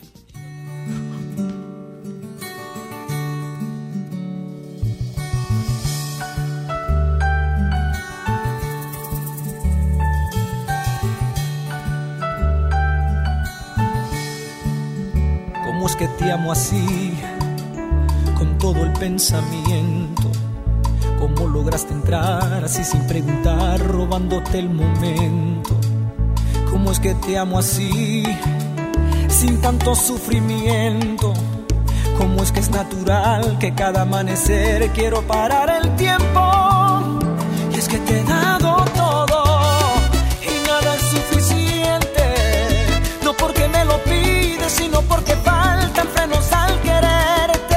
¿Cómo es que te amo así, con todo el pensamiento? ¿Cómo lograste entrar así sin preguntar, robándote el momento? ¿Cómo es que te amo así, sin tanto sufrimiento? ¿Cómo es que es natural que cada amanecer quiero parar el tiempo? Y es que te he dado todo y nada es suficiente, no porque me lo pides, sino porque faltan frenos al quererte.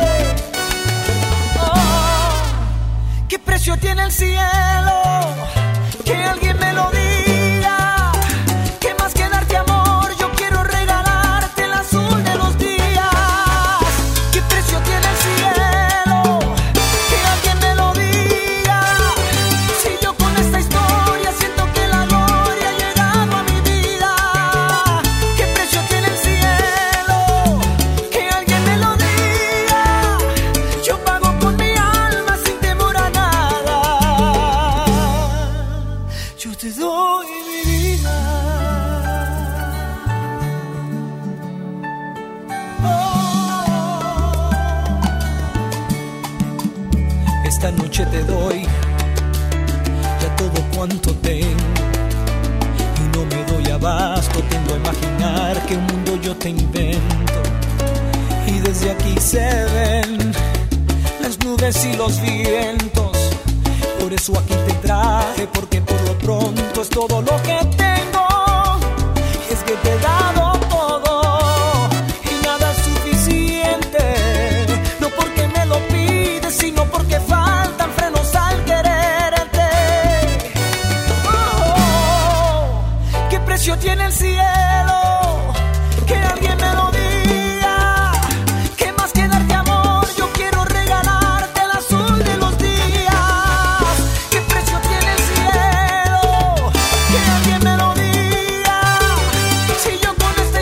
Oh, ¿qué precio tiene el cielo? Que alguien me lo diga. ¿Qué más que darte amor? Yo quiero regalarte el azul de los días. ¿Qué precio tiene el cielo? Que alguien me lo diga. Si yo con esta historia siento que la gloria ha llegado a mi vida. ¿Qué precio tiene el cielo? Que alguien me lo diga. Yo pago con mi alma sin temor a nada. Yo te doy mi vida. Oh. Esta noche te doy ya todo cuanto tengo y no me doy abasto. Tiendo a imaginar que un mundo yo te invento y desde aquí se ven las nubes y los vientos. Por eso aquí te traje, porque por lo pronto es todo lo que tengo. Y es que te he dado todo y nada es suficiente, no porque me lo pides, sino porque faltan frenos al quererte. Oh, ¿qué precio tiene el cielo? Que alguien me lo diga. ¿Qué más que darte amor? Yo quiero regalarte el azul de los días. ¿Qué precio tiene el cielo? Que alguien me lo diga. Si yo con esta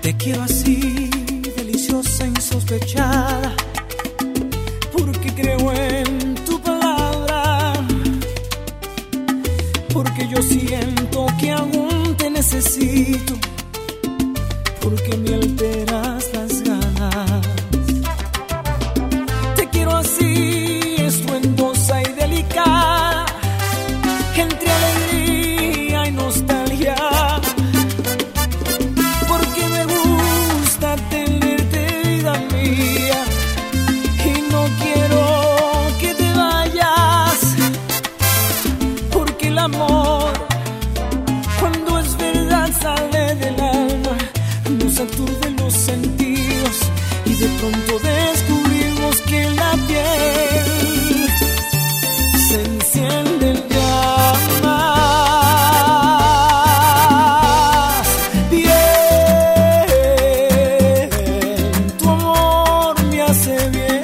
Te quiero así, deliciosa, insospechada, porque creo en tu palabra, porque yo siento que aún te necesito, porque me alteras las ganas. Te quiero así, estruendosa y delicada, entre alegría y nostalgia, porque me gusta tenerte, vida mía, y no quiero que te vayas, porque el amor, cuando es verdad, sale del alma, nos aturde los sentidos y de pronto descubrimos que en la piel se encienden llamas. Bien, tu amor me hace bien,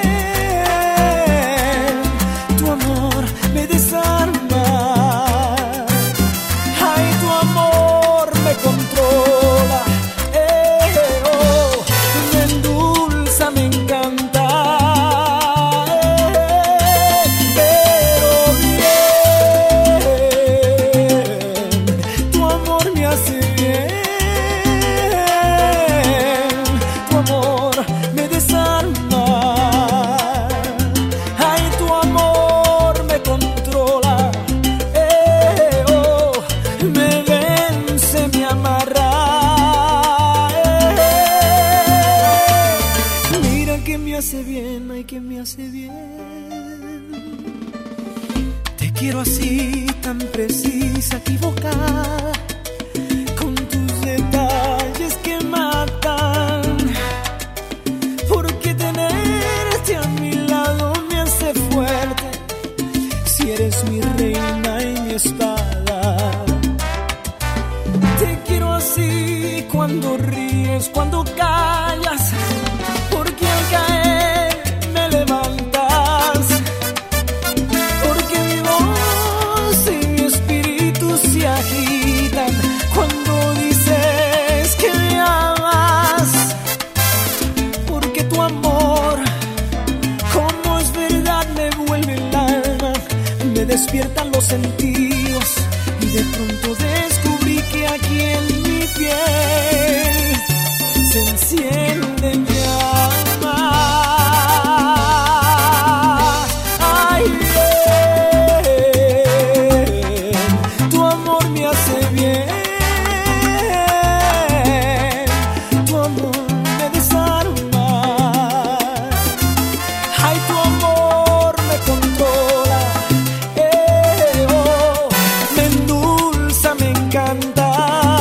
tu amor me desarma, ay, tu amor me controla. Quiero así, tan precisa, equivocada, con tus detalles que matan, porque tenerte a mi lado me hace fuerte, si eres mi reina y mi espada. Te quiero así, cuando ríes, cuando callas, porque al caer me levantas, porque mi voz y mi espíritu se agitan cuando dices que me amas, porque tu amor, como es verdad, me vuelve el alma, me despiertan los sentidos y de pronto descubrí que aquí en mi piel se encienden llamas. Ay, bien, tu amor me hace bien, tu amor me desarma, ay, tu amor me controla, eh, oh, me endulza, me encanta.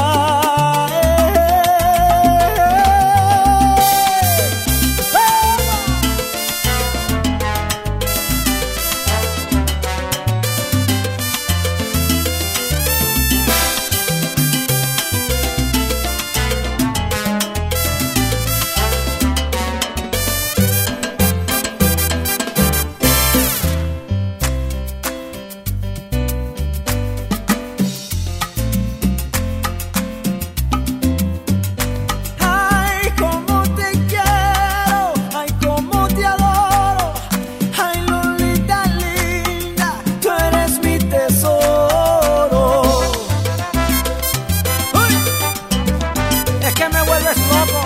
Ay, cómo te quiero, ay, cómo te adoro, ay, Lolita linda, tú eres mi tesoro. Uy, es que me vuelves loco.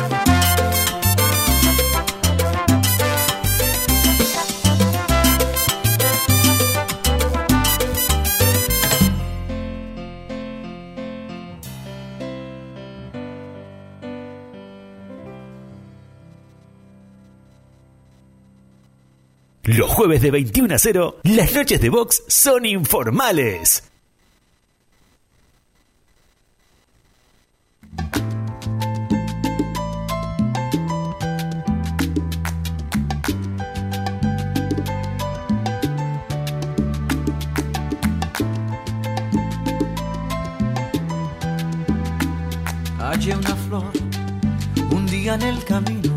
Los jueves de veintiuno a cero, las noches de box son informales.
Hallé una flor un día en el camino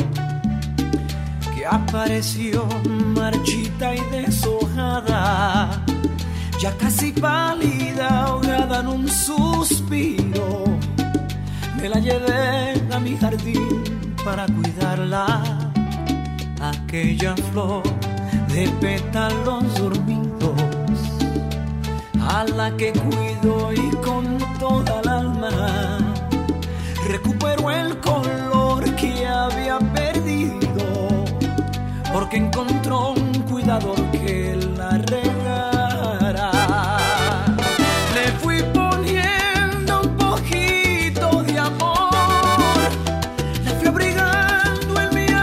que apareció marchita y deshojada, ya casi pálida, ahogada en un suspiro. Me me la llevé a mi jardín para cuidarla, aquella flor de pétalos dormidos, a la que cuido y con toda el alma recupero el color que había perdido, porque encontró un cuidador que la regara. Le fui poniendo un poquito de amor, la fui abrigando en mi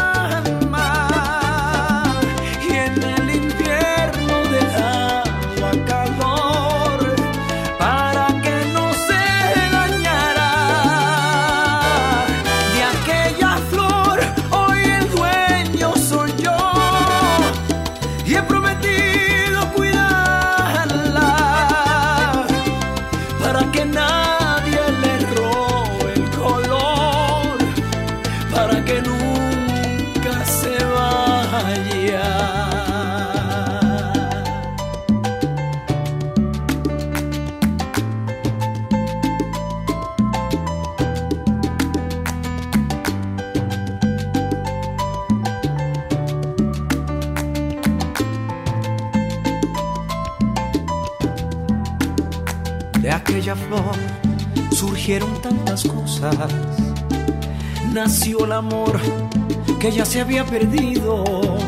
alma, y en el invierno dejaba calor para que no se dañara. De aquella flor hoy el dueño soy yo, y he prometido cuidarla para que nadie le robe el color, para que nunca se vaya. De aquella flor surgieron tantas cosas, nació el amor que ya se había perdido,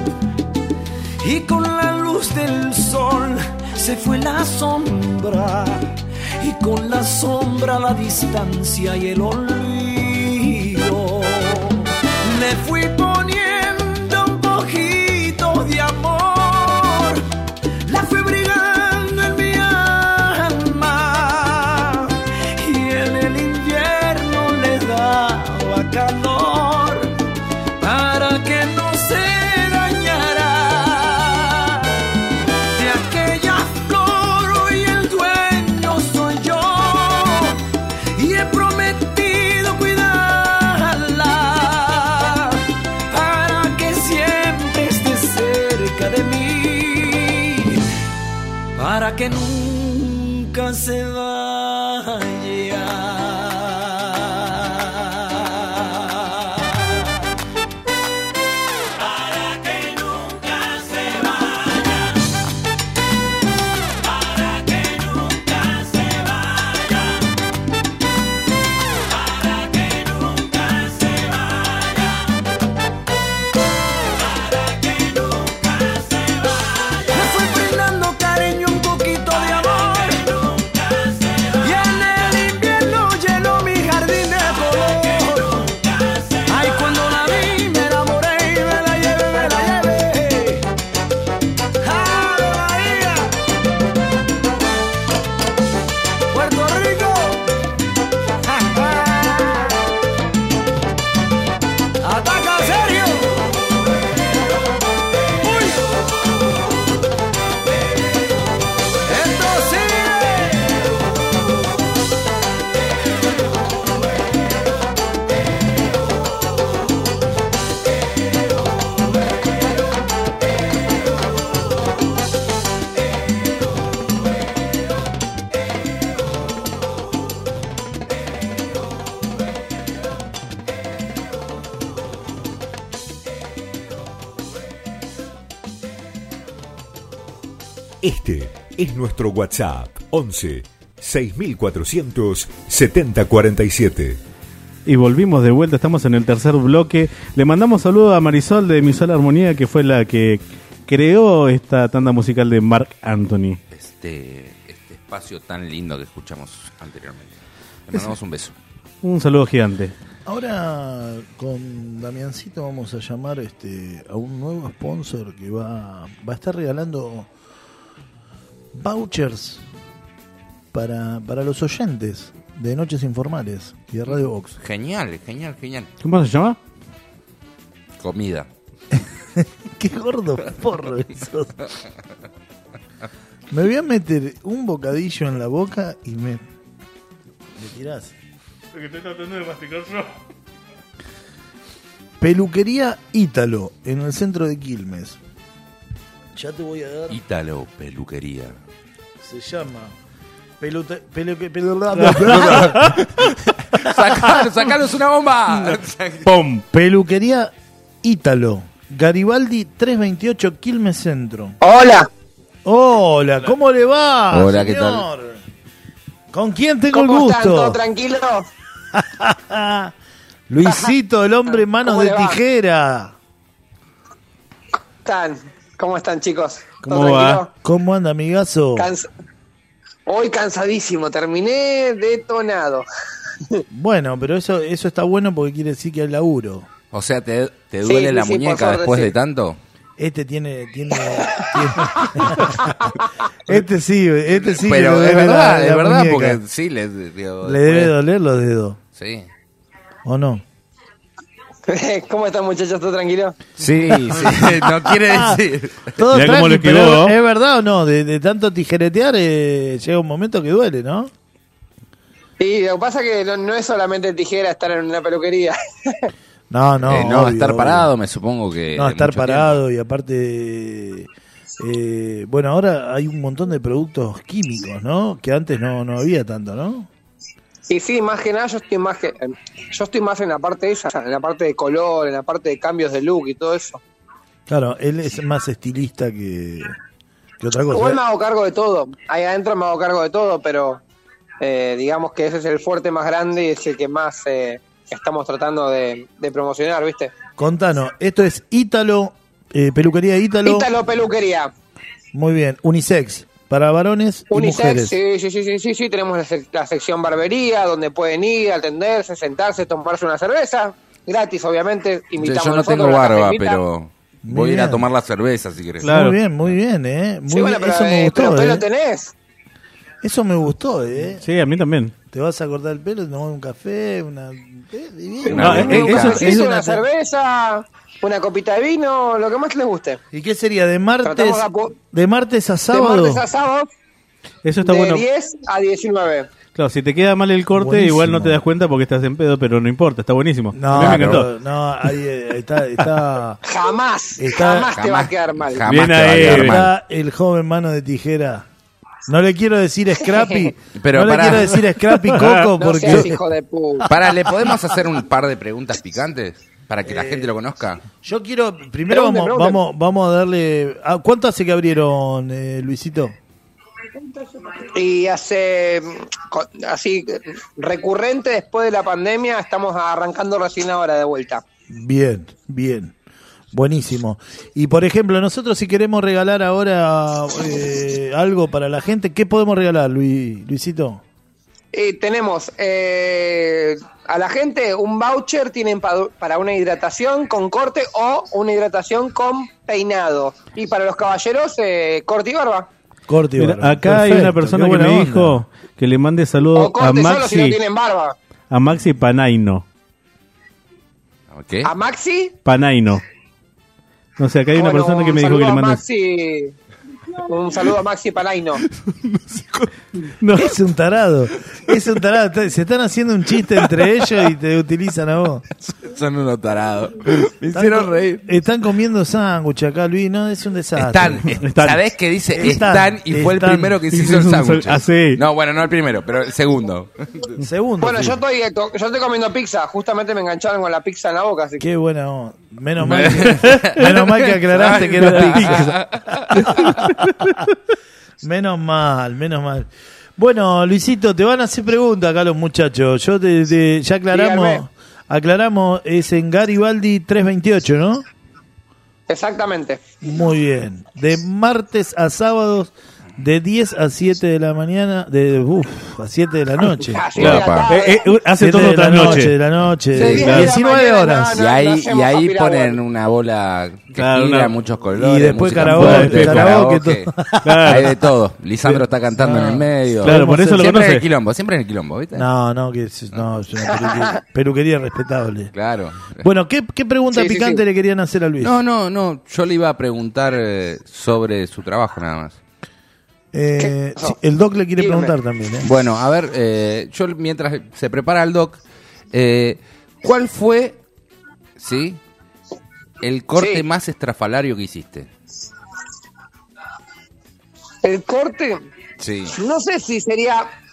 y con la luz del sol se fue la sombra, y con la sombra la distancia y el olvido. Le fui poniendo un poquito de amor, la fui brigando en mi alma, y en el invierno le daba calor para que no se dañara. De aquella flor hoy el dueño soy yo, y he prometido cuidarla para que siempre esté cerca de mí, para que nunca se vaya. Para que nunca se vaya, para que nunca se vaya, para que nunca se vaya, para que nunca se vaya. Le fui brindando cariño, un poquito de amor, y en el invierno llenó mi jardín de color. Ay, cuando la vi me enamoré y me la llevé, me la llevé. ¡Ave María! Puerto Rico. Ataca serio. Uy. Esto sigue.
Este es nuestro WhatsApp once seis mil cuatrocientos setenta cuarenta y siete.
Y volvimos de vuelta, estamos en el tercer bloque. Le mandamos saludos a Marisol de Emisora Armonía, que fue la que creó esta tanda musical de Marc Anthony.
Este, este espacio tan lindo que escuchamos anteriormente. Le mandamos un beso.
Un saludo gigante.
Ahora con Damiancito vamos a llamar este a un nuevo sponsor que va, va a estar regalando vouchers para, para los oyentes de Noches Informales y de Radio Box.
Genial, genial, genial.
¿Cómo se llama?
Comida.
Qué gordo porro eso. Me voy a meter un bocadillo en la boca y me... ¿Me tirás?
Lo que estoy tratando de masticar yo.
Peluquería Ítalo, en el centro de Quilmes. Ya te voy a dar...
Ítalo Peluquería.
Se llama... Pelute, pelu, pelu,
Sacalo, sacalos una bomba.
¡Pum!
Peluquería Ítalo. Garibaldi trescientos veintiocho, Quilmes Centro.
Hola.
Hola, ¿cómo le va?
Hola, ¿qué
señor? ¿Con quién tengo el
¿Cómo
gusto?
están? ¿Todo tranquilo?
Luisito, el hombre manos
¿Cómo
de
le va?
tijera.
¿Están? ¿Cómo están, chicos? ¿Todo
¿Cómo va?
tranquilo?
¿Cómo anda, amigazo?
Cans- Hoy cansadísimo, terminé detonado.
Bueno, pero eso eso está bueno porque quiere decir que hay laburo.
O sea, ¿te, te
Sí,
duele
sí,
la
sí, por
muñeca
suerte,
después
sí.
de tanto?
Este tiene... tiene, tiene- este sí, este sí.
Pero
que le
es
duele
verdad,
la-
es
la
verdad,
muñeca.
porque sí, le, digo,
Le debe
después-
doler los dedos,
Sí.
¿o no?
¿Cómo están, muchachos? ¿Todo tranquilo?
Sí, sí, no quiere decir.
Todo
Mirá cómo
tranqui,
le
pero
quedó.
¿es, es verdad o no? De, de tanto tijeretear eh, llega un momento que duele, ¿no?
Y lo que pasa es que no, no es solamente tijera estar en una peluquería.
No, no.
Eh, no,
obvio,
estar
obvio.
parado, me supongo que.
No,
de
estar
mucho
parado y aparte... eh, bueno, ahora hay un montón de productos químicos, ¿no? Que antes no, no había tanto, ¿no?
Y sí, más que nada yo estoy más que yo estoy más en la parte esa, en la parte de color, en la parte de cambios de look y todo eso.
Claro, él es más estilista que, que otra cosa.
Igual me hago cargo de todo. Ahí adentro me hago cargo de todo, pero eh, digamos que ese es el fuerte más grande y es el que más eh, estamos tratando de, de promocionar, ¿viste?
Contanos, esto es Ítalo, eh, peluquería Ítalo.
Ítalo Peluquería.
Muy bien, unisex, para varones y
Unisex,
mujeres.
sí, sí, sí, sí, sí, sí, tenemos la, sec- la sección barbería, donde pueden ir, atenderse, sentarse, tomarse una cerveza, gratis, obviamente,
Yo,
invitamos
yo no
nosotros,
tengo
la
barba,
cafetita.
pero
Muy
voy a ir a
bien.
tomar la cerveza si querés.
Claro.
Muy bien, muy bien, ¿eh? Muy
Sí, bueno,
bien.
pero,
Eso me
eh,
gustó,
pero pelo
¿eh?
tenés.
Eso me gustó, ¿eh?
Sí, a mí también.
Te vas a cortar el pelo, tomar un café, una... eh, divino.
No,
Un
eh, eh, eso-
cafecito,
es
una,
una-
cerveza, una copita de vino, lo que más les guste.
¿Y qué sería? ¿De martes,
Tratamos a pu-
de martes a
De
sábado?
martes a sábado,
Eso está
de
bueno.
diez a diecinueve.
Claro, si te queda mal el corte,
Buenísimo.
igual no te das cuenta porque estás en pedo, pero no importa, está buenísimo.
No,
a mí me encantó.
no, no, ahí eh, está, está,
Jamás,
Está-
jamás te va a
jamás-
quedar mal.
jamás
Bien
te va a
ahí,
quedar
bien.
mal.
está el joven mano de tijera. No le quiero decir Scrappy,
Pero
no le
pará.
quiero decir Scrappy Coco
No
porque...
seas hijo de puta.
Para, ¿le podemos hacer un par de preguntas picantes? Para que la gente lo conozca.
Yo quiero, primero
Pregunten,
vamos,
pregunten.
vamos, vamos a darle... ah, ¿Cuánto hace que abrieron, eh, Luisito?
Y hace, mm, co- así, recurrente después de la pandemia, estamos arrancando recién ahora de vuelta.
Bien, bien. Buenísimo. Y por ejemplo, nosotros si queremos regalar ahora eh, algo para la gente, ¿qué podemos regalar, Luis, Luisito?
Y tenemos eh, a la gente un voucher, tienen pa- para una hidratación con corte o una hidratación con peinado. Y para los caballeros, eh, corte y barba.
Corte y
Mira,
barba.
acá hay
Perfecto,
una persona
qué
que me
buena onda.
dijo que le mande saludos
O
a
corte solo si no
Maxi,
tienen barba.
a Maxi Panaino.
¿Ok?
A Maxi.
Panaino. No sé, acá hay una
Bueno,
persona que
un
me dijo que
saludo
le
a
mande...
Maxi. Un saludo a Maxi Palaino.
No.
Es un tarado. Es un tarado. Se están haciendo un chiste entre ellos y te utilizan a vos.
Son unos tarados. Me
Están,
hicieron
co-
reír.
están comiendo sándwich acá, Luis. No, es un desastre.
Están,
Están.
¿sabés qué dice?
Están,
Están, y fue el
están.
primero que se hizo el sándwich.
Ah, sí.
No, bueno, no el primero, pero el segundo.
Segundo.
Bueno,
sí.
yo estoy, yo estoy comiendo pizza. Justamente me engancharon con la pizza en la boca. Así que...
Qué buena onda. Menos mal que, menos mal que aclaraste que era pizza. Menos mal, menos mal. Bueno, Luisito, te van a hacer preguntas acá los muchachos. Yo te, te- ya aclaramos,
Díganme.
aclaramos, es en Garibaldi trescientos veintiocho, ¿no?
Exactamente.
Muy bien. De martes a sábados, de diez a siete de la mañana, de uf, a siete de la noche.
Así
Claro,
de la
pa.
tarde.
Eh, eh, hace
siete
todo
de
otra
la noche,
noche.
de la noche,
Sí, diez de la
diecinueve
mañana,
horas.
no,
Y
no
ahí,
hacemos
y ahí
happy
ponen
hour.
una bola que
Claro,
gira,
una-
muchos colores.
Y después
música
karaoke,
fuerte,
karaoke,
karaoke.
todo.
Claro.
Hay de todo. Lisandro está cantando en el medio.
Claro, por eso lo
Siempre en
conoce.
el quilombo, siempre en el quilombo, ¿viste?
No, no, que es, no, es una peluquería, peluquería respetable.
Claro.
Bueno, ¿qué, qué pregunta
Sí, sí,
picante
sí.
le querían hacer a Luis?
No, no, no. Yo le iba a preguntar eh, sobre su trabajo nada más.
Eh,
¿Qué?
sí, el doc le quiere
Dígame.
preguntar también, ¿eh?
Bueno, a ver, eh, yo mientras se prepara el doc, eh, ¿cuál fue, sí, el corte
Sí.
más estrafalario que hiciste?
El corte,
Sí.
no sé si sería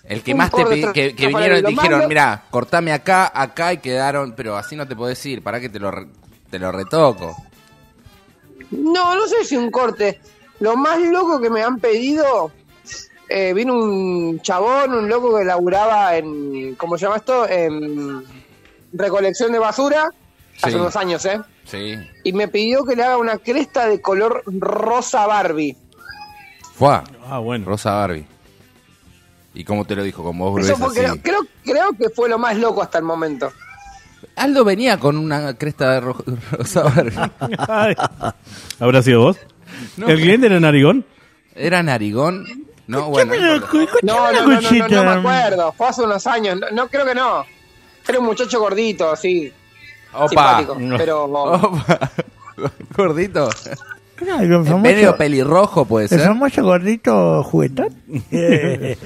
El que
Un
más te
por
pi-
detrás,
que, que
Rafael,
vinieron y
lo
dijeron,
malo-
mirá, cortame acá, acá y quedaron, pero así no te podés ir, para que te lo re- te lo retoco.
No, no sé si un corte. Lo más loco que me han pedido, eh, vino un chabón, un loco que laburaba en, ¿cómo se llama esto? En recolección de basura, hace
Sí.
unos años, ¿eh?
Sí.
Y me pidió que le haga una cresta de color rosa Barbie.
Fue.
Ah, bueno.
Rosa Barbie. ¿Y cómo te lo dijo? Con voz
Eso
gruesa,
fue, creo,
así.
creo, creo que fue lo más loco hasta el momento.
Aldo venía con una cresta de ro- Rosa Barbie.
¿Habrá sido vos?
No.
¿El cliente era Narigón?
¿Era narigón? No, bueno.
No, no, no, no, no, no me acuerdo. Fue hace unos años. No, no, creo que no. Era un muchacho gordito, así.
Opa.
Simpático, pero...
Opa. Gordito.
Claro, el famoso-
Medio pelirrojo puede
El
ser.
famoso gordito juguetón. Eh,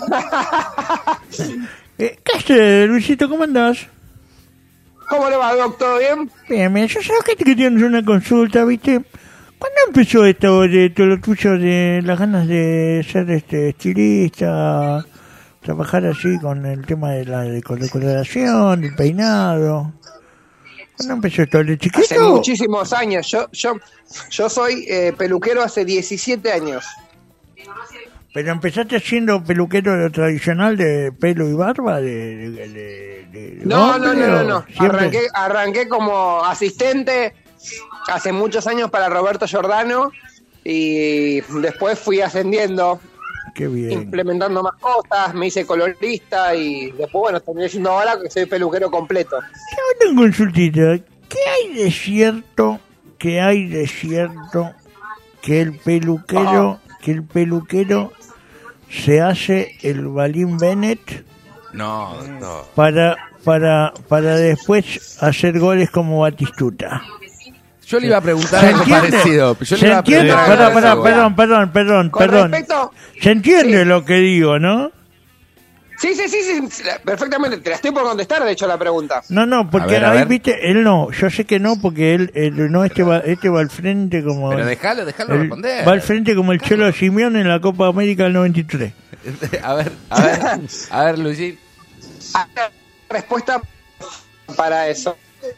¿Qué haces, Luisito? ¿Cómo andás?
¿Cómo le va, Doc? ¿Todo bien?
Bien, bien. Yo sé que te quería hacer una consulta, ¿viste? ¿Cuándo empezó esto de todo lo tuyo de las ganas de ser este estilista, trabajar así con el tema de la decoración, del peinado? ¿Cuándo empezó esto? ¿De chiquito?
Hace muchísimos años. Yo yo yo soy eh, peluquero hace diecisiete años.
¿Pero empezaste siendo peluquero tradicional de pelo y barba? De, de- de- de
No, no,
hombre,
no, no,
o
no.
siempre?
Arranqué, arranqué como asistente hace muchos años para Roberto Giordano y después fui ascendiendo,
Qué bien.
implementando más cosas, me hice colorista y después, bueno, terminé siendo ahora que soy peluquero completo.
Yo tengo una consultita. ¿Qué hay de cierto, qué hay de cierto que el peluquero, que el peluquero se hace el Balín Bennett
No, no.
para, para, para después hacer goles como Batistuta?
Yo le iba a preguntar
¿Se
algo
entiende?
parecido. Yo le
¿Se
iba a
entiende?
preguntar
Pará,
algo
pará,
parecido.
perdón, perdón, perdón,
Con
perdón.
respecto...
¿Se entiende lo que digo, no?
Sí, sí, sí, sí, perfectamente. Te la estoy por contestar, de hecho, la pregunta.
No, no, porque
A ver, a
ahí,
ver.
viste, él no, yo sé que no, porque él, él no, este va, este va al frente como...
Pero dejalo, dejalo
el-
responder.
Va al frente como el Cholo Simeone en la Copa América del noventa y tres.
A ver, a ver, a ver, Luigi.
Respuesta para eso.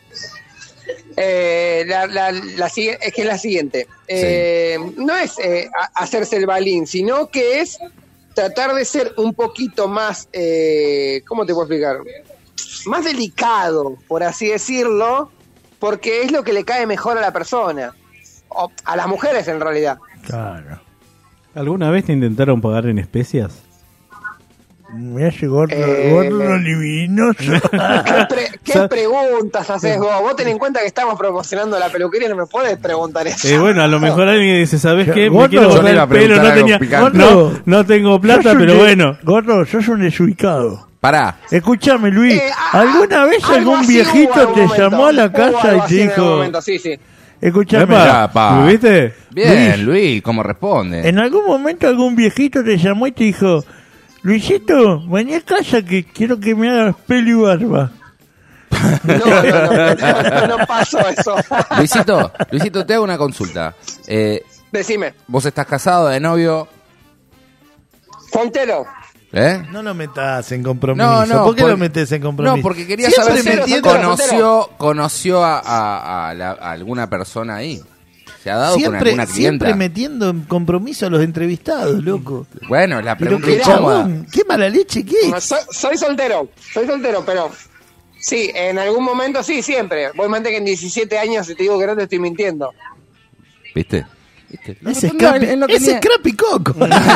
Eh, la, la, la sigue- es que es la siguiente. Eh, No es eh, a- hacerse el balín, sino que es tratar de ser un poquito más, eh, ¿cómo te puedo explicar? Más delicado, por así decirlo, porque es lo que le cae mejor a la persona, o a las mujeres en realidad.
Claro.
¿Alguna vez te intentaron pagar en especias?
Mira ese gordo,
Eh,
gordo luminoso.
¿Qué, pre- qué preguntas haces vos? Vos ten en cuenta que estamos promocionando la peluquería, no me puedes preguntar eso.
Eh, bueno, a lo mejor alguien dice, ¿sabes qué? Me
Gordo,
quiero
yo
cortar
le iba a
el pelo,
preguntar
no
algo
tenía,
picante.
no, no tengo plata,
Sos un
pero
de-
bueno.
Gordo, sos un desubicado.
Pará.
Escúchame, Luis.
Eh, ah,
¿Alguna vez
algo
algún
así hubo
viejito
algún
te
momento.
llamó a la
Hubo
casa
algo
y
así
te
en algún
dijo...
momento, sí, sí.
Escúchame,
Epa, pa.
¿Lo viste?
Bien, Luis, ¿cómo responde?
¿en algún momento algún viejito te llamó y te dijo... Luisito, vení a casa que quiero que me hagas pelo y barba?
No, no, no, no, no pasó eso.
Luisito, Luisito, te hago una consulta. Eh,
Decime,
vos estás casado, de novio,
soltero.
¿eh?
No lo metas en compromiso.
No, no.
¿Por qué
por-
lo metes en compromiso?
No, porque quería
Siempre
saber si
metiendo-
conoció, conoció a, a- a la- a alguna persona ahí. ¿Se ha dado con
Siempre,
alguna clienta?
siempre metiendo en compromiso a los entrevistados, loco.
Bueno, la
Pero
pregunta
qué
incómoda.
chabón, qué mala leche que
No,
es.
soy, soy soltero, soy soltero, pero sí, en algún momento sí, siempre. Vos mente que en diecisiete años, si te digo que no te estoy mintiendo.
¿Viste? ¿Viste?
Ese es
No,
Crappy,
él no
ese
quería-
es Crappy Coco.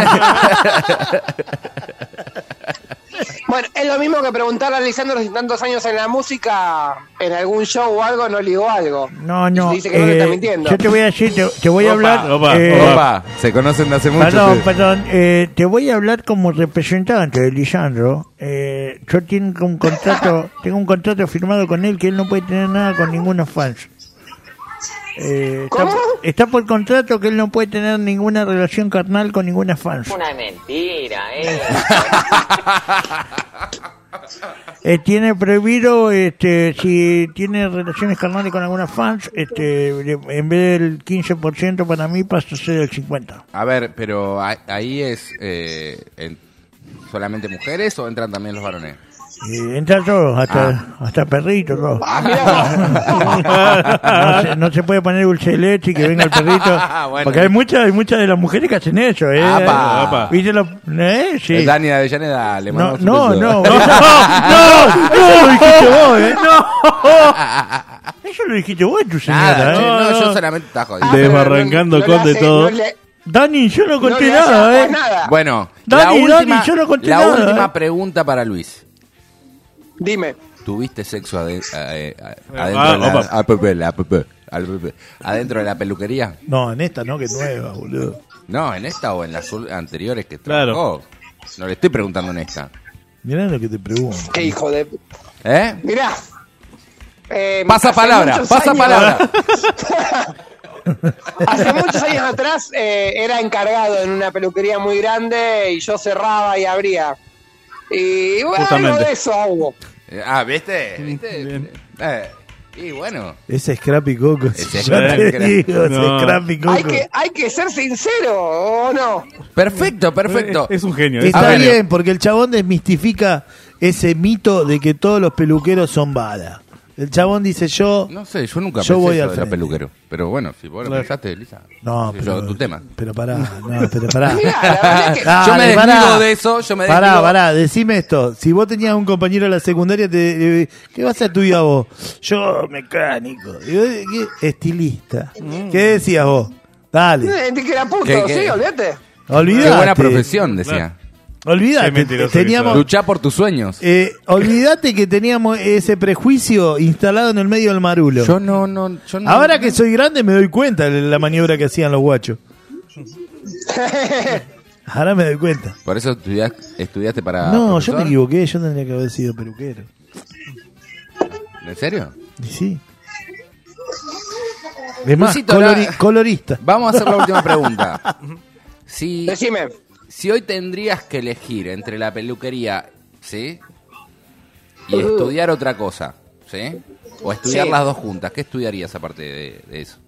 Bueno, es lo mismo que preguntarle a Lisandro si tantos años en la música, en algún show o algo, no ligó algo.
No, no.
Y dice que no le
eh,
está mintiendo.
Yo te voy a decir, te, te voy a
Opa,
hablar.
opa,
eh,
Opa, se conocen de hace mucho.
Perdón,
sí.
perdón. eh, te voy a hablar como representante de Lisandro. Eh, yo tengo un contrato, tengo un contrato firmado con él que él no puede tener nada con ninguno fans. Eh, está,
¿Cómo?
está por contrato que él no puede tener ninguna relación carnal con ninguna fans.
Una mentira, ¿eh?
Eh, tiene prohibido, este, si tiene relaciones carnales con alguna fans, este, de- en vez del quince por ciento para mí pasa a ser el cincuenta por ciento.
A ver, pero ahí ahí es... eh, en- solamente mujeres o entran también los varones?
Eh, entran todos, hasta,
Ah.
hasta perritos, todos.
Ah,
no, se, no se puede poner dulce de leche y que venga el perrito.
Bueno.
Porque hay muchas, hay muchas de las mujeres que hacen eso, ¿eh?
Apa. Apa.
¿Viste lo, ¿eh? Sí.
El Dani de Avellaneda, le
No,
mandamos
no,
un
no,
beso.
no, no, eso lo dijiste vos, ¿eh? No. Eso lo dijiste vos, tu señora,
Nada,
¿eh?
che, no, yo solamente está jodido.
Desbarrancando con de todo.
Dani, yo no conté
No le hace
nada,
a
¿eh?
vos nada.
Bueno,
Dani,
la
Dani,
última,
yo no conté
la
nada,
última
¿eh?
pregunta para Luis.
Dime.
¿Tuviste sexo ade- eh, eh,
Ah,
adentro, de la,
opa.
ah, pepe, la, pepe, al pepe, adentro de la peluquería?
No, en esta no, que es nueva, boludo.
No, en esta o en las ul- anteriores que
Claro.
trabajó. No le estoy preguntando en esta.
Mirá lo que te pregunto.
Qué hijo de...
¿Eh?
Mirá. Eh,
Pasa
hace
palabra,
muchos
pasa
años-
palabra.
Hace muchos años atrás eh, era encargado en una peluquería muy grande y yo cerraba y abría. Y bueno,
Justamente.
algo de eso hubo.
Eh, Ah, ¿viste? ¿Viste? Eh, y bueno.
Ese es Scrappy Coco.
Ese es
Ya te
Scrappy Coco.
digo, ese
No.
es Scrappy Coco.
Hay que, hay que ser sincero, ¿o no?
Perfecto, perfecto.
Es un genio. es
Está
un genio.
bien, porque el chabón desmistifica ese mito de que todos los peluqueros son bada. El chabón dice yo...
No sé, yo nunca
Yo
pensé
voy
eso
al
de la
frente.
peluquero. Pero bueno, si vos lo
Claro.
pensaste, Elisa.
No,
Sí,
pero,
yo, tu tema.
pero pará, no, pero pará.
Mirá, la verdad es que-
Dale,
yo me desligo
pará.
de eso, yo me
Pará,
desligo.
pará, decime esto. Si vos tenías un compañero en la secundaria, te, eh, ¿qué vas a estudiar vos? Yo, mecánico. Y vos, ¿qué? Estilista. ¿Qué decías vos? Dale.
Eh, que era puto,
¿Qué, qué?
sí, olvídate.
Olvídate.
Qué buena profesión, decía.
Olvídate.
Qué mentiroso que
Teníamos,
Luchá por tus sueños.
eh, olvídate que teníamos ese prejuicio instalado en el medio del marulo.
Yo no, no, yo no.
Ahora que soy grande me doy cuenta de la maniobra que hacían los guachos. Ahora me doy cuenta.
Por eso estudias- estudiaste para.
No, yo
profesor.
me equivoqué, yo tendría que haber sido peluquero.
¿En serio?
Y sí. Es más,
Luisito,
colori-
la-
colorista.
Vamos a hacer la última pregunta. Si,
Decime.
si hoy tendrías que elegir entre la peluquería, ¿sí? Y
Uh.
estudiar otra cosa, ¿sí? O estudiar
Sí.
las dos juntas, ¿qué estudiarías aparte de, de eso?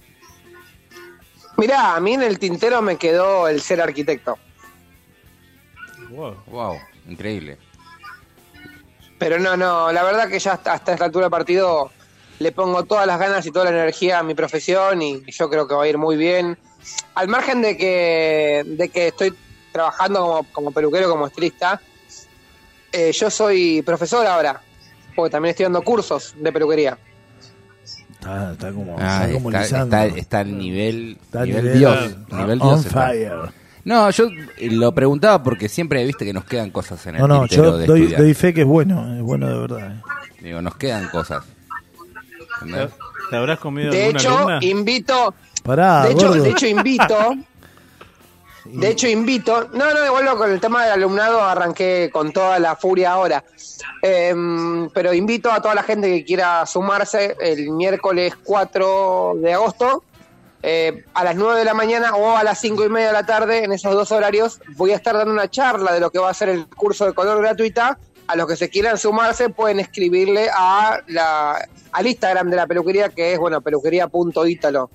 Mirá, a mí en el tintero me quedó el ser arquitecto.
Wow.
Wow, increíble.
Pero no, no, la verdad que ya hasta, hasta esta altura del partido le pongo todas las ganas y toda la energía a mi profesión y yo creo que va a ir muy bien. Al margen de que, de que estoy trabajando como, como peluquero, como estilista, eh, yo soy profesor ahora, porque también estoy dando cursos de peluquería.
Está, está como,
Ah,
está como
está,
Lisandro.
está, está al nivel,
Está
nivel
nivel-
Dios. Nivel
on
Dios está.
fire.
No, yo eh, lo preguntaba porque siempre viste que nos quedan cosas en el
No, no,
tintero
yo
de
doy,
estudiar.
doy fe que es bueno, es bueno de verdad. eh.
Digo, nos quedan cosas. ¿Entendés?
¿Te habrás comido
De
alguna
hecho,
alumna?
invito,
Pará,
de hecho,
gordo.
de hecho invito, de hecho invito, no, no, vuelvo con el tema del alumnado, arranqué con toda la furia ahora, Em, pero invito a toda la gente que quiera sumarse el miércoles cuatro de agosto, eh, a las nueve de la mañana o a las cinco y media de la tarde, en esos dos horarios, voy a estar dando una charla de lo que va a ser el curso de color gratuita. A los que se quieran sumarse pueden escribirle a la, al Instagram de la peluquería, que es, bueno, peluquería.ítalo.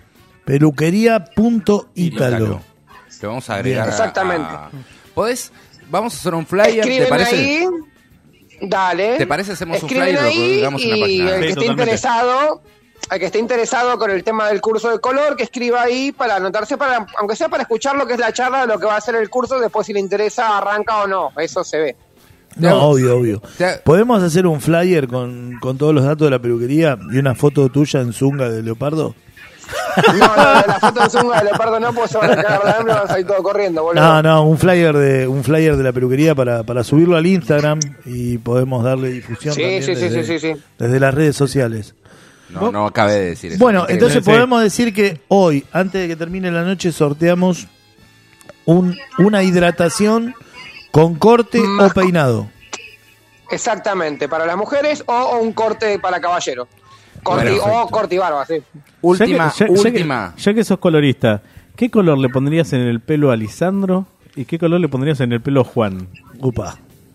Peluquería.ítalo.
Te vamos a agregar. a-
Exactamente.
a- ¿Podés? Vamos a hacer un flyer,
Escriben
¿te parece?
ahí, dale.
¿Te parece? Hacemos un
Escriben
flyer y lo
ahí
colgamos en la
y
página.
el
Sí,
que esté
totalmente.
interesado, el que esté interesado con el tema del curso de color, que escriba ahí para anotarse, para, aunque sea para escuchar lo que es la charla de lo que va a ser el curso, después si le interesa arranca o no, eso se ve.
No, obvio, obvio. ¿Podemos hacer un flyer con, con todos los datos de la peluquería y una foto tuya en zunga de leopardo?
No, no, la foto de Zunga de Leopardo no, porque se van a cagar de hambre y van a salir todos corriendo, boludo.
No, no, un flyer de un flyer de la peluquería para, para subirlo al Instagram y podemos darle difusión
Sí,
también
sí, sí,
desde,
sí, sí, sí.
desde las redes sociales.
No, no acabé de decir eso.
Bueno,
Increíble.
entonces podemos decir que hoy, antes de que termine la noche, sorteamos un, una hidratación con corte o peinado.
Exactamente, para las mujeres o, o un corte para caballero. Corte,
Bueno,
o corte y barba, sí.
Última,
Ya que- ya- ya
última.
que, ya que sos colorista, ¿qué color le pondrías en el pelo a Lisandro y qué color le pondrías en el pelo a Juan?
Upa.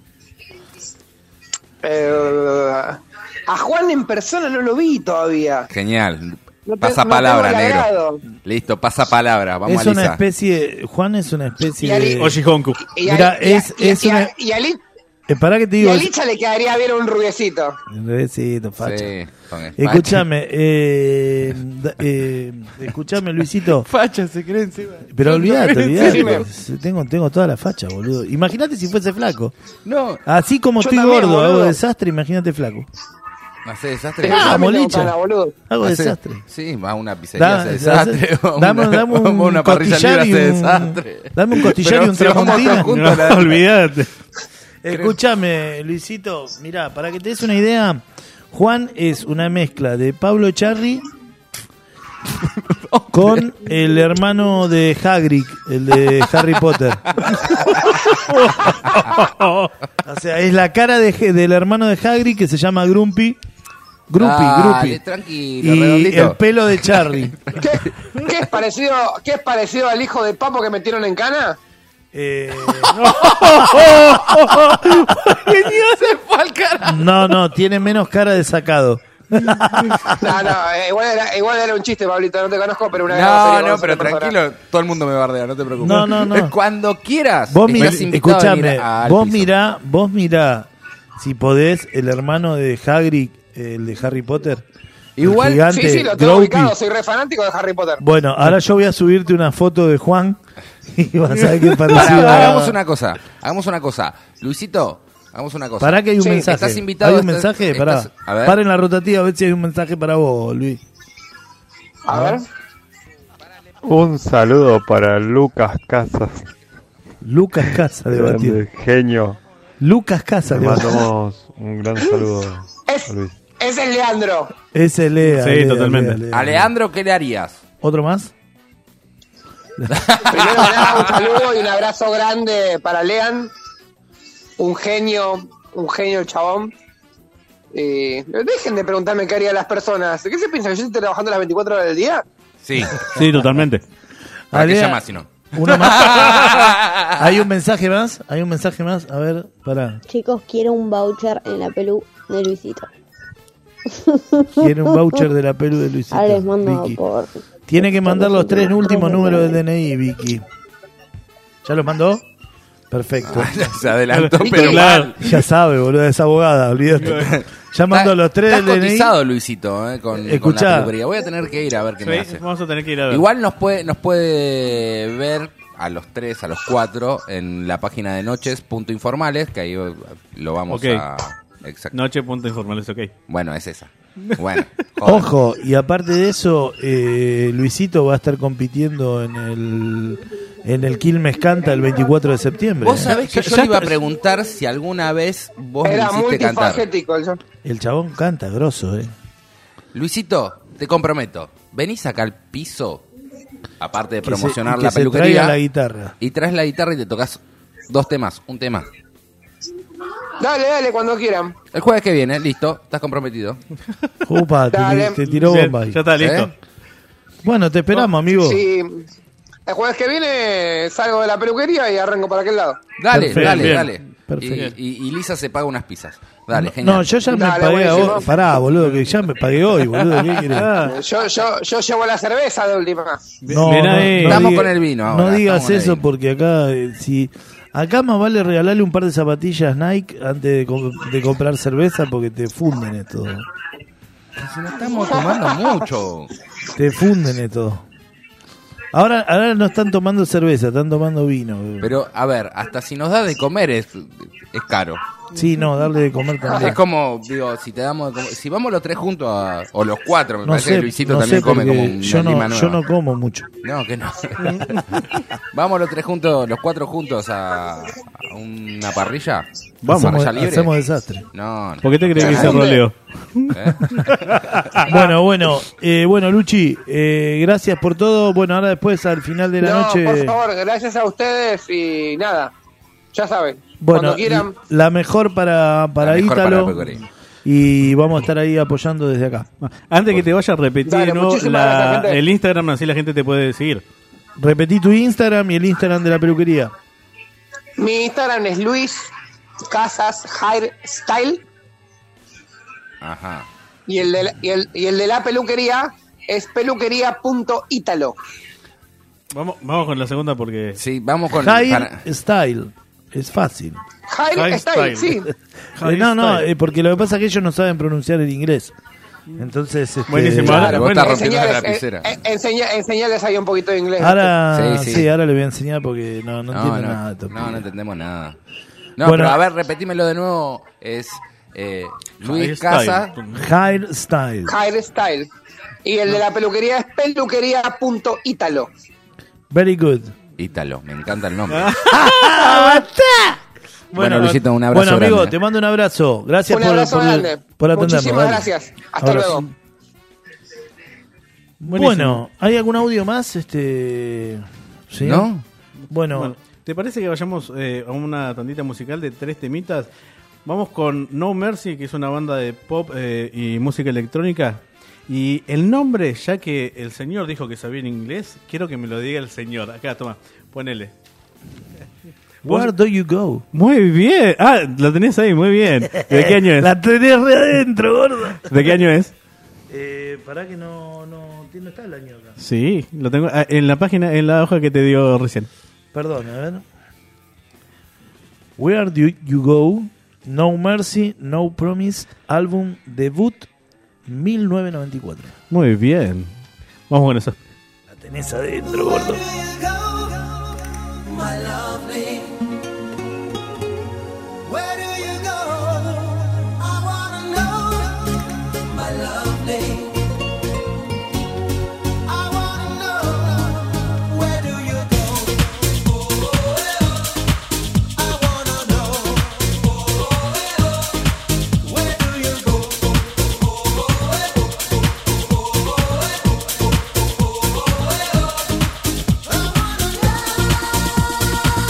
Eh, a Juan en persona no lo vi todavía.
Genial.
No te-
Pasa
no
palabra,
tengo el
negro.
agrado.
Listo, pasa palabra. Vamos
Es
a
una
Lisa.
especie, Juan es una especie
Y Ali-
de...
Oshihonku.
Y a,
Mira,
y a-
es-
y a-
es
y a-
una-
y a Li-
Eh, pará que te
y
digo...
a
es-
Licha le quedaría bien un rubiecito.
Besito, facha.
Sí, con el
Escúchame, eh, da- eh, escúchame, Luisito.
Facha, se creen.
Pero olvídate,
Sí,
olvídate. Tengo, tengo toda la facha, boludo. Imagínate si fuese flaco.
No,
Así como
Yo
estoy
también,
gordo, hago
boludo.
desastre, imagínate flaco.
hace desastre.
Ah,
Yo me tengo
molicha.
ganas, boludo.
Hago
Hace-
desastre.
Sí, va a una pizzería,
Da-
hace desastre.
hace-
va a
dame,
una,
dame
va a
un
una parrilla libre,
costillar
hace
y un,
desastre.
dame un costillar
Pero
y un
si vamos
tramontina.
todos juntos, la-
Olvídate.
Escúchame, Luisito, mirá, para que te des una idea, Juan es una mezcla de Pablo Echarri con el hermano de Hagrid, el de Harry Potter. O sea, es la cara de, del hermano de Hagrid que se llama Grumpy. Grumpy,
Dale,
Grumpy.
tranquilo,
Y
redondito.
el pelo de Charlie.
¿Qué, qué es parecido, ¿Qué es parecido al hijo de Papo que metieron en cana?
Eh,
Se fue al carajo.
no, no, tiene menos cara de sacado.
No, no, eh, igual, era, igual era un chiste, Pablito, no te conozco, pero una vez
No,
serio,
no,
conocí
pero
a persona.
tranquilo, todo el mundo me bardea, no te preocupes.
No, no, no.
Cuando quieras,
Vos mirá,
estás invitado a
escuchame,
venir al
vos
piso.
mirá, vos mirá, si podés, el hermano de Hagrid, el de Harry Potter. el
Igual-
gigante,
Sí, sí, lo tengo
Groupi.
ubicado, soy re fanático de Harry Potter.
Bueno, ahora yo voy a subirte una foto de Juan y vas a ver qué
Pará,
parecido. a-
hagamos una cosa, hagamos una cosa. Luisito, hagamos una cosa.
Pará que hay un
Sí,
mensaje.
estás invitado,
¿Hay un
estás-
mensaje? Pará.
estás- a ver.
Paren la rotativa a ver si hay un mensaje para vos, Luis.
A ver.
Un saludo para Lucas Casas,
Lucas Casa de Batir.
grande genio.
Lucas Casa
Le
de Batir.
mandamos un gran saludo
Es,
a Luis.
es el Leandro.
Ese Lea.
Sí,
Lea,
totalmente.
Lea, Lea.
A Leandro, ¿qué le harías?
¿Otro más?
Primero que nada, un saludo y un abrazo grande para Lean. Un genio, un genio el chabón. Eh, dejen de preguntarme qué harían las personas. ¿Qué se piensa? ¿Que yo estoy trabajando las veinticuatro horas del día?
Sí.
Sí, totalmente.
¿Para qué
Alea,
llamas si no?
Uno más. ¿Hay un mensaje más? ¿Hay un mensaje más? A ver, pará.
Chicos, quiero un voucher en la pelú de Luisito.
Quiere un voucher de la pelu de Luisito.
Ahora les mando
Vicky.
por...
Tiene que mandar los tres últimos
Tres
números del
de-
D N I, Vicky. ¿Ya los mandó? Perfecto.
Se adelantó,
Vicky,
pero
claro,
mal.
ya sabe, boludo, es abogada, olvídate. Ya mandó los tres
Estás
del D N I.
cotizado, Luisito, eh, con, con
Escuchá.
la peluquería. Voy a tener que ir a ver qué me
Sí,
hace.
vamos a tener que ir a ver.
Igual nos puede, nos puede ver a los tres, a los cuatro, en la página de noches punto informales, que ahí lo vamos
Ok.
a... Exacto.
Noche punto informales, ok.
Bueno, es esa. Bueno, joder.
Ojo, y aparte de eso, eh, Luisito va a estar compitiendo en el en el Quilmes Canta el veinticuatro de septiembre.
Vos
¿eh?
sabés que
Ya-
yo
ya
le iba a
está-
preguntar si alguna vez vos
Era
me hiciste cantar.
multifagético el chabón.
El chabón canta grosso, ¿eh?
Luisito, te comprometo. Venís acá al piso, aparte de
Que se-
promocionar
y que
la
se
peluquería,
traiga la guitarra.
y traes la guitarra y te tocas dos temas, un tema.
Dale, dale, cuando quieran.
El jueves que viene, listo, estás comprometido.
Upa, te,
Dale.
te tiró
Bien,
bomba ahí.
ya está listo.
¿Eh?
Bueno, te esperamos, amigo.
Sí, el jueves que viene salgo de la peluquería y arranco para aquel lado.
Dale,
Perfecto,
dale,
bien.
dale.
Perfecto.
Y, y- y Lisa se paga unas pizzas. Dale, genial.
No, yo ya me
Dale,
pagué a
buenísimo.
vos. Pará, boludo, que ya me pagué hoy, boludo. ¿Qué querés?
Ah,
Yo, yo, yo llevo la cerveza de última.
No,
Bien
no,
ahí.
no
Estamos
diga-
con el vino ahora,
No digas
estamos con el
eso
vino.
porque acá, eh, si acá más vale regalarle un par de zapatillas Nike antes de, co- de comprar cerveza porque te funden esto.
Si no estamos tomando mucho.
Te funden esto. Ahora, ahora no están tomando cerveza, están tomando vino.
Pero, a ver, hasta si nos da de comer es, es caro.
Sí, no, darle de comer también.
Es como, digo, si te damos de comer, si vamos los tres juntos a- o los cuatro, me
No
parece
sé,
que Luisito
no
también
sé
come
porque
como una
yo no,
lima
yo
nueva.
no como mucho.
No, que no. Vamos los tres juntos, los cuatro juntos a, a una parrilla.
Vamos.
Parrilla
Hacemos,
libre.
hacemos desastre.
No, no.
¿por qué te crees que hice
¿Dónde?
roleo?
¿Eh?
Bueno, bueno, eh, bueno, Luchi, eh, gracias por todo. Bueno, ahora después al final de la
No,
noche.
por favor, gracias a ustedes y nada, ya saben,
Bueno,
cuando quieran.
la mejor para, para
La mejor para
Ítalo.
la peluquería.
Y vamos a estar ahí apoyando desde acá.
Antes que te vaya a repetir
Dale,
de nuevo
muchísimas
la-
gracias, gente.
el Instagram, así la gente te puede seguir.
Repetí tu Instagram y el Instagram de la peluquería.
Mi Instagram es Luis Casas Hairstyle
Ajá.
y el de la, y el, y el de la peluquería es peluquería punto ítalo.
Vamos, vamos con la segunda porque...
Sí, vamos con...
Hair
para-
Style. Es fácil.
Hair Style, sí.
Eh, no, no, eh, porque lo que pasa es que ellos no saben pronunciar el inglés. Entonces, este,
Buenísimo.
Claro, vos estás rompiendo la
Enseñales,
lapicera.
eh, eh, enseña- enseñales ahí un poquito de inglés.
Ahora,
Sí,
sí,
sí.
ahora le voy a enseñar porque no, no,
No,
entiendo
no,
nada. de esto.
no, no entendemos nada. No,
Bueno.
pero a ver, repetímelo de nuevo. Es eh, Luis
Hair
Casa.
Hair Style.
Hair Style. Y el de la peluquería es peluquería punto ítalo.
Very good.
Ítalo, me encanta el nombre.
Bueno,
Bueno, Luisito, un abrazo
Bueno, amigo,
grande.
te mando un abrazo. Gracias
Un
por,
abrazo
por,
grande.
por atendernos.
Muchísimas
dale.
gracias. Hasta
Abrazo.
luego.
Bueno, ¿hay algún audio más? Este, ¿sí?
¿No?
Bueno,
Bueno, ¿te parece que vayamos eh, a una tandita musical de tres temitas? Vamos con No Mercy, que es una banda de pop eh, y música electrónica. Y el nombre, ya que el señor dijo que sabía en inglés, quiero que me lo diga el señor. Acá, toma, ponele.
Where do you go?
Muy bien. Ah, lo tenés ahí, muy bien. ¿De qué año es?
La tenés re adentro, gordo.
¿De qué año es?
Eh, pará que no, no, no está el año acá.
Sí, lo tengo ah, en la página, en la hoja que te dio recién.
Perdón, a ver. Where do you go? No Mercy, No Promise, álbum debut mil novecientos noventa y cuatro.
Muy bien. Vamos con eso.
La tenés adentro, gordo.
My lovely, where do you go? I wanna know, my lovely. I wanna know, where do you go? I wanna know, where do you go? I wanna know.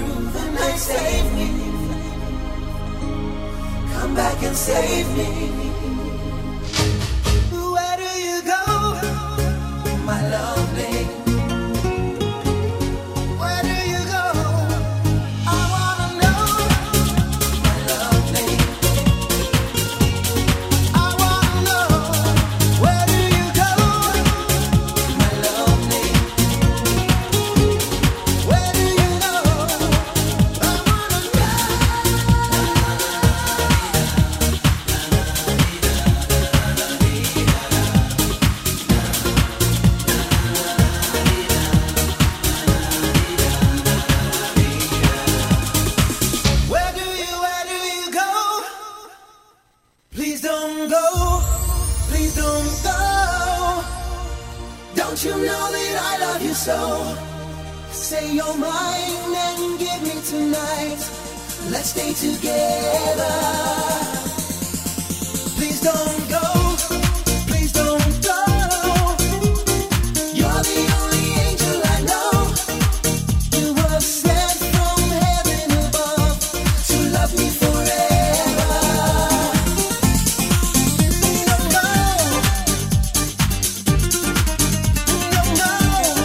through the night. Save me. Come back and save me. Where do you go, my lovely? Where do you go? I wanna know, my lovely. I wanna know, where do you go, my lovely? Where do you go? I wanna know. Where do you, where do you go? Please don't go, please don't go. Don't you know that I love you so? Say you're mine and give me tonight. Let's stay together. Please don't go, please don't go. You're the only angel I know. You were sent from heaven above to love me forever. No, no. No, no.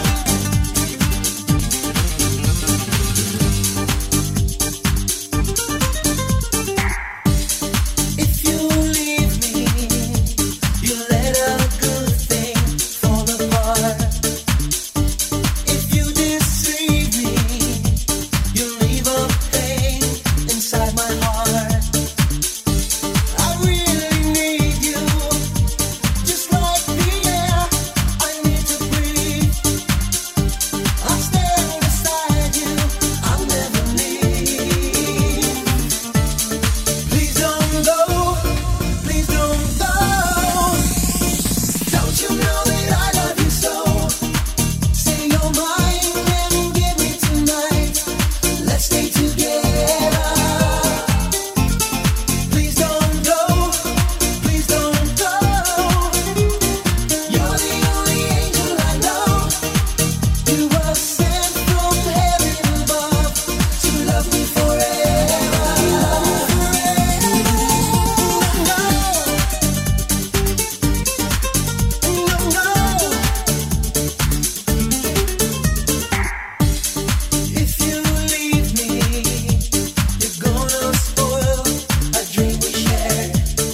If you leave me, you let a good thing fall apart. If you deceive me, you leave a pain inside my heart. I really need you, just like the air I need to breathe. I'll stand beside you, I'll never leave. Please don't go, please don't go. Don't you know that I love you so? Say you're mine and give me tonight. Let's stay together. Please don't go, please don't go. You're the only angel I know. You were sent from heaven above to love me forever. No, no, no. If you leave me, you're gonna spoil a dream we shared.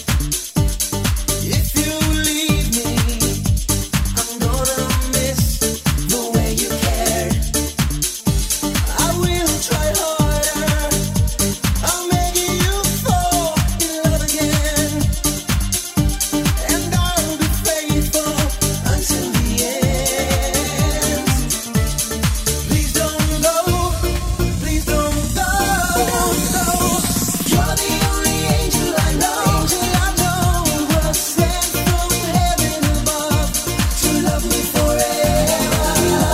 If you leave me, I'm gonna miss the way you cared. I will try harder. I'll make you fall in love again, and I'll be faithful until the end. Please don't go, please don't go. You're the only angel I know. Angel I know was sent from heaven above to love me forever.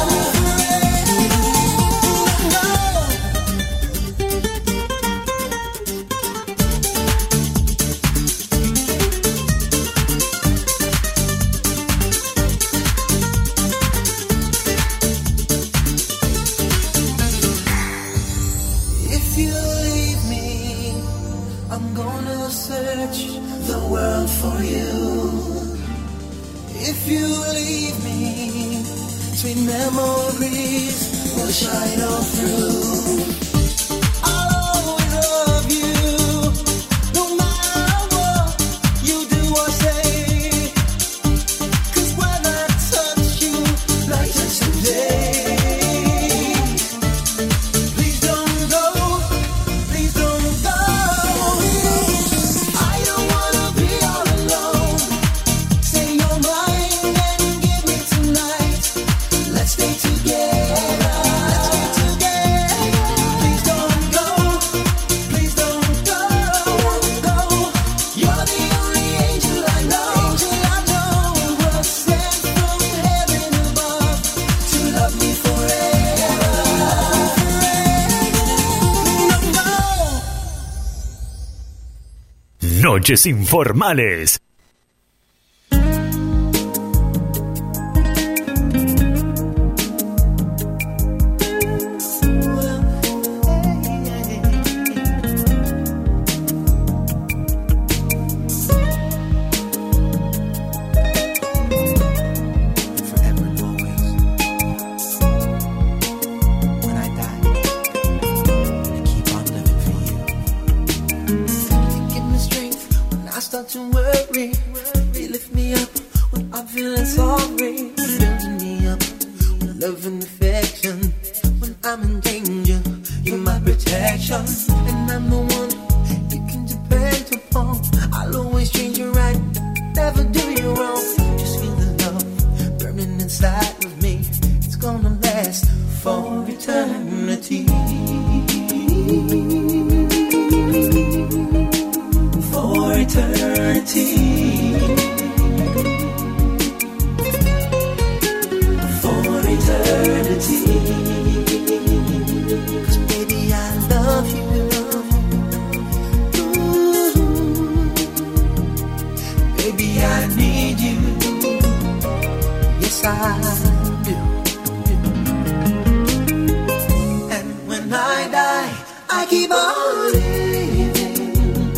No. If you leave me, I'm gonna search the world for you. If you leave me, sweet memories will shine all through. I'll always love you, no matter what you do or say. 'Cause when I touch you, night turns to day. Please don't go, please don't go. I don't wanna be all alone. Say you're mine and give me tonight. Let's stay together. Let's stay together. Please don't go, please don't go, go. You're the only angel I know. Angel I know was sent from heaven above to love me forever.
Noches informales.
such a worry. You lift me up when I'm feeling sorry. Building me up with love and affection. When I'm in danger, you're my protection. And I'm the one you can depend upon. I'll always treat you right, never do you wrong. Just feel the love burning inside of me. It's gonna last for eternity. For eternity. For eternity. 'Cause baby I love you, love you. Ooh. Baby I need you. Yes I do. And when I die I keep on living.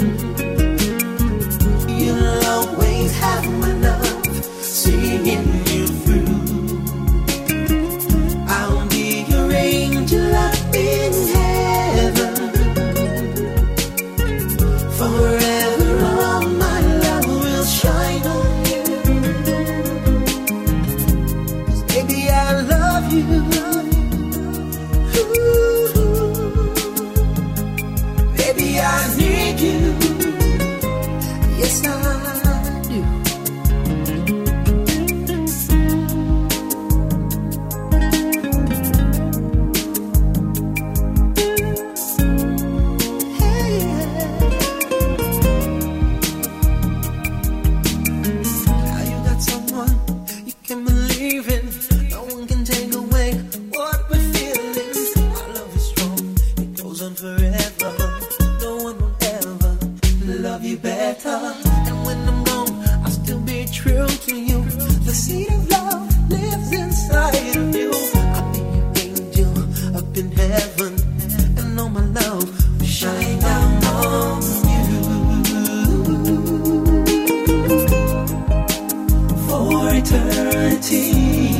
You'll always have my love singing you through. I'll be your angel up in heaven. Forever all my love will shine on you. 'Cause baby I love you. Ooh. Baby I need you. Yes I do. Now you got someone you can believe in. No one can take away what we're feeling. Our love is strong, it goes on forever. No one will ever love you better. And when I'm gone, I'll still be true to you. The seed of love lives inside of you. I'll be your angel up in heaven. And all my love will shine down on you. For eternity.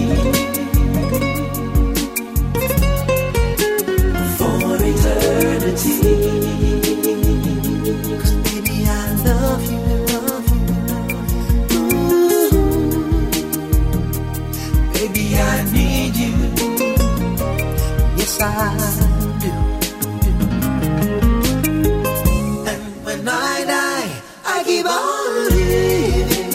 For eternity. 'Cause baby I love you, love you. Ooh. Baby I need you. Yes I do. And when I die I keep on living.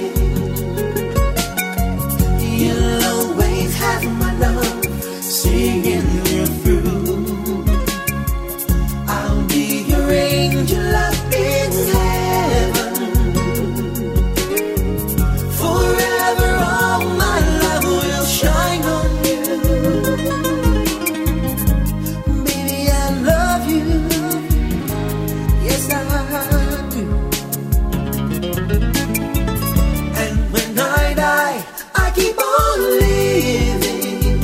You'll always have my love singing you through. I'll be your angel up in heaven. Forever all my love will shine on you. Baby I love you. Yes I do. And when I die I keep on living.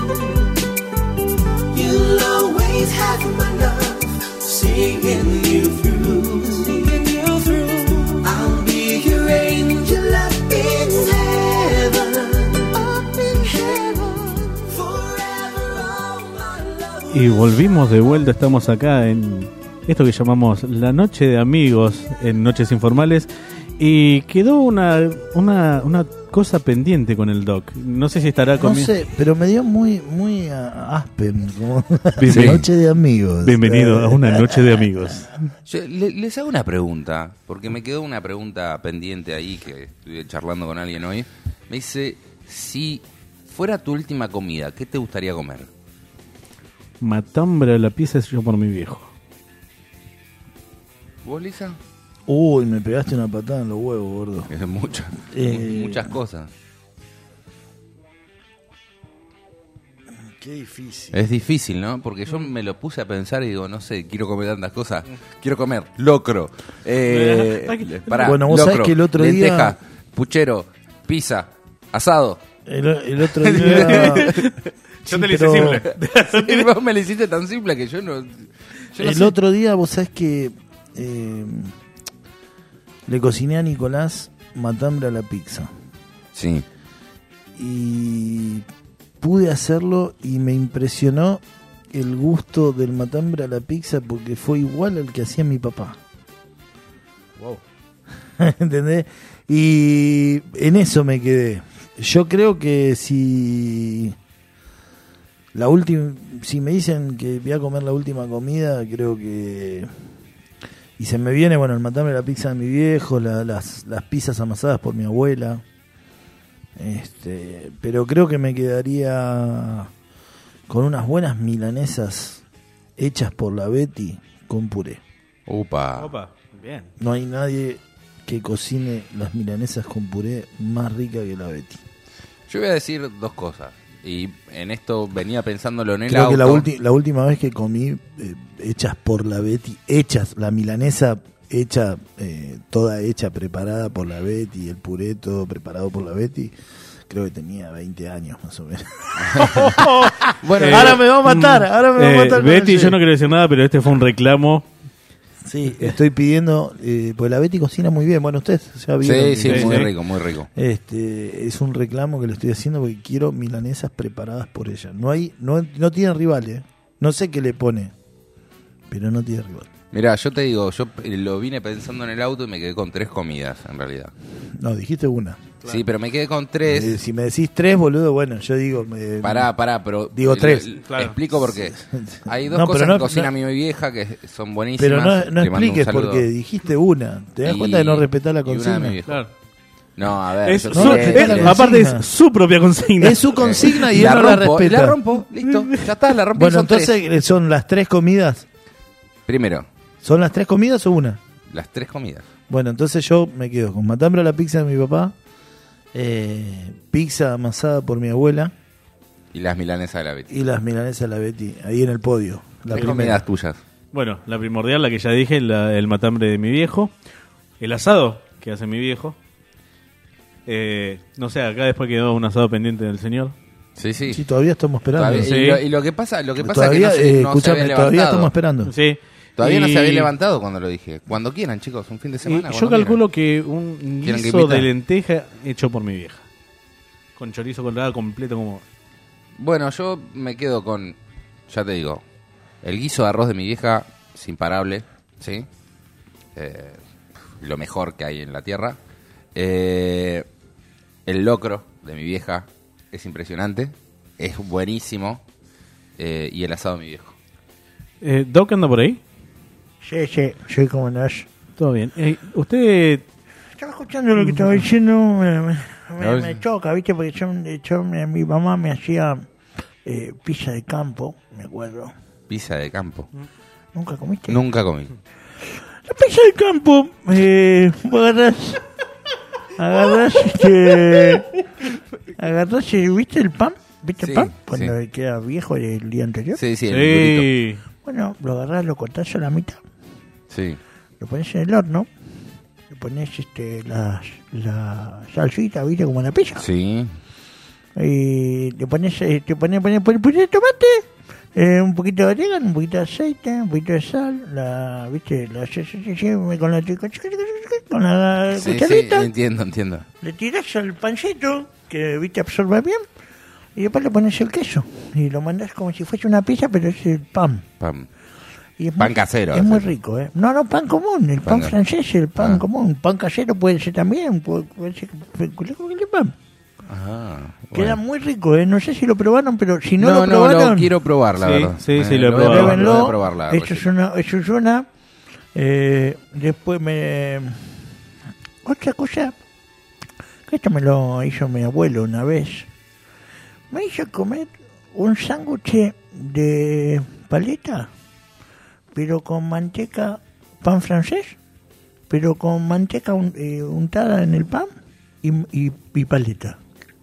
You'll always have my love singing you through. Singing you through. I'll be your angel up in heaven. Up in heaven. Forever all my love.
Y volvimos de vuelta, estamos acá en esto que llamamos la noche de amigos en Noches Informales. Y quedó una, una, una cosa pendiente con el Doc. No sé si estará
No
conmigo.
sé, pero me dio muy muy a- Aspen, como
Bien-
noche de amigos.
Bienvenido a una noche de amigos.
Yo le- les hago una pregunta, porque me quedó una pregunta pendiente ahí que estuve charlando con alguien hoy. Me dice, si fuera tu última comida, ¿qué te gustaría comer?
Matambre a la pieza es yo por mi viejo.
¿Vos, Lisa?
Uy, me pegaste una patada en los huevos, gordo.
Es mucho,
Eh,
muchas cosas.
Qué difícil.
Es difícil, ¿no? Porque yo me lo puse a pensar y digo, no sé, quiero comer tantas cosas. Quiero comer locro. Eh, pará,
Bueno, vos
locro,
sabés que el otro
lenteja,
día-
puchero, pizza, asado.
El, el otro día...
Yo
Sí,
te lo hice
pero-
simple. Sí, vos me lo hiciste tan simple que yo no... yo no
el
sé.
otro día, vos sabés que eh, le cociné a Nicolás matambre a la pizza.
Sí.
Y pude hacerlo y me impresionó el gusto del matambre a la pizza porque fue igual al que hacía mi papá.
Wow.
¿Entendés? Y en eso me quedé. Yo creo que si la última, si me dicen que voy a comer la última comida, creo que y se me viene, bueno, el matambre, la pizza de mi viejo, la, las las pizzas amasadas por mi abuela. Este, pero creo que me quedaría con unas buenas milanesas hechas por la Betty con puré.
Upa.
Opa, bien.
No hay nadie que cocine las milanesas con puré más rica que la Betty.
Yo voy a decir dos cosas. Y en esto venía pensándolo en el
Creo
auto.
que la, ulti- la última vez que comí eh, hechas por la Betty, hechas, la milanesa hecha, eh, toda hecha, preparada por la Betty, el puré todo preparado por la Betty, creo que tenía veinte años más o menos.
Bueno,
ahora me va a matar, ahora me va a
eh,
matar.
Betty, yo no quiero decir nada, pero este fue un reclamo.
Sí, estoy pidiendo, eh, pues la Betty cocina muy bien. Bueno, ustedes ya vieron.
Sí, sí,
que-
muy rico, muy rico.
Este, es un reclamo que le estoy haciendo porque quiero milanesas preparadas por ella. No hay, no, no tiene rival, ¿eh? No sé qué le pone, pero no tiene rival.
Mirá, yo te digo, yo lo vine pensando en el auto y me quedé con tres comidas, en realidad.
No, dijiste una.
Sí, pero me quedé con tres.
Eh, si me decís tres, boludo, bueno, yo digo. Me,
Pará, pará, pero.
Digo tres.
l- l- Explico por qué. Hay dos
No,
cosas
pero no-
que cocina
no-
mi vieja que son buenísimas.
Pero no, no
Le mando un
expliques
saludo.
porque dijiste una. ¿Te das
Y-
cuenta de no respetar la
y una de
consigna?
mi vieja.
Claro.
No, a ver.
Es
yo
su-
sé-
es-
la
aparte
consigna.
es su propia consigna.
Es su consigna y
La
él no la
rompo,
respeta.
la rompo, listo. Ya está, la rompí.
Bueno,
son tres.
entonces eh, son las tres comidas.
Primero,
¿Son las tres comidas o una?
las tres comidas.
Bueno, entonces yo me quedo con matambre a la pizza de mi papá, eh, pizza amasada por mi abuela
Y las milanesas de la Betty.
y las milanesas de la Betty, ahí en el podio. La
Tres
primera.
comidas tuyas.
Bueno, la primordial, la que ya dije, la- el matambre de mi viejo. El asado que hace mi viejo. Eh, no sé, acá después quedó un asado pendiente del señor.
Sí, sí.
Sí, todavía estamos esperando.
Todavía-
Sí.
y, lo, y lo que pasa, lo que pasa
Todavía,
es que no se,
eh,
no se
escúchame,
había
todavía
levantado.
estamos esperando.
Sí.
Todavía no
Y-
se había levantado cuando lo dije. Cuando quieran, chicos, un fin de
Y
semana.
yo
cuando
calculo que un
¿Quieren que
guiso
invita?
de lenteja hecho por mi vieja. Con chorizo colorado completo como...
quieran. Bueno, yo me quedo con, ya te digo, el guiso de arroz de mi vieja es imparable, ¿sí? Eh, lo mejor que hay en la tierra. Eh, el locro de mi vieja es impresionante, es buenísimo. Eh, y el asado de mi viejo.
Eh, ¿Doc anda por ahí?
Sí, sí, sí, como andás.
Todo bien. Eh, usted...
Estaba escuchando lo que estaba diciendo, me, me, me-
A ver.
me choca, ¿viste? Porque yo, yo- mi mamá me hacía eh, pizza de campo, me acuerdo.
Pizza de campo.
¿Nunca comiste?
Nunca comí.
La pizza de campo, eh, vos agarrás, agarrás, este, agarrás, eh, ¿viste el pan? ¿Viste
Sí,
el pan? Cuando
sí.
queda viejo del día anterior.
Sí, sí, el durito.
Sí.
Bueno, lo agarrás, lo cortás a la mitad,
Sí.
lo pones en el horno, le pones este, la, la salsita, ¿viste? Como la pizza.
Sí.
Y le pones, eh, te pones, pones, pones, pones tomate, eh, un poquito de orégano, un poquito de aceite, un poquito de sal, la, ¿viste? La, sí, sí, sí, sí, con la, con la
Sí, sí,
cucharita.
entiendo, entiendo.
Le tirás al pancito, que viste absorbe bien, y después le pones el queso. Y lo mandás como si fuese una pizza, pero es el pan.
Pan.
Y es
Pan
muy-
casero,
Es muy
ese.
rico, ¿eh? No, no, pan común, el pan,
Pan-
francés, el pan
Ah.
común. Pan casero puede ser también, puede, puede ser cualquier pan.
Ah,
Queda
bueno.
muy rico, ¿eh? No sé si lo probaron, pero si no,
No,
lo
no,
probaron...
lo quiero probar, la
Sí,
verdad.
sí, sí,
Eh,
lo he
voy a
probado.
probar, lo voy a
Pruébenlo.
probar la
Eso es una, eso es una. Eh, después me. Otra cosa. Que esto me lo hizo mi abuelo una vez. Me hizo comer un sándwich de paleta, pero con manteca, pan francés, pero con manteca un- eh, untada en el pan y, y, y paleta.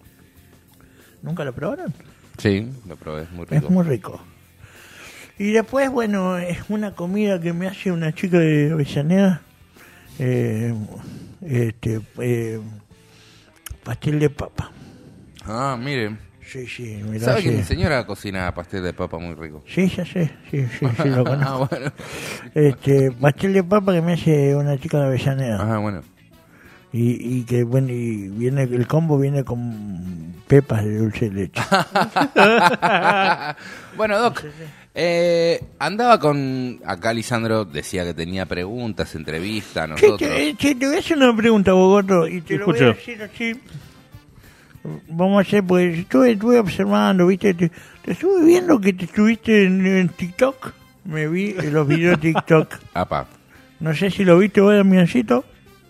¿Nunca lo probaron?
Sí, lo probé, es muy rico.
Es muy rico. Y después, bueno, es una comida que me hace una chica de Avellaneda. Eh, este, eh, pastel de papa.
Ah, mire.
Sí, sí, mirá,
¿Sabe que
sí.
mi señora cocina pastel de papa muy rico?
Sí, ya sé, sí, sí, sí, lo conozco.
Ah, bueno.
Este, pastel de papa que me hace una chica de Avellaneda.
Ah, bueno.
Y, y que bueno, y viene, el combo viene con pepas de dulce de leche.
Bueno, Doc, Eh, andaba con... Acá Lisandro decía que tenía preguntas, entrevistas,
Che,
nosotros.
te, che, te voy a hacer una pregunta, Bogoto, y te lo voy a decir así. Vamos a hacer, pues estuve, estuve observando, viste, te, te estuve viendo que te estuviste en, en TikTok. Me vi en los videos de TikTok.
Apa.
No sé si lo viste vos, Damiancito.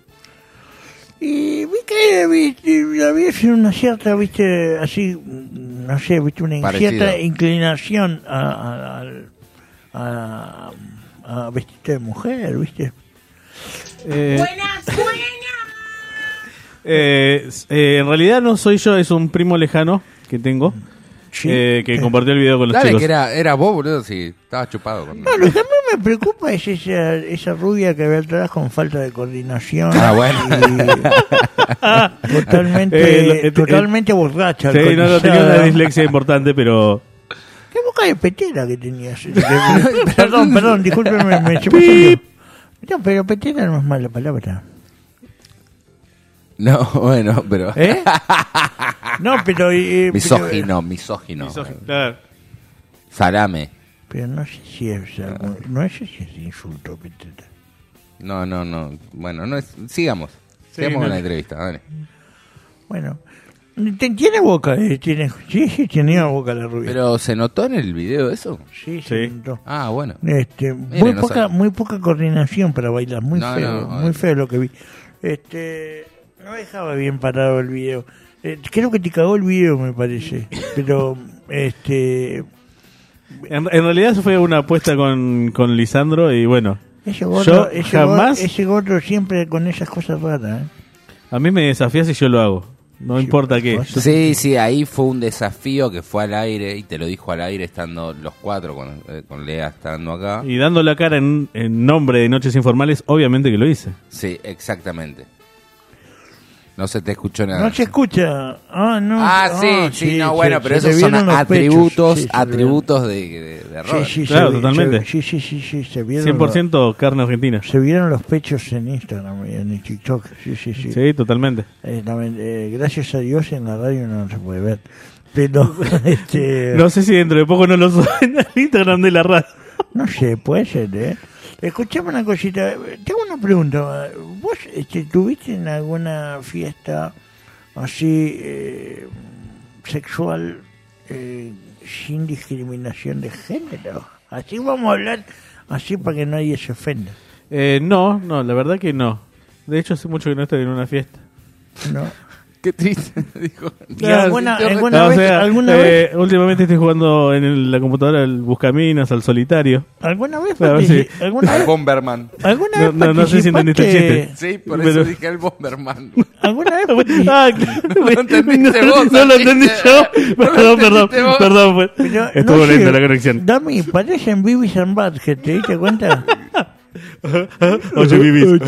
Y vi que viste, había una cierta, viste, así, no sé, viste, una
Parecido.
cierta inclinación a, a, a, a, a vestirte de mujer, viste.
Eh,
Buenas, buenas.
eh, eh, en realidad no soy yo, es un primo lejano que tengo. eh, que compartió el video con los
Dale,
chicos.
que era, era vos, boludo, si estaba chupado. Con...
No, lo que a mí me preocupa es esa, esa rubia que ve atrás con falta de coordinación.
Ah, bueno.
Y totalmente,
Eh, lo- eh,
totalmente borracha.
Sí, no, no
alcoholizada.
tenía una dislexia importante, pero...
¿Qué boca de petera que tenías? perdón, perdón, discúlpeme, me se me salió. No, pero petera no es mala palabra.
No, bueno, pero...
¿Eh? No, pero... Eh,
misógino,
pero,
misógino.
Misógino, claro.
Salame.
pero no sé si es algo- no sé si es insulto, petera.
No, no, no. Bueno, no es... sigamos.
Sí,
Sigamos
no.
con la entrevista, dale.
Bueno, Te- tiene boca, eh, tiene, sí, sí, tenía boca la rubia.
Pero ¿se notó en el video eso?
Sí, se notó.
Ah, bueno.
Este,
Mire,
muy
no
poca,
sabe.
muy poca coordinación para bailar, muy
No,
feo,
no,
muy feo lo que vi. Este, no dejaba bien parado el video. Eh, creo que te cagó el video, me parece. Pero, este,
En, en realidad eso fue una apuesta con, con Lisandro y bueno,
ese gordo,
yo
ese
jamás...
gordo, ese gordo siempre con esas cosas raras, ¿eh?
A mí me desafías y yo lo hago. No importa qué. Yo-
Sí, sí, ahí fue un desafío que fue al aire y te lo dijo al aire estando los cuatro, con, eh, con Lea estando acá.
Y dando la cara en, en nombre de Noches Informales, obviamente que lo hice.
Sí, exactamente. No se te escuchó nada.
No se escucha. Ah, no.
Ah, sí, sí, no, bueno,
se-
pero
se
esos
le
son
vieron los
atributos,
pechos, sí, se le
atributos de, de, de error.
Sí, sí,
Claro,
se vi-
totalmente.
se- sí, sí, sí, sí, se vieron
cien por ciento carne argentina.
los- Se vieron los pechos en Instagram y en TikTok. Sí, sí, sí.
Sí, totalmente.
Eh, lamen- eh, gracias a Dios en la radio no se puede ver. Pero, este,
No sé si dentro de poco no lo suben al Instagram de la radio.
no sé, puede ser, ¿eh? Escuchame una cosita. Tengo una pregunta. ¿Vos este, tuviste en alguna fiesta así eh, sexual eh, sin discriminación de género? Así vamos a hablar, así para que nadie se ofenda.
Eh, no, no, la verdad que no. De hecho, hace mucho que no estoy en una fiesta.
¿No?
Qué triste, dijo.
¿Y alguna, alguna
No, o
vez,
sea,
alguna
eh,
vez,
últimamente estoy jugando en el- la computadora al Buscaminas, al solitario.
alguna vez,
A ver
partici-
si-
alguna
El
vez,
Bomberman.
alguna
No,
vez
no, no sé si entendiste el
participaste-
chiste.
Sí, por
Pero-
eso dije el Bomberman.
¿Alguna vez participaste?
Ah, claro.
No lo entendiste
No,
vos,
no lo
así
entendí
que-
yo.
no lo
Perdón, perdón,
entendiste vos.
perdón. Pues.
Pero,
Estuvo
no sé,
lenta la conexión.
Dami, parecen Bibis and Butthead, ¿te diste cuenta?
Oye, Bibis.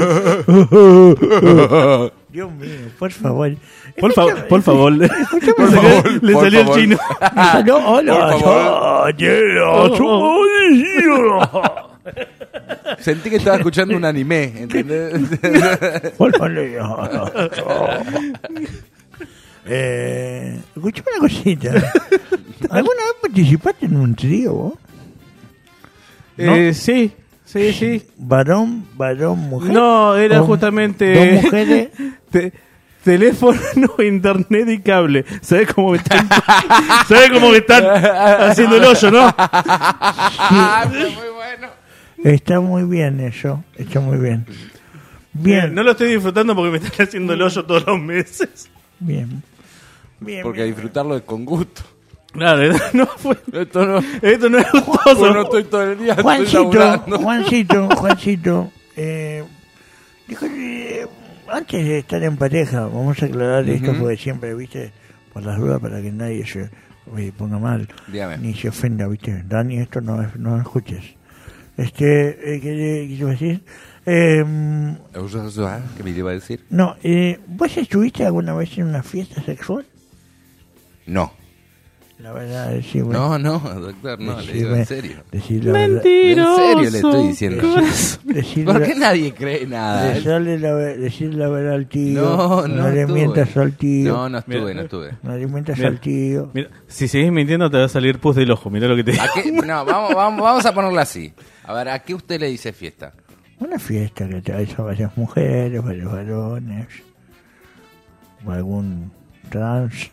Dios mío, por favor.
Por, fa-
Escúchame,
por favor. Le
Por
salió,
favor,
le
por
salió el
favor.
chino.
Me salió, hola,
Por favor. Sentí que estaba escuchando un anime, ¿entendés?
Por favor. Eh, escuchame una cosita. ¿Alguna vez participaste en un trío vos? ¿No?
Eh, sí, sí, sí.
¿Varón, varón, mujer?
No, era
¿O
justamente...
¿Dos mujeres?
Te- teléfono, internet y cable. ¿Sabes cómo me están, ¿sabes cómo me están haciendo el hoyo, no?
Fue muy bueno.
Está muy bien eso, está muy bien. Bien,
No lo estoy disfrutando porque me están haciendo el hoyo todos los meses.
bien. Bien,
Porque
bien.
disfrutarlo es con gusto.
Claro, no fue,
Esto no,
esto no es
pues
gustoso.
no estoy todo el día, estoy
Juancito,
laburando.
Juancito, Juancito, eh, dijo, eh, antes de estar en pareja, vamos a aclarar esto
Ujú.
porque siempre, viste, por las dudas para que nadie se eh, ponga mal,
Dígame.
ni se ofenda, viste, Dani, esto no, es- no lo escuches. Este, eh, ¿qué, qué iba a decir? Eh,
¿Qué me iba a decir?
no, eh, ¿vos estuviste alguna vez en una fiesta sexual?
No.
La verdad, decime.
No, no, doctor, no, le digo en serio.
Decir la verdad.
En serio le estoy diciendo.
Decir
¿Por
la-
qué nadie cree nada?
Decirle la, ver- decir la verdad al tío.
No, no
le
estuve.
mientas al tío.
No, no estuve, no estuve.
No le mientas
Mira,
al tío.
mira, si seguís mintiendo te va a salir pus del ojo. Mirá lo que te
¿A qué? No, vamos, vamos, vamos a ponerlo así. A ver, ¿a qué usted le dice fiesta?
Una fiesta que trae a varias mujeres, varios varones. O algún trans.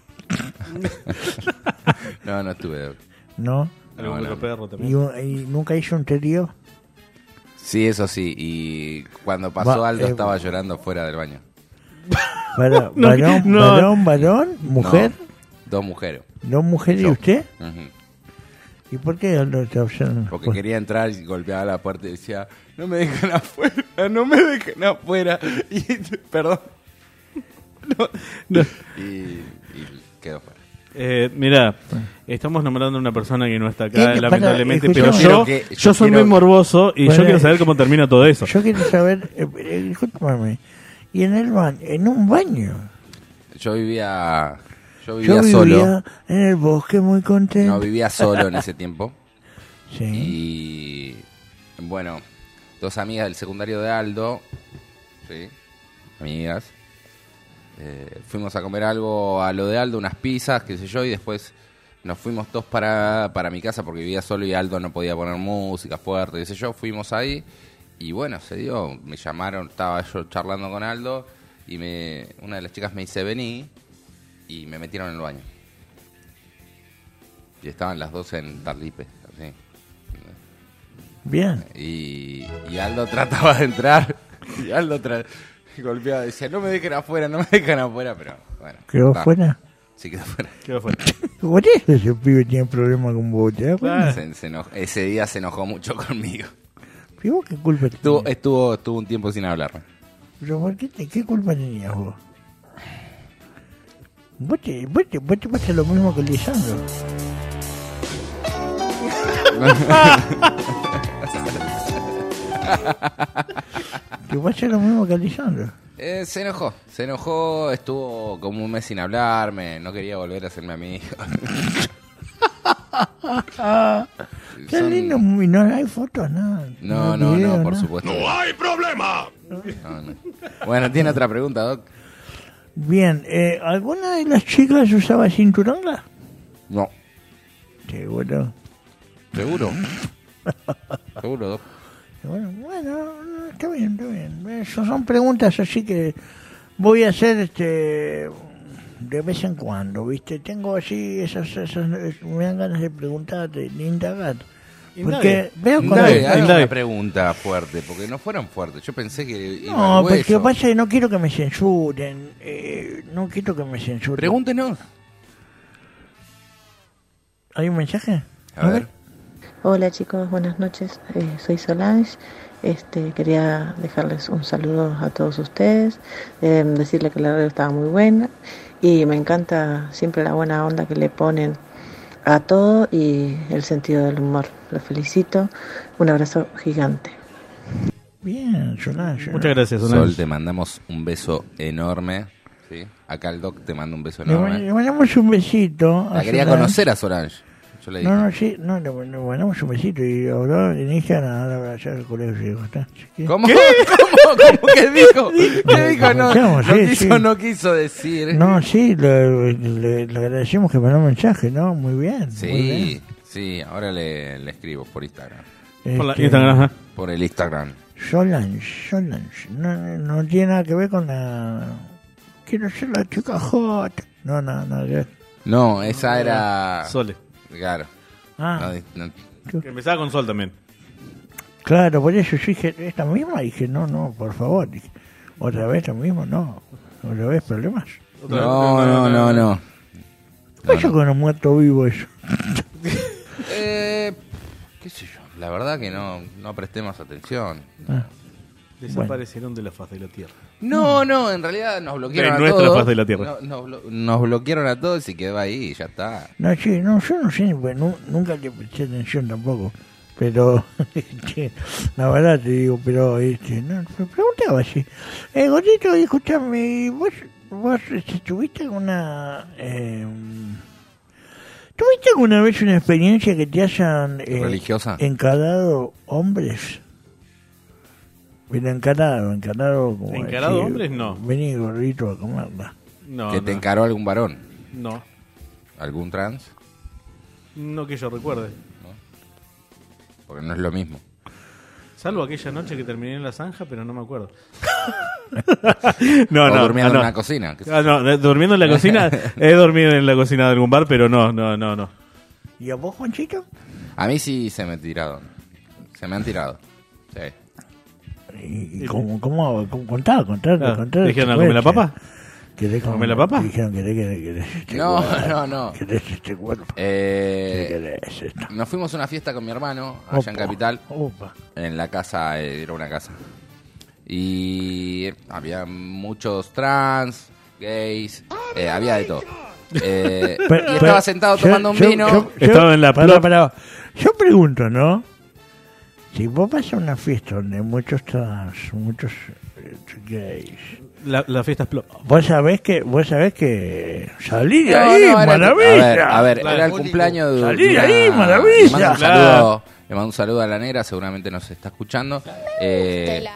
No, no estuve, doc.
¿No?
No, no.
perro también.
¿Y, un- y nunca hizo un trío?
Sí, eso sí. Y cuando pasó
Va,
Aldo
eh,
estaba llorando fuera del baño.
Varón,
No,
varón,
no.
varón, varón, mujer.
No, dos mujeres.
¿Dos mujeres
Yo.
y usted?
Ujú.
¿Y por qué Aldo está opción?
Porque quería entrar y golpeaba la puerta y decía, no me dejan afuera, no me dejan afuera. Y, perdón. No.
No.
Y, y quedó fuera.
Eh, mira, estamos nombrando a una persona que no está acá,
Eh, para,
lamentablemente, pero
escuchame.
yo,
Quiero que-
yo
yo
soy
quiero-
muy morboso y
Bueno,
yo quiero saber cómo termina todo eso.
Yo quiero saber, eh, eh, discúlpame, y en el baño, en un baño.
Yo vivía, yo vivía
Yo vivía
solo.
en el bosque muy contento.
No, vivía solo en ese tiempo.
Sí.
Y bueno, dos amigas del secundario de Aldo, ¿sí? Amigas. Eh, fuimos a comer algo a lo de Aldo, unas pizzas, qué sé yo, y después nos fuimos todos para, para mi casa porque vivía solo y Aldo no podía poner música fuerte, qué sé yo. Fuimos ahí y bueno, se dio, me llamaron, estaba yo charlando con Aldo y me una de las chicas me dice vení y me metieron en el baño. Y estaban las dos en Tarlipe, así.
Bien.
Y, y Aldo trataba de entrar. Y Aldo tra- golpeaba, decía, no me dejen afuera, no me dejen afuera, pero bueno.
¿Quedó
está.
fuera?
Sí, quedó fuera.
Quedó fuera.
Por eso ese pibe tiene problemas con vos, ¿te das cuenta?
Se- se enojó- ese día se enojó mucho conmigo.
¿Y vos qué culpa
Estuvo,
tenías?
estuvo, estuvo un tiempo sin hablarme.
¿Pero por qué, te- qué culpa tenías vos? Vos te, vos te, vos te pasa lo mismo que el Lisandro. Te pasa lo mismo que el Lisandro.
Eh, se enojó, se enojó, estuvo como un mes sin hablarme, no quería volver a ser mi amigo.
Qué
Son-
lindo, y no hay fotos, nada.
No, no,
videos,
no, por
nada.
supuesto.
¡No hay problema!
No, no. Bueno, ¿tiene otra pregunta, Doc?
Bien, eh, ¿alguna de las chicas usaba cinturón?
No.
Seguro.
¿Seguro? Seguro, Doc.
Bueno, bueno, está bien, está bien. Esas son preguntas así que voy a hacer este de vez en cuando, ¿viste? Tengo así, esas, esas me dan ganas de preguntarte, de indagar. Porque veo con
Indague,
el-
haga una pregunta fuerte, porque no fueron fuertes. Yo pensé que iba
No,
al
porque lo
hueso.
que pasa es que no quiero que me censuren. Eh, no quiero que me censuren.
Pregúntenos.
¿Hay un mensaje?
A ver.
Hola chicos, buenas noches. Eh, soy Solange. Este, quería dejarles un saludo a todos ustedes, eh, decirle que la radio estaba muy buena y me encanta siempre la buena onda que le ponen a todo y el sentido del humor. Los felicito. Un abrazo gigante.
Bien, Solange.
Muchas gracias,
Sol,
Solange.
te mandamos un beso enorme. ¿sí? Acá el Doc te manda un beso
Le,
enorme.
le mandamos un besito.
La
a
quería
Solange.
conocer a Solange. Yo le dije.
No, no, sí, no, le, le mandamos un besito y habló en Instagram, ahora allá el colegio se dijo, ¿está? Así que-
¿Cómo? ¿Cómo? ¿Cómo que dijo? ¿Qué dijo? No,
Escuchamos,
no
sí,
quiso,
sí.
no quiso decir.
No, sí, le, le- le agradecemos que mandó un mensaje, ¿no? Muy bien. muy bien.
Sí, sí, ahora le, le escribo por Instagram.
Por la
Este,
Instagram, ajá.
Por el Instagram.
Solange, Solange, no, no tiene nada que ver con la... Quiero ser la chica hot. No, no, no. que-
No, esa era.
Sole.
Claro.
Ah.
No, no-
Que empezaba con Sol también.
Claro, por eso yo dije, esta misma, dije, no, no, por favor. Dije, otra vez lo mismo, no. Otra vez problemas.
No, no, no, no.
¿Qué pasa con los muertos vivos eso?
Eh, qué sé yo. La verdad que no, no presté más atención.
Ah,
Desaparecieron de la faz de la Tierra.
No, no, en realidad nos bloquearon
De
a
nuestra
todos.
faz de la Tierra.
No- nos, blo- nos bloquearon a todos y quedó ahí y ya está.
No, sí, no, yo no sé, pues, nu- nunca le presté atención tampoco. Pero, este, la verdad te digo, pero, este, no, me preguntaba así. Eh, Gordito, escuchame, vos, vos este, tuviste alguna, eh, ¿Tuviste alguna vez una experiencia que te hayan eh,
¿Religiosa?
encarado hombres? Pero encarado, encarado como
¿Encarado
decir,
hombres? No.
Vení gordito a comerla.
No,
¿Que
no.
te encaró algún varón?
No.
¿Algún trans?
No que yo recuerde.
Porque no es lo mismo.
Salvo aquella noche que terminé en la zanja, pero no me acuerdo.
no, o no, durmiendo no. en una cocina.
Ah, no, durmiendo en la cocina. He dormido en la cocina de algún bar, pero no, no, no, no.
¿Y a vos, Juanchito?
A mí sí se me tiraron. Se me han tirado. Sí.
¿Y cómo, cómo, cómo contá, contá,
ah,
contá?
¿Te dijeron a comer la papa?
¿Querés
comer la papa?
Te dijeron que querés, querés este
No,
cuerpo,
no, no.
¿Querés este cuerpo?
Eh,
¿Qué querés esto?
Nos fuimos a una fiesta con mi hermano allá
Opa,
en Capital.
Opa.
En la casa, eh, era una casa. Y había muchos trans, gays, eh, había de todo. Eh,
Pero,
y estaba
pero,
sentado
yo,
tomando un
yo,
vino.
Yo, yo,
estaba en la
pará, pará. Yo pregunto, ¿no? Si vos vas a una fiesta donde hay muchos trans, muchos eh, gays,
la, la fiesta explota.
Vos sabés que, vos sabés que salir de
No,
ahí,
no, era-
maravilla.
A ver, a ver,
Claro,
era el
único.
cumpleaños de
Salir de
una-
ahí,
Le mando
maravilla.
un saludo, le mando un saludo a la negra, seguramente nos está escuchando. Eh,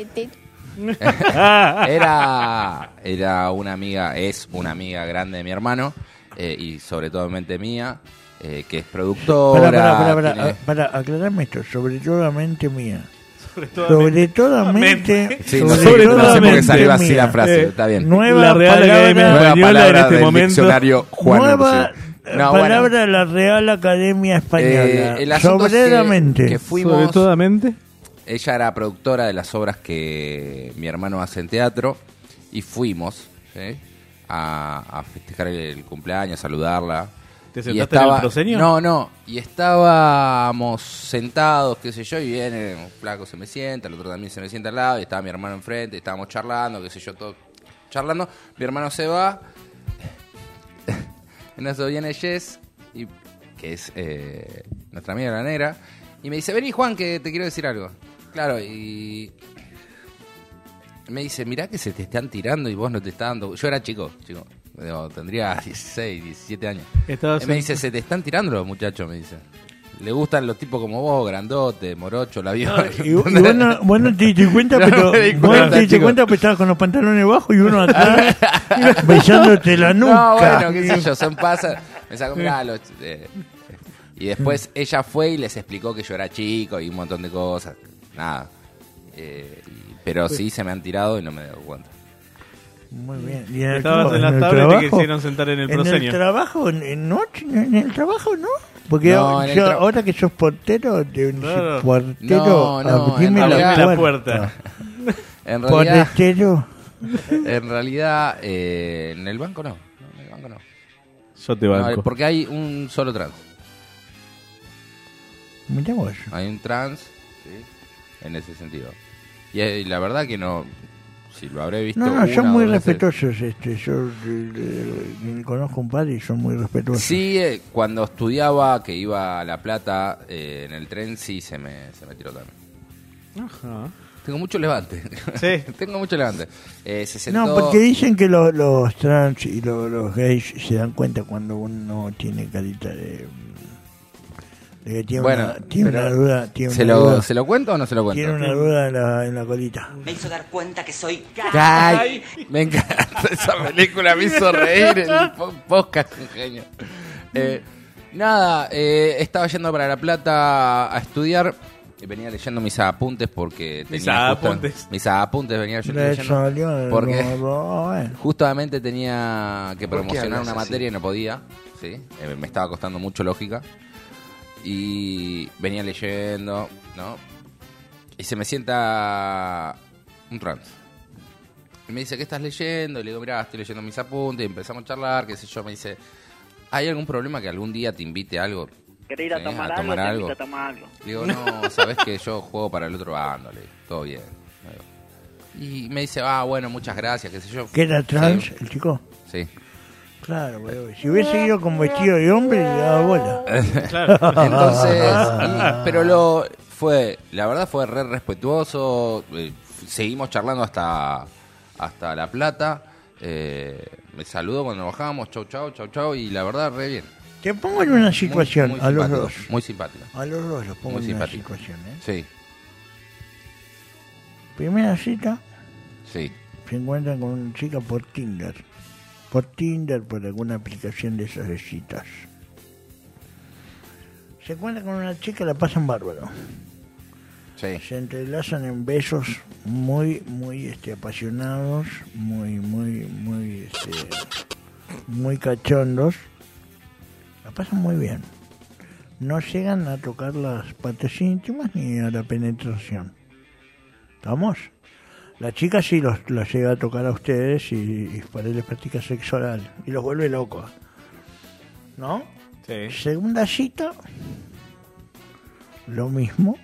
era, era una amiga, es una amiga grande de mi hermano, eh, y sobre todo mente mía, eh, que es productora.
Pará, pará, pará,
tiene-
pará, pará, aclarame esto, sobre todo mente mía.
Sobre todo
Sobre todo mente.
Sí, no sé,
sobre
no sé
todo
por qué
mente
salió así
mía.
la frase,
Eh,
está bien.
Nueva
La Real
palabra,
Academia
Nueva
Española
palabra
en este
del
momento.
diccionario Juan
nueva
Lucía. No,
palabra
bueno.
de la Real Academia Española.
Eh, el asunto es
Sobradamente.
que, que fuimos.
Sobre todo mente.
Ella era productora de las obras que mi hermano hace en teatro y fuimos, ¿sí? a, a festejar el cumpleaños, a saludarla.
¿Te
Y
sentaste en el proscenio?
No, no. Y estábamos sentados, qué sé yo, y viene un flaco, se me sienta, el otro también se me sienta al lado, y estaba mi hermano enfrente, y estábamos charlando, qué sé yo, todo charlando. Mi hermano se va. En eso viene Jess, y, que es eh, nuestra amiga la negra, y me dice, vení Juan, que te quiero decir algo. Claro, y me dice, mirá que se te están tirando y vos no te estás dando... Yo era chico, chico. Digo, tendría dieciséis, diecisiete años.
Estabas
Y me
en-
dice, se te están tirando los muchachos, me dice. Le gustan los tipos como vos, grandote, morocho, la vio.
Y, y bueno, bueno, te diste cuenta,
No
pero
me di
bueno,
cuenta,
te diste
chico.
cuenta, pero estabas con los pantalones bajos y uno atrás besándote la nuca.
No, bueno, qué sé yo, son pasas. Me sacó, mirá, los, eh, y después ella fue y les explicó que yo era chico y un montón de cosas. Nada. Eh, y- pero sí se me han tirado y no me doy cuenta.
Muy bien. ¿Y en el
Estabas
tra-
en la
el
tabla y te
trabajo?
quisieron sentar en el
En
proscenio.
el trabajo, en, no, en el trabajo no. Porque
No, en el
yo-
tra-
ahora que sos portero, de un
Claro.
portero,
No, no,
abrime
en
la,
realidad-
la
puerta.
puerta.
En realidad,
Portero.
en realidad eh, en el banco no. No, en el banco no.
Yo te
No,
banco.
porque hay un solo trans.
Mirá vos.
Hay un trans, ¿sí? En ese sentido. Y, eh, y la verdad que no, si lo habré visto.
No, no,
una
son
o
muy
dos veces.
respetuosos. Este, yo eh, eh, conozco un par y son muy respetuosos.
Sí, eh, cuando estudiaba, que iba a La Plata, eh, en el tren, sí se me, se me tiró también.
Ajá.
Tengo mucho levante.
Sí.
Tengo mucho levante. Eh, se sentó...
No, porque dicen que los, los trans y los, los gays se dan cuenta cuando uno tiene carita de, de que tiene,
Bueno,
una, tiene
pero
una duda. Tiene
¿se
una
lo,
duda,
¿Se lo cuento o no se lo cuento?
tiene una duda en la, en la colita.
Me hizo dar cuenta que soy
Ay, me encanta esa película, me hizo reír el po- podcast, un genio. Eh, nada, eh, estaba yendo para La Plata a estudiar y venía leyendo mis apuntes porque
Mis
tenía justo-
apuntes.
mis apuntes venía yo
Le
leyendo
salió el
porque
gorro, eh.
justamente tenía que
¿Por qué
promocionar
hablas
una
así?
materia y no podía, ¿sí? Eh, me estaba costando mucho lógica y venía leyendo, ¿no? Y se me sienta un trans. Y me dice, ¿qué estás leyendo? Y le digo, mirá, estoy leyendo mis apuntes. Y empezamos a charlar, qué sé yo. Me dice, ¿hay algún problema que algún día te invite a algo?
¿Querés ir a
¿Sí?
tomar,
a
algo?
tomar
Te
algo.
invito a tomar algo.
Le digo, no, sabes que yo juego para el otro bando. Le digo, todo bien. Le digo. Y me dice, ah, bueno, muchas gracias, qué sé yo.
¿Que era trans
Sí.
el chico?
Sí.
Claro, boludo. Si hubiese ido con vestido de hombre, le daba bola.
Claro.
Entonces, y- pero lo fue, la verdad fue re respetuoso. eh, seguimos charlando hasta, hasta La Plata. eh, me saludó cuando bajamos, chau, chau, chau, chau. Y la verdad, re bien.
Te pongo en una situación,
Muy- muy
a los
simpático,
dos.
Muy simpático.
A los dos los pongo
Muy
en una
simpático.
situación, ¿eh?
Sí,
Primera cita,
sí.
se encuentran con una chica por Tinder. Por Tinder, por alguna aplicación de esas de citas. Se encuentran con una chica, la pasan bárbaro.
Sí.
Se entrelazan en besos muy, muy este, apasionados, muy, muy, muy, este, muy cachondos. La pasan muy bien. No llegan a tocar las partes íntimas ni a la penetración. ¿Estamos? La chica sí los, los llega a tocar a ustedes y, y para él les practica sexo oral y los vuelve locos. ¿No?
Sí.
Segunda cita, lo mismo.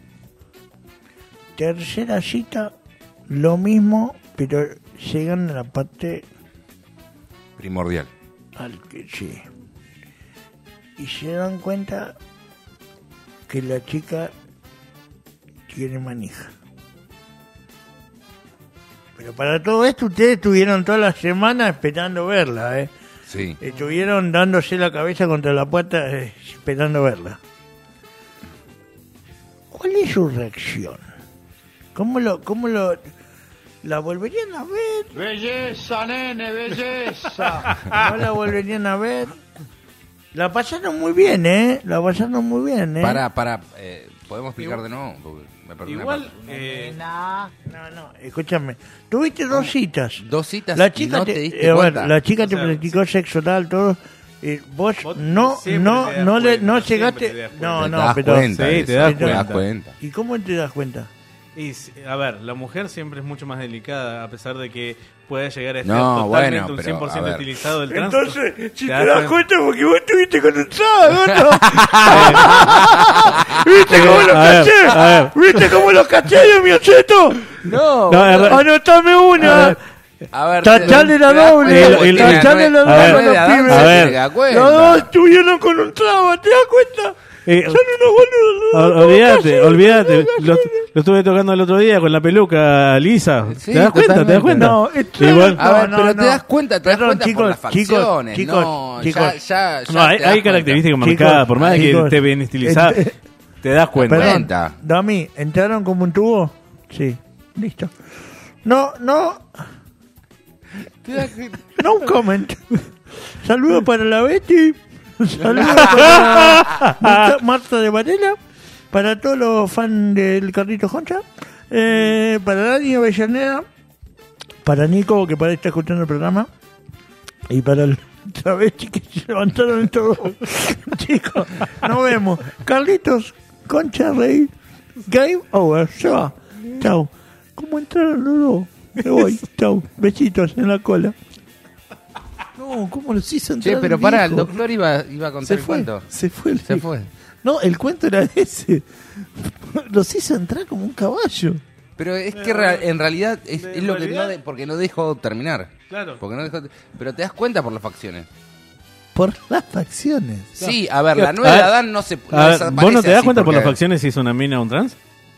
Tercera cita, lo mismo, pero llegan a la parte
Primordial.
al que sí. Y se dan cuenta que la chica tiene manija. Pero para todo esto ustedes estuvieron toda la semana esperando verla, ¿eh?
Sí.
Estuvieron dándose la cabeza contra la puerta eh, esperando verla. ¿Cuál es su reacción? ¿Cómo lo, cómo lo, la volverían a ver?
Belleza, nene, belleza.
¿No la volverían a ver? La pasaron muy bien, ¿eh? La pasaron muy bien, ¿eh?
Para, para, eh, ¿podemos explicar de nuevo? Porque me perdí una
Igual,
parte.
eh,
No, no, escúchame. Tuviste dos citas.
Dos citas
La
y
chica
no
te,
te diste
eh, bueno,
cuenta.
la chica te
O sea,
practicó sexo tal, todo. Eh, vos,
Vos
no,
siempre
no,
te das
no, le,
cuenta,
no
siempre
llegaste.
te das cuenta.
No,
Te
no,
das
pero.
cuenta
Sí,
de
te
eso,
das
te das
cuenta.
cuenta.
¿Y cómo te das cuenta?
y, si- a ver, la mujer siempre es mucho más delicada, a pesar de que pueda llegar a estar
No,
totalmente
bueno,
un
pero,
cien por ciento
a ver.
utilizado el trans.
Entonces, si te, das cuenta porque vos estuviste con un sábado, ¿no? ¿Viste cómo lo
A ver,
caché?
a ver.
¿Viste cómo lo caché yo, mi ocheto?
No,
No, es-
Anotame una.
a ver,
Tachale
te-
la
te das
doble,
cuenta
el-
porque
el-
tiene
tachale
nue-
la doble
nueve
a
de
los
Adán,
pibes.
se
A ver.
te da cuenta.
Los dos estuvieron con un traba, ¿te das cuenta?
Eh,
Son unos boludos.
ol- olvídate, olvídate. Lo, lo estuve tocando el otro día con la peluca lisa.
Sí,
¿Te das cuenta? ¿Te das
totalmente.
cuenta?
No, esto-
Igual.
A ver,
No,
pero
no,
te
no.
das cuenta, te das
Perdón,
cuenta
chicos,
por las
chicos,
facciones,
chicos,
no,
chicos.
ya, ya, ya
No, hay,
te das
hay
cuenta.
características
Chicos,
marcadas, por más de que
chicos.
esté bien estilizada,
Eh,
te das cuenta.
Perdón,
Cuenta.
Dami, ¿entraron como un tubo? Sí, listo. No, no,
Te das cuenta.
no comment. Saludos para la Betty. Saludos para Marta, Marta de Varela. Para todos los fans del Carlito Concha. Eh, para Dani Avellaneda. Para Nico, que para estar escuchando el programa. Y para el travesti que se levantaron estos dos. Chicos, nos vemos. Carlitos, Concha, Rey. Game over. Se va. Chau. ¿Cómo entraron los dos? Me voy. Chau. Besitos en la cola. No, ¿cómo los hizo entrar?
Che, pero
el
pará, el
viejo?
doctor iba, iba a contar
Se
el
fue,
cuento.
se fue el
Se
viejo.
fue.
No, el cuento era ese. Los hizo entrar como un caballo.
Pero es que rea- en realidad es,
de
es lo que no
realidad-
de- porque no dejó terminar.
Claro.
Porque no dejó, pero te das cuenta por las facciones.
Por las facciones.
Sí, a ver, la
A
nueva de
ver,
Adán no se no
A ver,
desaparece
¿vos no te das
así
cuenta por
porque-
las facciones si es una mina o un trans?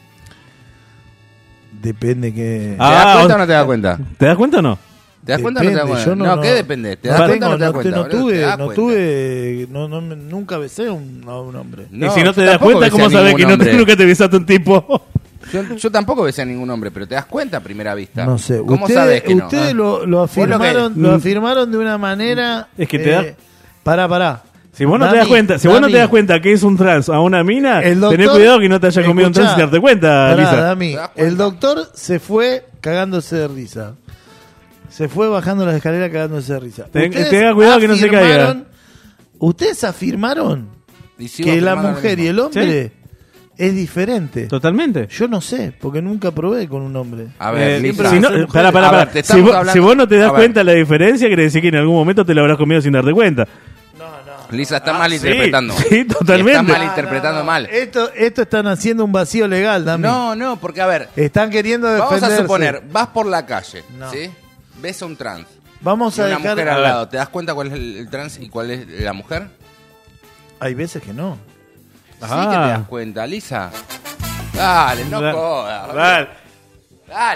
Depende que...
¿Te das
Ah,
cuenta
o-
o no te das cuenta?
¿Te das cuenta o no?
¿Te das cuenta o no te das
Depende,
cuenta?
yo
No,
no-
¿qué depende? ¿Te das
No
cuenta o no te das
tengo,
cuenta?
no
boludo?
tuve,
¿Te das
no
cuenta?
tuve, no, no, me- nunca besé a un, a un hombre.
y si no te
yo
das
tampoco
cuenta,
besé
¿cómo
a
sabés
ningún
que no te,
hombre.
nunca te besaste a un tipo?
Yo, yo tampoco besé a ningún hombre, pero te das cuenta a primera vista.
No sé,
¿Cómo
ustedes,
sabes que no?
ustedes
Ah.
lo, lo
Vos lo que-
afirmaron, lo
Mm.
afirmaron de una manera...
Es que te da-
Pará, pará.
Si vos no te
Dami,
das cuenta, si vos no
Dami,
te das cuenta que es un trans a una mina,
El doctor-
tenés cuidado que no te haya comido un
Escuchá,
trans sin darte cuenta,
pará,
Lisa.
Dami,
¿Te das cuenta?
el doctor se fue cagándose de risa. Se fue bajando las escaleras cagándose de risa.
Ten-
Ustedes
tenga cuidado que no se caiga.
afirmaron- Ustedes afirmaron
Y sigo
que la
afirmando lo
mujer y el
mismo.
hombre es diferente.
Totalmente.
Yo no sé, porque nunca probé con un hombre.
A ver,
Eh,
Lisa.
si no,
mujeres.
pará, pará,
A ver,
pará.
te
Si,
estamos
vos,
hablando-
si vos no te das
a ver.
cuenta de la diferencia, quiere decir que en algún momento te lo habrás comido sin darte cuenta.
Lisa está mal
sí,
interpretando.
sí, totalmente.
Está mal
Ah,
interpretando
no, no.
mal.
Esto, esto están haciendo un vacío legal, Dami.
No, no, porque a ver,
Están queriendo
vamos
defenderse.
a suponer, vas por la calle,
No.
¿sí? Ves a un trans.
Vamos
Y
a
una
dejar...
mujer
a
al
ver,
lado, ¿te das cuenta cuál es el, el trans y cuál es la mujer?
hay veces que no.
Sí
Ah.
que te das cuenta, Lisa. Dale, no
Dale.
jodas.
Dale.
Dale.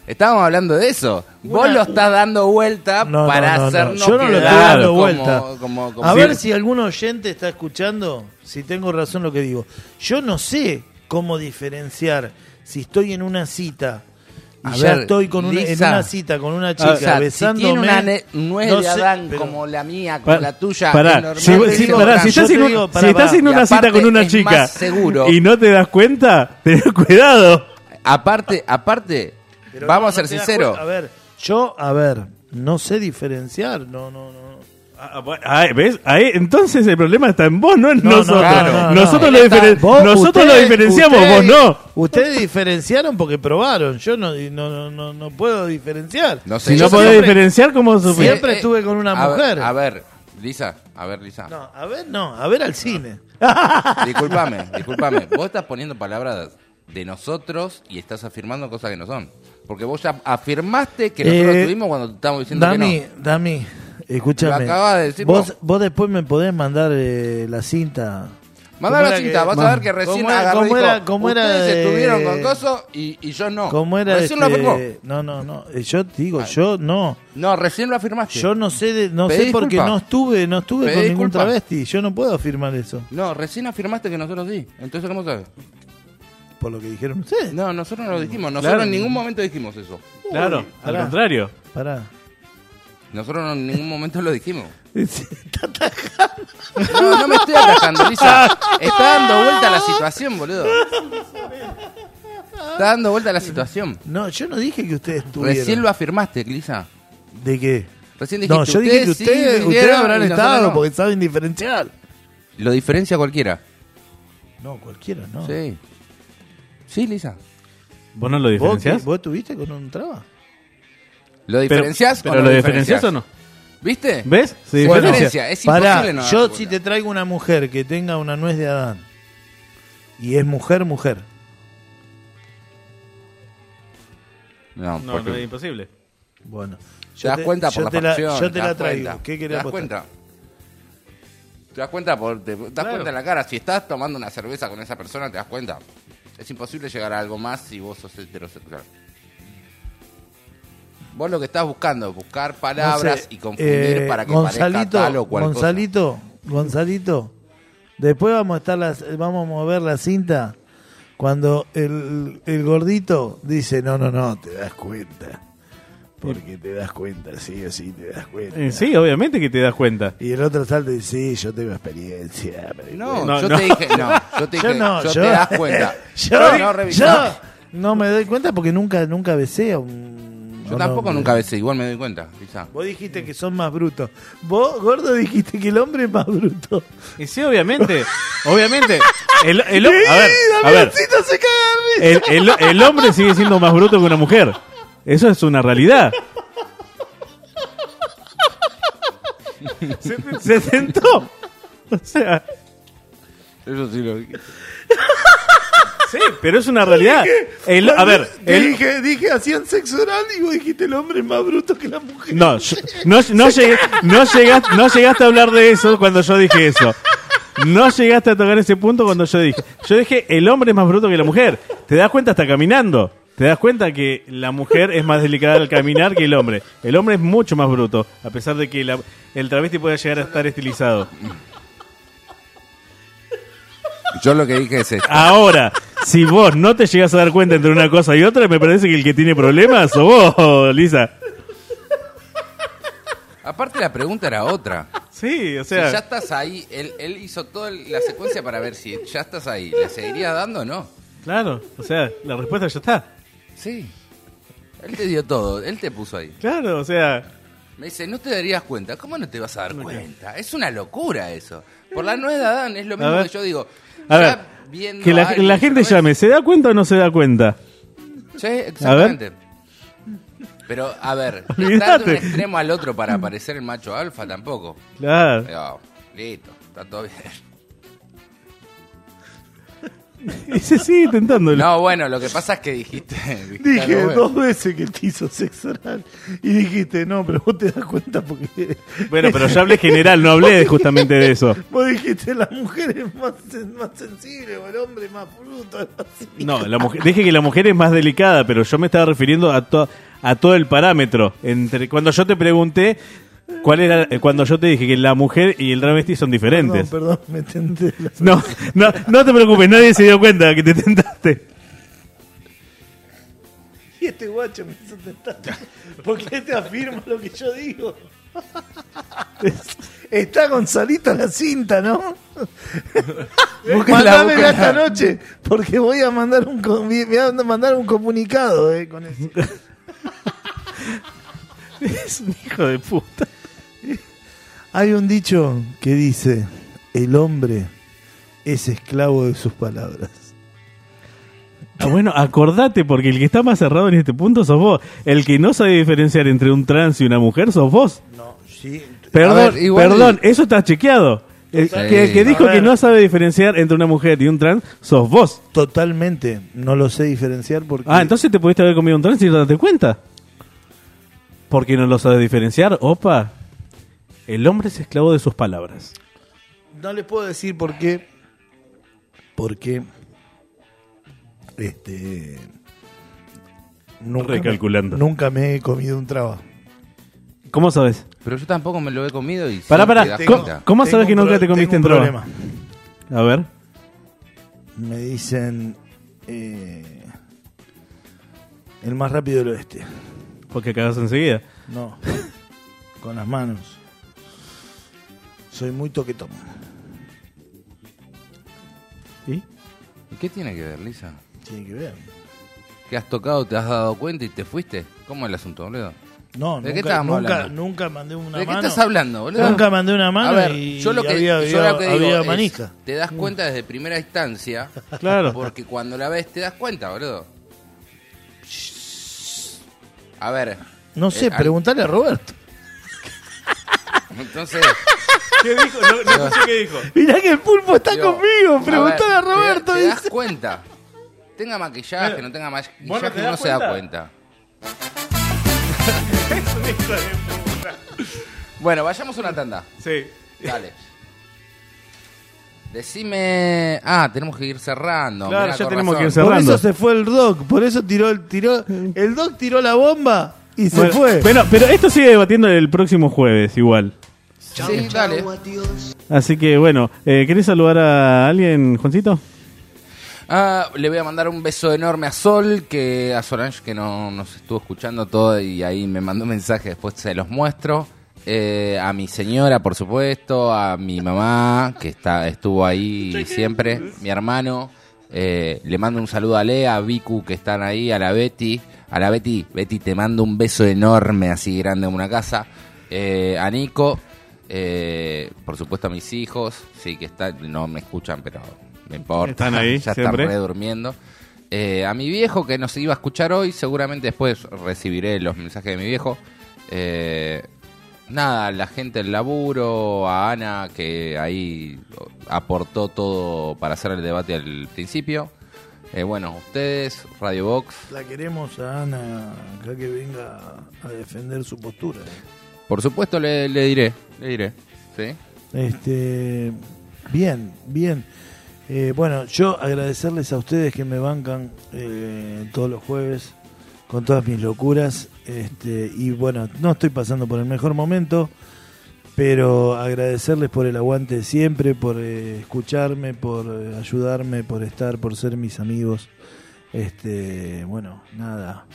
Estábamos hablando de eso. Vos
Una-
lo estás dando vuelta
No,
para
no, no, no.
hacernos
Yo no lo estoy
quedar
dando
como-
vuelta.
como- como-
A
Sí.
ver si algún oyente está escuchando, si tengo razón lo que digo. Yo no sé cómo diferenciar si estoy en una cita y
A
ya
ver,
estoy con una, en
Lisa.
una cita con una chica
O sea,
besándome.
si tiene una ne- nuez
no
de
sé,
Adán
pero-
como la mía, como
Pa-
la tuya,
pará,
es normal
si,
que
si-
sea
pará,
otra.
si estás,
Yo
en,
te
un-
digo,
si
pará,
estás
pará.
en una
Y
cita
aparte
con una
es
chica
más seguro.
y no te das cuenta, ten cuidado.
Aparte, aparte,
pero
vamos
no,
a ser
no te das
sinceros.
cuenta. A ver, yo, a ver, no sé diferenciar, no, no, no.
Ah, bueno, ah, ¿ves? Ahí, entonces el problema está en vos, no en
No, no,
nosotros.
claro, no, no.
nosotros
Él
lo,
está-
diferen-
Vos,
nosotros lo
ustedes-
diferenciamos,
ustedes-
vos no.
Ustedes diferenciaron porque probaron. Yo no, no, no, no, no puedo diferenciar.
No sé,
Si
yo
no podés
siempre-
diferenciar, ¿cómo supe?
Siempre
Eh,
estuve con una
a ver-
mujer.
A ver, Lisa, a ver, Lisa.
No, a ver, no, a ver al cine.
Disculpame, disculpame. Vos estás poniendo palabras de nosotros y estás afirmando cosas que no son. Porque vos ya afirmaste que nosotros
Eh,
tuvimos cuando te estábamos diciendo
Dami,
que no.
Dami, escúchame.
Lo acabas de decir
vos,
vos.
vos después me podés mandar eh, la cinta.
Mandá
¿Cómo
la
era
cinta,
que-
vas a ver que recién
¿Cómo era-
agarró y
cómo
dijo,
era- cómo era
ustedes
de-
estuvieron con coso y, y yo no.
¿Cómo era
Recién lo
este-
afirmó.
No, no, no. eh, Yo te digo, yo no.
No, recién lo afirmaste.
Yo no sé, de, no
Pedí
sé porque
disculpa.
no estuve, no estuve
Pedí
con ningún
disculpa.
travesti. Yo no puedo afirmar eso.
No, recién afirmaste que nosotros sí. Entonces, ¿cómo sabes?
Por lo que dijeron ustedes.
No, nosotros no lo dijimos. Nosotros
Claro.
en ningún momento dijimos eso.
Claro,
Uy,
al
pará.
contrario.
Pará.
Nosotros no- en ningún momento lo dijimos. No, no me estoy atajando, Lisa. Está dando vuelta la situación, boludo. Está dando vuelta la situación.
No, yo no dije que ustedes estuvieron.
Recién lo afirmaste, Lisa.
¿De qué?
Recién dijiste,
No, yo dije que
ustedes sí
ustedes, ustedes
vivieron
habrán
y nosotros
estado
no.
porque saben diferenciar.
Lo diferencia cualquiera.
No, cualquiera, no.
Sí. Sí, Lisa.
¿Vos no lo
¿Vos,
diferenciás?
qué? ¿Vos estuviste con un traba?
¿Lo diferenciás
pero
o no
lo
lo
diferenciás o no?
¿Viste?
¿¿Ves? Se
Bueno,
diferencia.
Es
Pará,
imposible no
yo
darse
si
cuenta.
te traigo una mujer que tenga una nuez de Adán y es mujer, mujer.
No,
No,
porque
no es imposible.
Bueno.
te das cuenta por
yo
la
te la,
facción.
yo te
das
la traigo.
cuenta.
¿Qué
¿Te
querés
das
apostar?
cuenta? Te das cuenta por, te das
Claro.
cuenta en la cara. Si estás tomando una cerveza con esa persona, te das cuenta. Es imposible llegar a algo más si vos sos heterosexual. Vos lo que estás buscando es buscar palabras
No sé,
y confundir
eh,
para que
Gonzalito,
parezca tal o cual
Gonzalito, Gonzalito, después vamos a estar las, vamos a mover la cinta cuando el, el gordito dice no, no, no, te das cuenta. Porque te das cuenta, sí o sí, te das cuenta.
Eh, sí, obviamente que te das cuenta.
Y el otro salta y dice, sí, yo tengo experiencia. me di
No,
cuenta".
yo te dije, no, yo te dije,
no,
yo te das cuenta.
Yo,
No, no, revisá.
yo no me doy cuenta porque nunca, nunca besé a un...
Yo
a un
tampoco
hombre.
nunca besé, igual me doy cuenta, Lisa.
Vos dijiste que son más brutos. Vos, gordo, dijiste que el hombre es más bruto.
Y sí, obviamente. obviamente. El, el, a ver, a ver.
Damiancito se caga de risa.
El, el, el hombre sigue siendo más bruto que una mujer. Eso es una realidad. Se, se sentó. O sea,
Eso sí lo dije.
sí, pero es una realidad. El, a ver,
Te
el,
dije, dije, hacían sexo oral y vos dijiste el hombre es más bruto que la mujer.
no, yo- no, no, llegué- no, llegaste, no llegaste a hablar de eso cuando yo dije eso. No llegaste a tocar ese punto cuando yo dije. Yo dije, el hombre es más bruto que la mujer. ¿Te das cuenta hasta caminando? ¿Te das cuenta que la mujer es más delicada al caminar que el hombre? El hombre es mucho más bruto, a pesar de que la- el travesti pueda llegar a estar estilizado.
Yo lo que dije es esto.
Ahora, si vos no te llegas a dar cuenta entre una cosa y otra, me parece que el que tiene problemas sos vos, Lisa.
Aparte la pregunta era otra.
Sí, o
Si
sea...
ya estás ahí, él, él hizo toda la secuencia para ver si ya estás ahí. ¿Le seguirías dando o no?
Claro, o sea, la respuesta ya está.
Sí. Él te dio todo, él te puso ahí.
Claro, o sea...
Me dice, no te darías cuenta. ¿Cómo no te vas a dar cuenta? Es una locura eso. Por la nuez de Adán es lo mismo
ver.
que yo digo.
A
ya
ver,
viendo
que la,
a alguien
la
que
gente
no es-
llame, ¿se da cuenta o no se da cuenta?
Sí, exactamente. Pero, a ver, estar de un
Olvídate.
extremo al otro para parecer el macho alfa tampoco.
Claro.
Digo, listo, está todo bien.
Y se sigue intentándolo.
No, bueno, lo que pasa es que dijiste...
Dije
Claro, bueno.
dos veces que te hizo sexo oral. Y dijiste, no, pero vos te das cuenta porque...
Bueno, pero yo hablé general, no hablé justamente de eso.
Vos dijiste, la mujer es más, más sensible o el hombre más bruto. algo así.
No, la mujer, dije que la mujer es más delicada, pero yo me estaba refiriendo a, to, a todo el parámetro. Entre Cuando yo te pregunté, ¿cuál era? Cuando yo te dije que la mujer y el travesti son diferentes.
Perdón, perdón, me tenté.
No, no, no te preocupes, nadie se dio cuenta de que te tentaste.
Y este guacho me hizo tentar. Porque te afirma lo que yo digo. Está Gonzalito la cinta, ¿no?
Búscala,
Mándamela esta
búscala.
noche, porque voy a mandar un com- voy a mandar un comunicado eh, con eso.
Es un hijo de puta.
Hay un dicho que dice: el hombre es esclavo de sus palabras.
Ah, bueno, acordate, porque el que está más cerrado en este punto sos vos. El que no sabe diferenciar entre un trans y una mujer sos vos.
No, sí.
Perdón,
A ver, igual-
perdón, eso está chequeado. El
Sí.
que, el que dijo
A ver.
que no sabe diferenciar entre una mujer y un trans sos vos.
Totalmente, no lo sé diferenciar porque...
Ah, entonces te pudiste haber comido un trans y no darte cuenta. Porque no lo sabe diferenciar. Opa, el hombre es esclavo de sus palabras.
No les puedo decir por qué. Porque... Este... Nunca
Recalculando.
Me, nunca me he comido un trabajo.
¿Cómo sabes?
Pero yo tampoco me lo he comido y...
Pará,
sí,
pará.
te das
¿Cómo,
cuenta.
cómo sabes que
Tengo un
nunca
pro-
te comiste
tengo
en
un
traba?
problema.
A ver.
Me dicen... eh, el más rápido del oeste.
Porque cagas enseguida.
No. Con las manos. Soy muy toquetón.
¿Y?
¿Y qué tiene que ver, Lisa?
Tiene que ver.
¿Qué has tocado, te has dado cuenta y te fuiste? ¿Cómo es el asunto, boludo?
No,
¿De qué
nunca,
estábamos
nunca,
hablando?
nunca mandé una
¿De qué
mano.
estás hablando, boludo?
Nunca mandé una mano
A ver,
y
yo lo que,
había,
yo
había-
lo que digo
había
es,
manija.
te das cuenta desde primera instancia,
Claro.
porque cuando la ves te das cuenta, boludo. A ver.
No sé,
eh, al-
preguntale a Roberto.
Entonces,
¿Qué dijo? No, no escuché qué dijo.
Mirá que el pulpo está
digo,
conmigo. Preguntale a,
ver,
Roberto.
Te, te das
dice.
cuenta. Tenga maquillaje,
Pero,
no tenga
¿vos no
maquillaje,
te
no,
das
se da
cuenta?
cuenta.
Es un hijo de puta.
Bueno, vayamos a una tanda.
Sí.
Dale. Decime. Ah, tenemos que ir cerrando.
Claro,
mirá,
ya
con
tenemos que
razón.
ir
Por
cerrando.
eso se fue el Doc. Por eso tiró el tiró. El Doc tiró la bomba y se
Bueno,
fue.
Bueno, pero esto sigue debatiendo el próximo jueves, igual.
Sí, dale.
Así que bueno, eh, ¿querés saludar a alguien, Juancito?
Ah, le voy a mandar un beso enorme a Sol, que a Solange que no nos estuvo escuchando todo y ahí me mandó un mensaje, después se los muestro. Eh, a mi señora, por supuesto, a mi mamá, que está estuvo ahí siempre, mi hermano. Eh, le mando un saludo a Lea, a Vicu, que están ahí, a la Betty. A la Betty, Betty, te mando un beso enorme, así grande en una casa. Eh, a Nico, eh, por supuesto a mis hijos, sí que están, no me escuchan, pero me importa.
Están ahí,
ya
siempre.
están re durmiendo. Eh, a mi viejo, que nos iba a escuchar hoy, seguramente después recibiré los mensajes de mi viejo. Eh, nada, la gente del laburo, a Ana, que ahí aportó todo para hacer el debate al principio. Eh, bueno, ustedes, Radio Box.
La queremos a Ana acá que venga a defender su postura.
Por supuesto le, le diré, le diré, ¿sí?
Este, bien, bien. Eh, bueno, yo agradecerles a ustedes que me bancan eh, todos los jueves con todas mis locuras. Este, y bueno, no estoy pasando por el mejor momento, pero agradecerles por el aguante de siempre, por eh, escucharme, por eh, ayudarme, por estar, por ser mis amigos. Este, bueno, nada.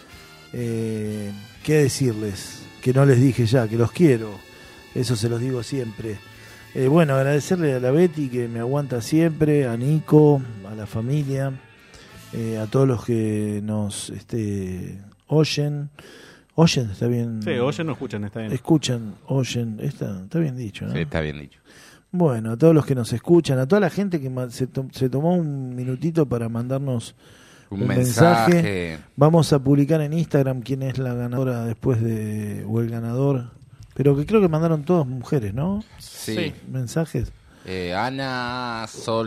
Eh, ¿Qué decirles? Que no les dije ya, que los quiero. Eso se los digo siempre. Eh, bueno, agradecerle a la Betty que me aguanta siempre, a Nico, a la familia, eh, a todos los que nos este, oyen. Oyen, está bien.
Sí, oyen o escuchan, está bien.
Escuchan, oyen, está, está bien dicho, ¿no?
Sí, está bien dicho.
Bueno, a todos los que nos escuchan, a toda la gente que ma- se, to- se tomó un minutito para mandarnos
Un
un,
mensaje.
mensaje. Vamos a publicar en Instagram quién es la ganadora después de, o el ganador. Pero que creo que mandaron todas mujeres, ¿no?
Sí.
Mensajes.
Eh, Ana, Sol,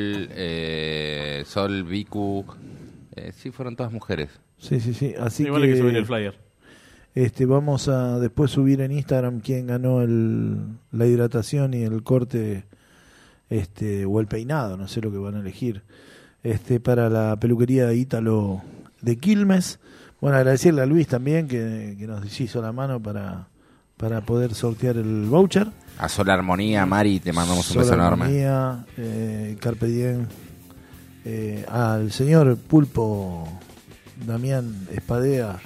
eh, Sol, Vicu, eh, sí, fueron todas mujeres.
Sí, sí, sí. Así
Igual
que,
hay que subir el flyer.
Este, vamos a después subir en Instagram quién ganó el, la hidratación y el corte, este, o el peinado, no sé lo que van a elegir, este, para la peluquería Ítalo de Quilmes. Bueno, agradecerle a Luis también que, que nos hizo la mano para, para poder sortear el voucher.
A Sol Armonía, Mari, te mandamos un beso enorme.
Armonía, eh, Carpe Diem, eh, al señor Pulpo Damián Espadea,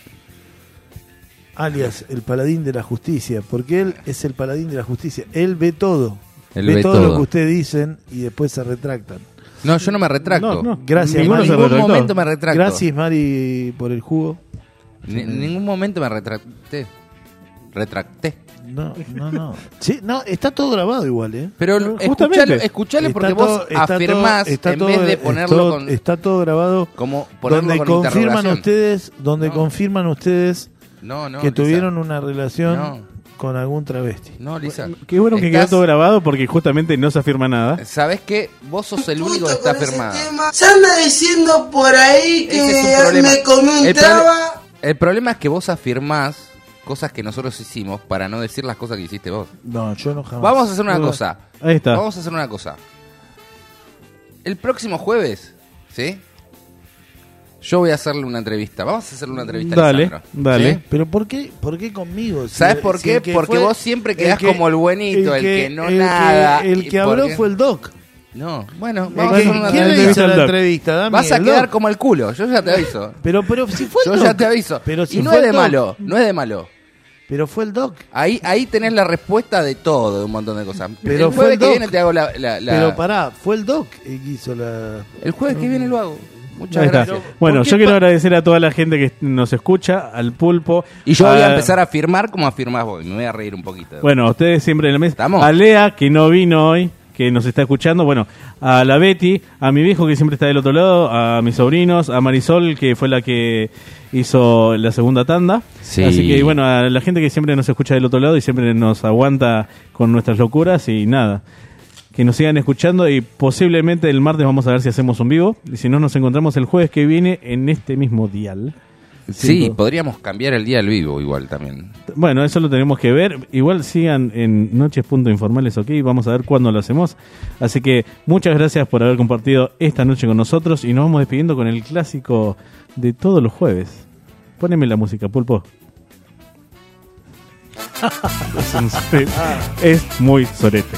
alias el paladín de la justicia, porque él es el paladín de la justicia. Él ve todo,
Él
ve,
ve
todo,
todo.
lo que ustedes dicen y después se retractan.
No, yo no me retracto.
No, no.
Gracias,
En
Mari.
ningún momento me retracto.
Gracias, Mari, por el jugo.
Ni- En ningún momento me retracté. Retracté.
No, no, no. Sí, no, está todo grabado igual, ¿eh?
Pero escuchalo, escuchalo
Está
porque
todo-
vos
está
afirmás
todo- está
en
todo-
vez de
es
ponerlo
todo-
con...
Está todo grabado.
Como ponerlo
donde
con
confirman
interrogación.
ustedes, donde
No.
confirman ustedes
No, no,
que
Lisa.
tuvieron una relación
No.
con algún travesti.
No, Lisa.
Qué bueno que
Estás-
quedó todo grabado porque justamente no se afirma nada.
¿Sabés qué? Vos sos el único que está afirmado.
Se anda diciendo por ahí que
Ese es un problema.
me comí un
El,
traba.
proble- el problema es que vos afirmás cosas que nosotros hicimos para no decir las cosas que hiciste vos.
No, yo no jamás.
Vamos a hacer una
No.
cosa.
Ahí está.
Vamos a hacer una cosa. El próximo jueves, ¿sí? Yo voy a hacerle una entrevista. Vamos a hacerle una entrevista a
Dale,
Lisandro.
dale.
¿Sí?
Pero ¿por qué, por qué conmigo? Si-
¿Sabes por
si
qué?
el que
Porque
fue-
vos siempre quedás
que-
como el buenito, el que no
el
nada,
El
y
que habló
porque-
fue el Doc.
No, bueno,
El
vamos a
que-
hacer una
¿Quién le
entrevista.
hizo la
Doc.
entrevista? Dami,
Vas a
el
quedar
Doc.
como el culo, yo ya te aviso.
Pero, pero si fue el
Yo
Doc.
ya te aviso.
Pero si
y no
fue
es
el
de
Doc.
malo, no es de malo.
Pero fue el Doc.
Ahí, ahí tenés la respuesta de todo, de un montón de cosas.
Pero
el
fue
jueves
el
que
Doc.
viene te hago la... la- la-
Pero pará, fue el Doc el que hizo la...
El jueves que viene lo hago. Muchas
Ahí está.
gracias.
Bueno,
¿Por qué
yo quiero
pa-
agradecer a toda la gente que nos escucha, al Pulpo.
Y yo voy a
a-
empezar a firmar como afirmás vos. y Me voy a reír un poquito.
Bueno, a ustedes siempre en la mesa.
¿Estamos?
A Lea, que no vino hoy, que nos está escuchando. Bueno, a la Betty, a mi viejo que siempre está del otro lado, a mis sobrinos, a Marisol, que fue la que hizo la segunda tanda.
Sí.
Así que, bueno, a la gente que siempre nos escucha del otro lado y siempre nos aguanta con nuestras locuras y nada. Que nos sigan escuchando y posiblemente el martes vamos a ver si hacemos un vivo. Y si no, nos encontramos el jueves que viene en este mismo dial.
Sí,
Cinco.
podríamos cambiar el día al vivo igual también.
Bueno, eso lo tenemos que ver. Igual sigan en noches.informales, ok. Vamos a ver cuándo lo hacemos. Así que muchas gracias por haber compartido esta noche con nosotros. Y nos vamos despidiendo con el clásico de todos los jueves. Póneme la música, Pulpo. es, un sorete. Es muy sorete.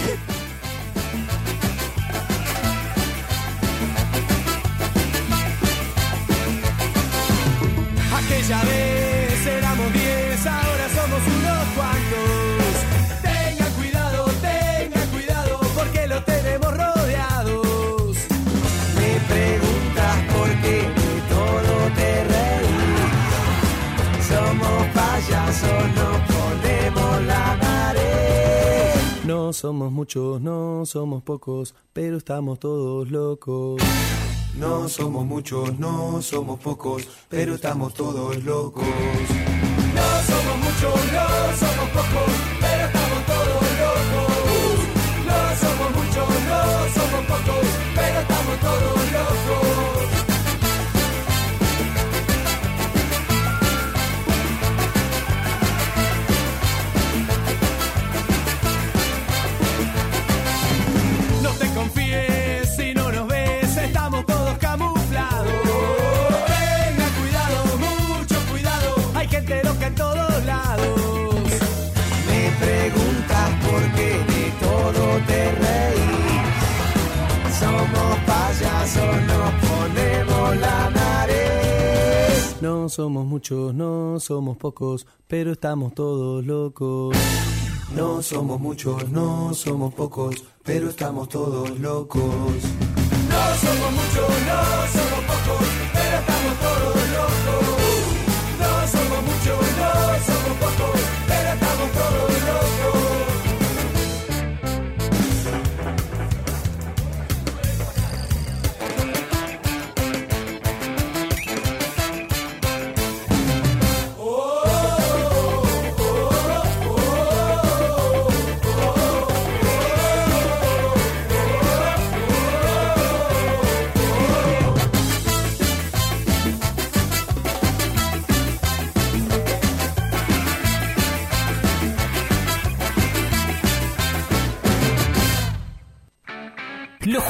Aquella vez éramos diez, ahora somos unos cuantos. Tengan cuidado, tengan cuidado, porque lo tenemos rodeados.
Me preguntas por qué de todo te reís. Somos payasos, no ponemos la nariz.
No somos muchos, no somos pocos, pero estamos todos locos.
No somos muchos, no somos pocos, pero estamos todos locos.
No somos muchos, no somos pocos, pero estamos todos locos. No somos muchos, no somos pocos, pero estamos todos locos. No te confíes si no nos ves, estamos todos camuflados. Tengan cuidado, mucho cuidado, hay gente loca en todos lados.
Me preguntas por qué de todo te reís. Somos payasos, nos ponemos la nariz.
No somos muchos, no somos pocos, pero estamos todos locos.
No somos muchos, no somos pocos, pero estamos todos locos.
No somos muchos, no somos pocos, pero estamos todos locos. No somos muchos, no somos pocos, pero estamos todos locos.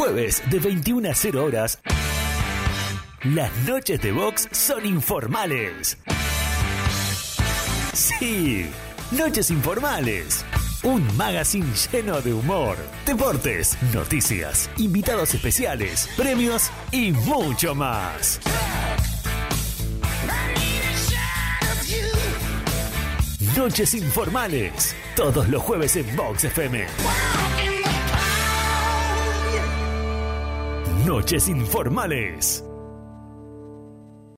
jueves de veintiuna a cero horas, las noches de Vox son informales. Sí, Noches Informales. Un magazine lleno de humor, deportes, noticias, invitados especiales, premios y mucho más. Noches Informales, todos los jueves en Vox F M. Noches Informales.